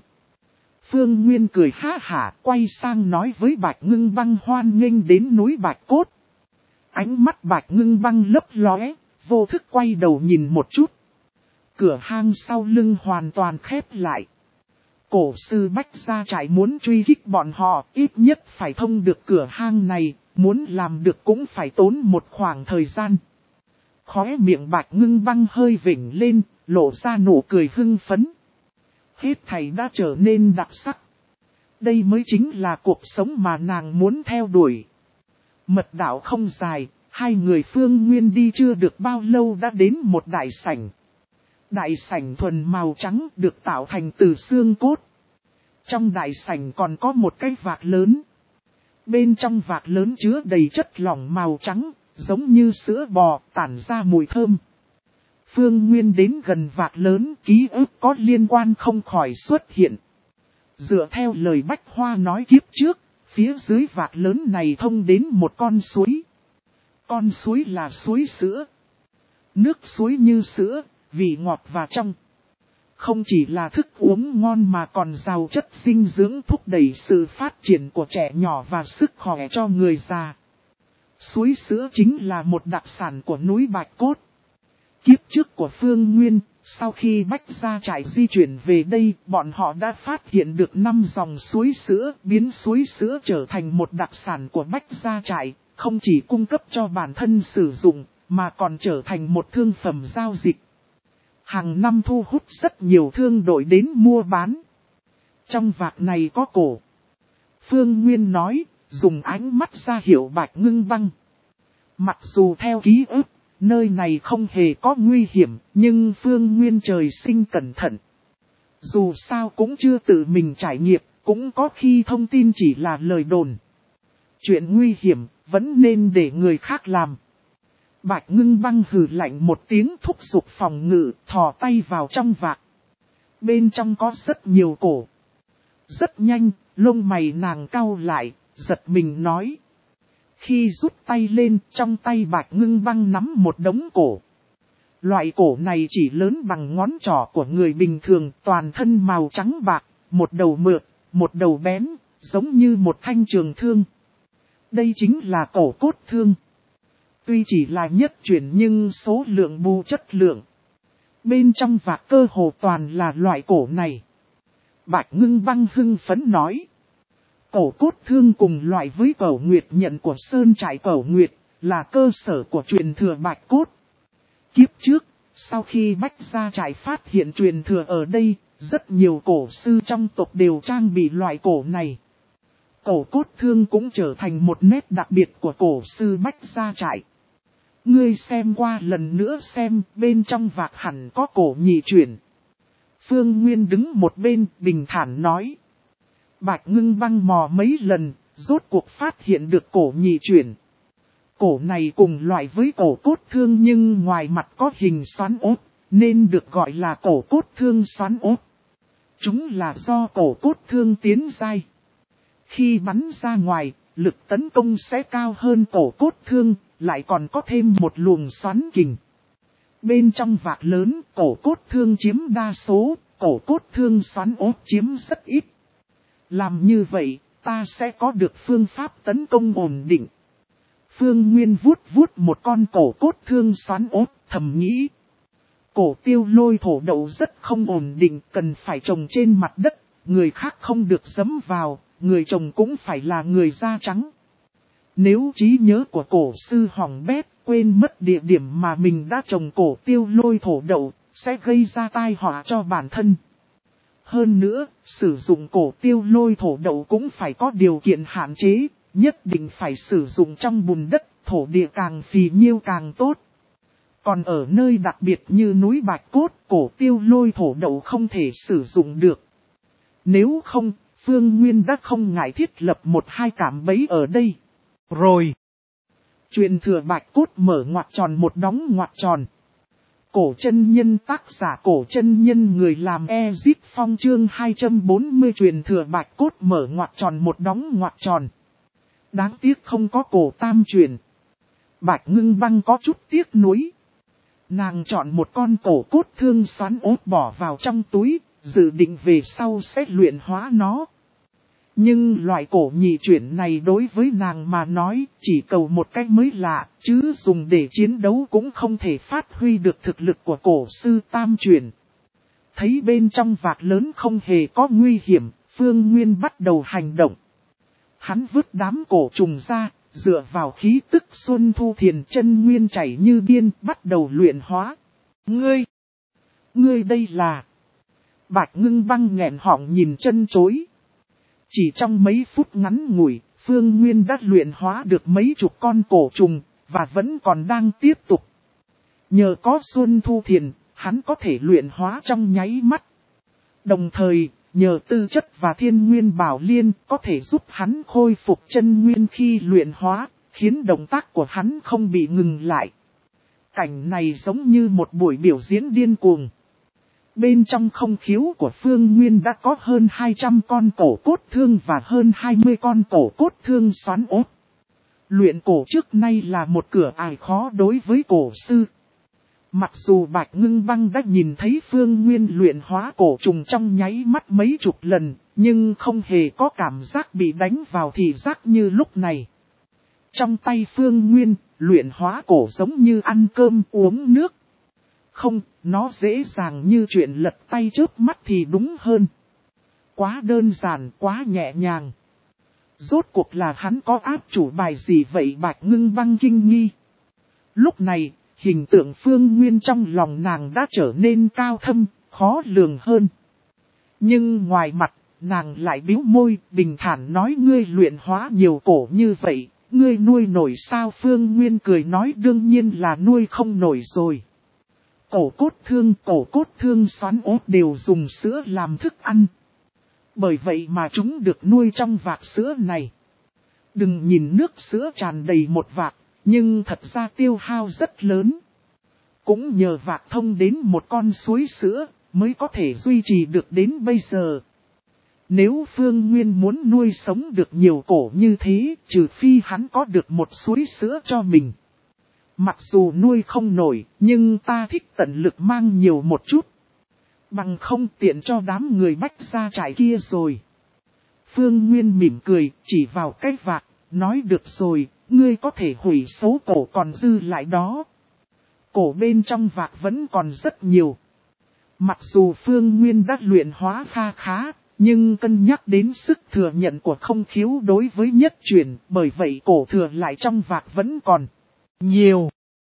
Phương Nguyên cười ha hả, quay sang nói với Bạch Ngưng Băng hoan nghênh đến núi Bạch Cốt. Ánh mắt Bạch Ngưng Băng lấp lóe, vô thức quay đầu nhìn một chút. Cửa hang sau lưng hoàn toàn khép lại. Cổ sư Bách Gia Trại muốn truy kích bọn họ, ít nhất phải thông được cửa hang này, muốn làm được cũng phải tốn một khoảng thời gian. Khóe miệng Bạch Ngưng Băng hơi vểnh lên, lộ ra nụ cười hưng phấn. Hết thảy đã trở nên đặc sắc. Đây mới chính là cuộc sống mà nàng muốn theo đuổi. Mật đạo không dài, hai người Phương Nguyên đi chưa được bao lâu đã đến một đại sảnh. Đại sảnh thuần màu trắng được tạo thành từ xương cốt. Trong đại sảnh còn có một cái vạc lớn. Bên trong vạc lớn chứa đầy chất lỏng màu trắng, giống như sữa bò, tản ra mùi thơm. Phương Nguyên đến gần vạc lớn, ký ức có liên quan không khỏi xuất hiện. Dựa theo lời Bách Hoa nói kiếp trước, phía dưới vạc lớn này thông đến một con suối. Con suối là suối sữa. Nước suối như sữa, vị ngọt và trong. Không chỉ là thức uống ngon mà còn giàu chất dinh dưỡng thúc đẩy sự phát triển của trẻ nhỏ và sức khỏe cho người già. Suối sữa chính là một đặc sản của núi Bạch Cốt. Kiếp trước của Phương Nguyên, sau khi Bách Gia Trại di chuyển về đây, bọn họ đã phát hiện được năm dòng suối sữa, biến suối sữa trở thành một đặc sản của Bách Gia Trại, không chỉ cung cấp cho bản thân sử dụng, mà còn trở thành một thương phẩm giao dịch. Hàng năm thu hút rất nhiều thương đội đến mua bán. Trong vạc này có cổ. Phương Nguyên nói, dùng ánh mắt ra hiệu Bạch Ngưng Băng. Mặc dù theo ký ức, nơi này không hề có nguy hiểm, nhưng Phương Nguyên trời sinh cẩn thận. Dù sao cũng chưa tự mình trải nghiệm, cũng có khi thông tin chỉ là lời đồn. Chuyện nguy hiểm, vẫn nên để người khác làm. Bạch Ngưng Băng hừ lạnh một tiếng thúc giục phòng ngự, thò tay vào trong vạc. Bên trong có rất nhiều cổ. Rất nhanh, lông mày nàng cau lại, giật mình nói. Khi rút tay lên, trong tay Bạch Ngưng Băng nắm một đống cổ. Loại cổ này chỉ lớn bằng ngón trỏ của người bình thường, toàn thân màu trắng bạc, một đầu mượt, một đầu bén, giống như một thanh trường thương. Đây chính là cổ cốt thương. Tuy chỉ là nhất chuyển nhưng số lượng bù chất lượng. Bên trong vạc cơ hồ toàn là loại cổ này. Bạch Ngưng Băng hưng phấn nói. Cổ cốt thương cùng loại với Cẩu Nguyệt nhận của Sơn Trại Cẩu Nguyệt, là cơ sở của truyền thừa Bạch Cốt. Kiếp trước, sau khi Bách Gia Trại phát hiện truyền thừa ở đây, rất nhiều cổ sư trong tộc đều trang bị loại cổ này. Cổ cốt thương cũng trở thành một nét đặc biệt của cổ sư Bách Gia Trại. Ngươi xem qua lần nữa xem, bên trong vạc hẳn có cổ nhị chuyển. Phương Nguyên đứng một bên, bình thản nói. Bạch Ngưng Băng mò mấy lần, rốt cuộc phát hiện được cổ nhị chuyển. Cổ này cùng loại với cổ cốt thương nhưng ngoài mặt có hình xoắn ốt, nên được gọi là cổ cốt thương xoắn ốt. Chúng là do cổ cốt thương tiến giai. Khi bắn ra ngoài, lực tấn công sẽ cao hơn cổ cốt thương, lại còn có thêm một luồng xoắn kình. Bên trong vạc lớn, cổ cốt thương chiếm đa số, cổ cốt thương xoắn ốt chiếm rất ít. Làm như vậy, ta sẽ có được phương pháp tấn công ổn định. Phương Nguyên vuốt vuốt một con cổ cốt thương xoắn ốt, thầm nghĩ. Cổ tiêu lôi thổ đậu rất không ổn định, cần phải trồng trên mặt đất, người khác không được dẫm vào, người trồng cũng phải là người da trắng. Nếu trí nhớ của cổ sư hỏng bét, quên mất địa điểm mà mình đã trồng cổ tiêu lôi thổ đậu, sẽ gây ra tai họa cho bản thân. Hơn nữa, sử dụng cổ tiêu lôi thổ đậu cũng phải có điều kiện hạn chế, nhất định phải sử dụng trong bùn đất, thổ địa càng phì nhiêu càng tốt. Còn ở nơi đặc biệt như núi Bạch Cốt, cổ tiêu lôi thổ đậu không thể sử dụng được. Nếu không, Phương Nguyên đã không ngại thiết lập một hai cạm bẫy ở đây. Rồi, truyền thừa Bạch Cốt mở ngoặc tròn một đóng ngoặc tròn. Cổ chân nhân tác giả cổ chân nhân người làm Ezip Phong chương hai trăm bốn mươi truyền thừa bạch cốt mở ngoặc tròn một đóng ngoặc tròn. Đáng tiếc không có cổ tam truyền. Bạch Ngưng Băng có chút tiếc nuối. Nàng chọn một con cổ cốt thương xoắn ốt bỏ vào trong túi, dự định về sau sẽ luyện hóa nó. Nhưng loại cổ nhị chuyển này đối với nàng mà nói chỉ cầu một cách mới lạ, chứ dùng để chiến đấu cũng không thể phát huy được thực lực của cổ sư tam chuyển. Thấy bên trong vạc lớn không hề có nguy hiểm, Phương Nguyên bắt đầu hành động. Hắn vứt đám cổ trùng ra, dựa vào khí tức Xuân Thu Thiền chân nguyên chảy như điên bắt đầu luyện hóa. Ngươi! Ngươi đây là... Bạch Ngưng Băng nghẹn họng nhìn chân chối. Chỉ trong mấy phút ngắn ngủi, Phương Nguyên đã luyện hóa được mấy chục con cổ trùng, và vẫn còn đang tiếp tục. Nhờ có Xuân Thu Thiền, hắn có thể luyện hóa trong nháy mắt. Đồng thời, nhờ tư chất và thiên nguyên bảo liên có thể giúp hắn khôi phục chân nguyên khi luyện hóa, khiến động tác của hắn không bị ngừng lại. Cảnh này giống như một buổi biểu diễn điên cuồng. Bên trong không khiếu của Phương Nguyên đã có hơn hai trăm con cổ cốt thương và hơn hai mươi con cổ cốt thương xoắn ốt. Luyện cổ trước nay là một cửa ải khó đối với cổ sư. Mặc dù Bạch Ngưng Băng đã nhìn thấy Phương Nguyên luyện hóa cổ trùng trong nháy mắt mấy chục lần, nhưng không hề có cảm giác bị đánh vào thị giác như lúc này. Trong tay Phương Nguyên, luyện hóa cổ giống như ăn cơm uống nước. Không, nó dễ dàng như chuyện lật tay chớp mắt thì đúng hơn. Quá đơn giản, quá nhẹ nhàng. Rốt cuộc là hắn có áp chủ bài gì vậy Bạch Ngưng Băng kinh nghi. Lúc này, hình tượng Phương Nguyên trong lòng nàng đã trở nên cao thâm, khó lường hơn. Nhưng ngoài mặt, nàng lại bĩu môi, bình thản nói ngươi luyện hóa nhiều cổ như vậy, ngươi nuôi nổi sao? Phương Nguyên cười nói đương nhiên là nuôi không nổi rồi. Cổ cốt thương, cổ cốt thương xoắn ốt đều dùng sữa làm thức ăn. Bởi vậy mà chúng được nuôi trong vạc sữa này. Đừng nhìn nước sữa tràn đầy một vạc, nhưng thật ra tiêu hao rất lớn. Cũng nhờ vạc thông đến một con suối sữa, mới có thể duy trì được đến bây giờ. Nếu Phương Nguyên muốn nuôi sống được nhiều cổ như thế, trừ phi hắn có được một suối sữa cho mình. Mặc dù nuôi không nổi, nhưng ta thích tận lực mang nhiều một chút. Bằng không tiện cho đám người bách gia trại kia rồi. Phương Nguyên mỉm cười, chỉ vào cái vạc, nói được rồi, ngươi có thể hủy số cổ còn dư lại đó. Cổ bên trong vạc vẫn còn rất nhiều. Mặc dù Phương Nguyên đã luyện hóa kha khá, nhưng cân nhắc đến sức thừa nhận của không khiếu đối với nhất chuyển, bởi vậy cổ thừa lại trong vạc vẫn còn nhiều.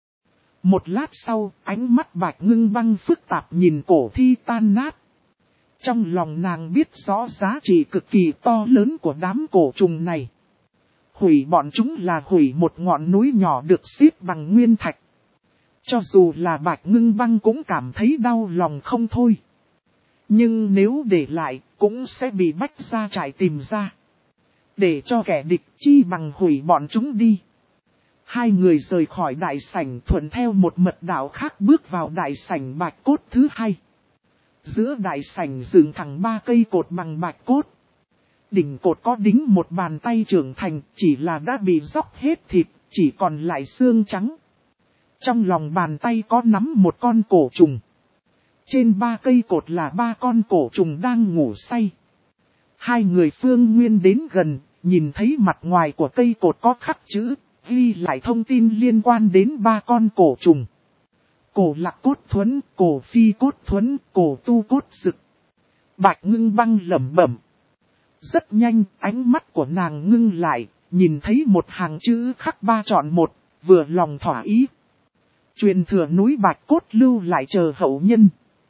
Một lát sau, ánh mắt Bạch Ngưng Băng phức tạp nhìn cổ thi tan nát. Trong lòng nàng biết rõ giá trị cực kỳ to lớn của đám cổ trùng này. Hủy bọn chúng là hủy một ngọn núi nhỏ được xếp bằng nguyên thạch. Cho dù là Bạch Ngưng Băng cũng cảm thấy đau lòng không thôi. Nhưng nếu để lại, cũng sẽ bị bách gia trại tìm ra. Để cho kẻ địch chi bằng hủy bọn chúng đi. Hai người rời khỏi đại sảnh thuận theo một mật đạo khác bước vào đại sảnh bạch cốt thứ hai. Giữa đại sảnh dựng thẳng ba cây cột bằng bạch cốt. Đỉnh cột có đính một bàn tay trưởng thành, chỉ là đã bị róc hết thịt, chỉ còn lại xương trắng. Trong lòng bàn tay có nắm một con cổ trùng. Trên ba cây cột là ba con cổ trùng đang ngủ say. Hai người Phương Nguyên đến gần, nhìn thấy mặt ngoài của cây cột có khắc chữ, ghi lại thông tin liên quan đến ba con cổ trùng. Cổ lạc cốt thuẫn, cổ phi cốt thuẫn, cổ tu cốt dực. Bạch Ngưng Băng lẩm bẩm. Rất nhanh, ánh mắt của nàng ngưng lại, nhìn thấy một hàng chữ khắc ba chọn một, vừa lòng thỏa ý. Truyền thừa núi Bạch Cốt lưu lại chờ hậu nhân.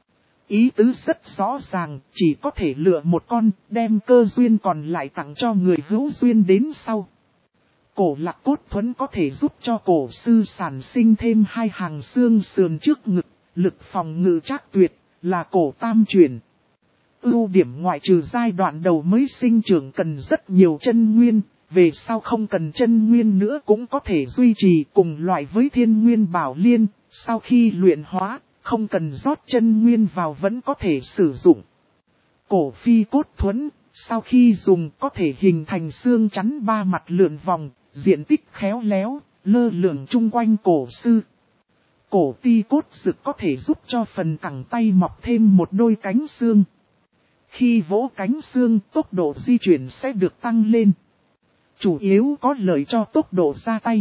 Ý tứ rất rõ ràng, chỉ có thể lựa một con, đem cơ duyên còn lại tặng cho người hữu duyên đến sau. Cổ lạc cốt thuẫn có thể giúp cho cổ sư sản sinh thêm hai hàng xương sườn trước ngực, lực phòng ngự trác tuyệt, là cổ tam chuyển. Ưu điểm ngoại trừ giai đoạn đầu mới sinh trưởng cần rất nhiều chân nguyên, về sau không cần chân nguyên nữa cũng có thể duy trì cùng loại với thiên nguyên bảo liên, sau khi luyện hóa, không cần rót chân nguyên vào vẫn có thể sử dụng. Cổ phi cốt thuẫn, sau khi dùng có thể hình thành xương chắn ba mặt lượn vòng, diện tích khéo léo, lơ lửng chung quanh cổ sư. Cổ ti cốt dực có thể giúp cho phần cẳng tay mọc thêm một đôi cánh xương. Khi vỗ cánh xương, tốc độ di chuyển sẽ được tăng lên. Chủ yếu có lợi cho tốc độ ra tay.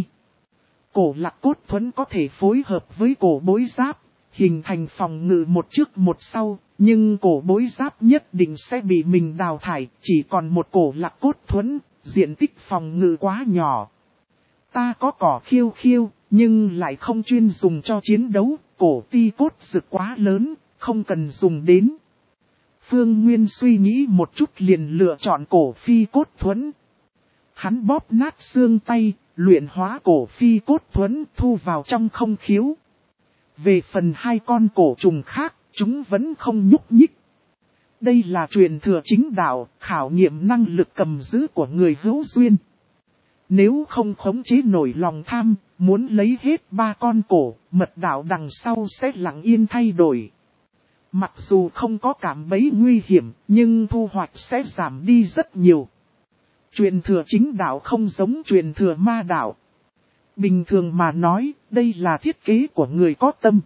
Cổ lạc cốt thuẫn có thể phối hợp với cổ bối giáp, hình thành phòng ngự một trước một sau, nhưng cổ bối giáp nhất định sẽ bị mình đào thải, chỉ còn một cổ lạc cốt thuẫn, diện tích phòng ngự quá nhỏ. Ta có cỏ khiêu khiêu, nhưng lại không chuyên dùng cho chiến đấu, cổ ti cốt dực quá lớn, không cần dùng đến. Phương Nguyên suy nghĩ một chút liền lựa chọn cổ phi cốt thuẫn. Hắn bóp nát xương tay, luyện hóa cổ phi cốt thuẫn thu vào trong không khiếu. Về phần hai con cổ trùng khác, chúng vẫn không nhúc nhích. Đây là truyền thừa chính đạo, khảo nghiệm năng lực cầm giữ của người hữu duyên. Nếu không khống chế nổi lòng tham, muốn lấy hết ba con cổ, mật đạo đằng sau sẽ lặng yên thay đổi. Mặc dù không có cảm bấy nguy hiểm, nhưng thu hoạch sẽ giảm đi rất nhiều. Truyền thừa chính đạo không giống truyền thừa ma đạo. Bình thường mà nói, đây là thiết kế của người có tâm.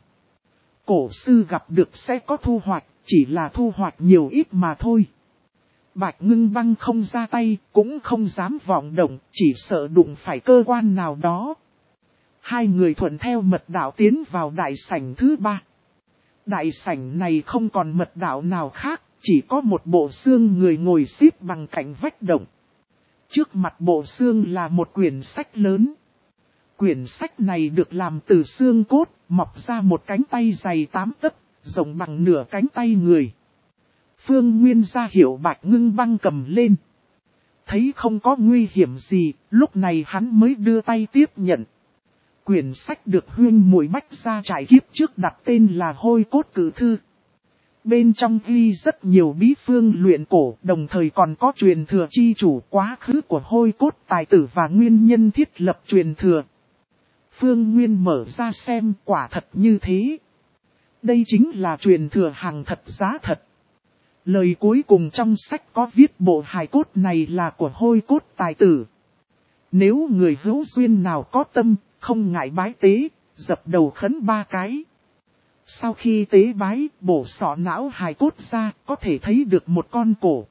Cổ sư gặp được sẽ có thu hoạch, chỉ là thu hoạch nhiều ít mà thôi. Bạch Ngưng Băng không ra tay, cũng không dám vọng động, chỉ sợ đụng phải cơ quan nào đó. Hai người thuận theo mật đạo tiến vào đại sảnh thứ ba. Đại sảnh này không còn mật đạo nào khác, chỉ có một bộ xương người ngồi xếp bằng cạnh vách động. Trước mặt bộ xương là một quyển sách lớn. Quyển sách này được làm từ xương cốt, mọc ra một cánh tay dày tám tấc, rộng bằng nửa cánh tay người. Phương Nguyên ra hiệu Bạch Ngưng Băng cầm lên. Thấy không có nguy hiểm gì, lúc này hắn mới đưa tay tiếp nhận. Quyển sách được Huyên Muội Bách gia trải kiếp trước đặt tên là Hôi Cốt Cử Thư. Bên trong ghi rất nhiều bí phương luyện cổ, đồng thời còn có truyền thừa chi chủ quá khứ của Hôi Cốt tài tử và nguyên nhân thiết lập truyền thừa. Phương Nguyên mở ra xem, quả thật như thế. Đây chính là truyền thừa hàng thật giá thật. Lời cuối cùng trong sách có viết bộ hài cốt này là của Hôi Cốt tài tử. Nếu người hữu duyên nào có tâm, không ngại bái tế, dập đầu khấn ba cái. Sau khi tế bái, bổ sọ não hài cốt ra, có thể thấy được một con cổ.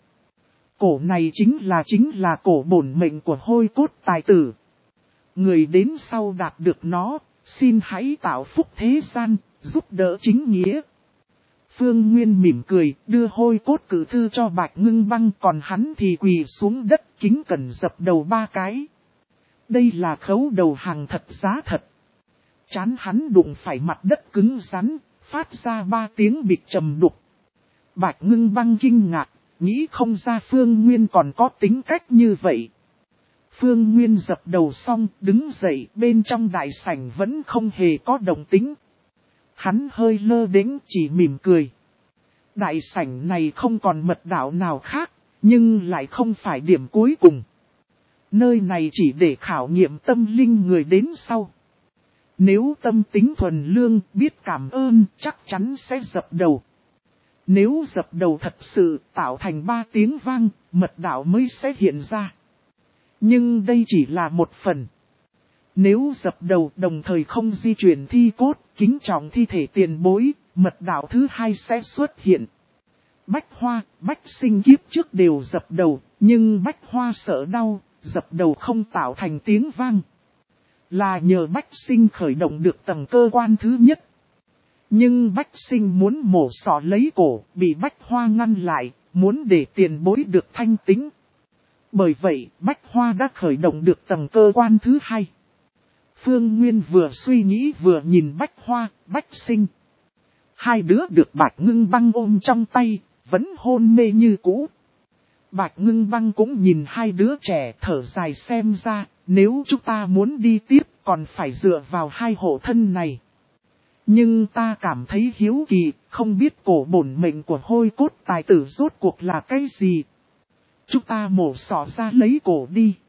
Cổ này chính là chính là cổ bổn mệnh của Hôi Cốt tài tử. Người đến sau đạt được nó, xin hãy tạo phúc thế gian, giúp đỡ chính nghĩa. Phương Nguyên mỉm cười, đưa Hôi Cốt Cử Thư cho Bạch Ngưng Băng, còn hắn thì quỳ xuống đất kính cẩn dập đầu ba cái. Đây là khấu đầu hàng thật giá thật. Chán hắn đụng phải mặt đất cứng rắn, phát ra ba tiếng bịch trầm đục. Bạch Ngưng Băng kinh ngạc, nghĩ không ra Phương Nguyên còn có tính cách như vậy. Phương Nguyên dập đầu xong, đứng dậy, bên trong đại sảnh vẫn không hề có động tĩnh. Hắn hơi lơ đễnh chỉ mỉm cười. Đại sảnh này không còn mật đạo nào khác, nhưng lại không phải điểm cuối cùng. Nơi này chỉ để khảo nghiệm tâm linh người đến sau. Nếu tâm tính thuần lương, biết cảm ơn, chắc chắn sẽ dập đầu. Nếu dập đầu thật sự tạo thành ba tiếng vang, mật đạo mới sẽ hiện ra. Nhưng đây chỉ là một phần. Nếu dập đầu đồng thời không di chuyển thi cốt, kính trọng thi thể tiền bối, mật đạo thứ hai sẽ xuất hiện. Bách Hoa, Bách Sinh kiếp trước đều dập đầu, nhưng Bách Hoa sợ đau, dập đầu không tạo thành tiếng vang. Là nhờ Bách Sinh khởi động được tầng cơ quan thứ nhất. Nhưng Bách Sinh muốn mổ sọ lấy cổ, bị Bách Hoa ngăn lại, muốn để tiền bối được thanh tĩnh. Bởi vậy, Bách Hoa đã khởi động được tầng cơ quan thứ hai. Phương Nguyên vừa suy nghĩ vừa nhìn Bách Hoa, Bách Sinh. Hai đứa được Bạch Ngưng Băng ôm trong tay, vẫn hôn mê như cũ. Bạch Ngưng Băng cũng nhìn hai đứa trẻ thở dài xem ra, nếu chúng ta muốn đi tiếp còn phải dựa vào hai hộ thân này. Nhưng ta cảm thấy hiếu kỳ, không biết cổ bổn mệnh của Hôi Cốt tài tử rốt cuộc là cái gì. Chúng ta mổ xỏ ra lấy cổ đi.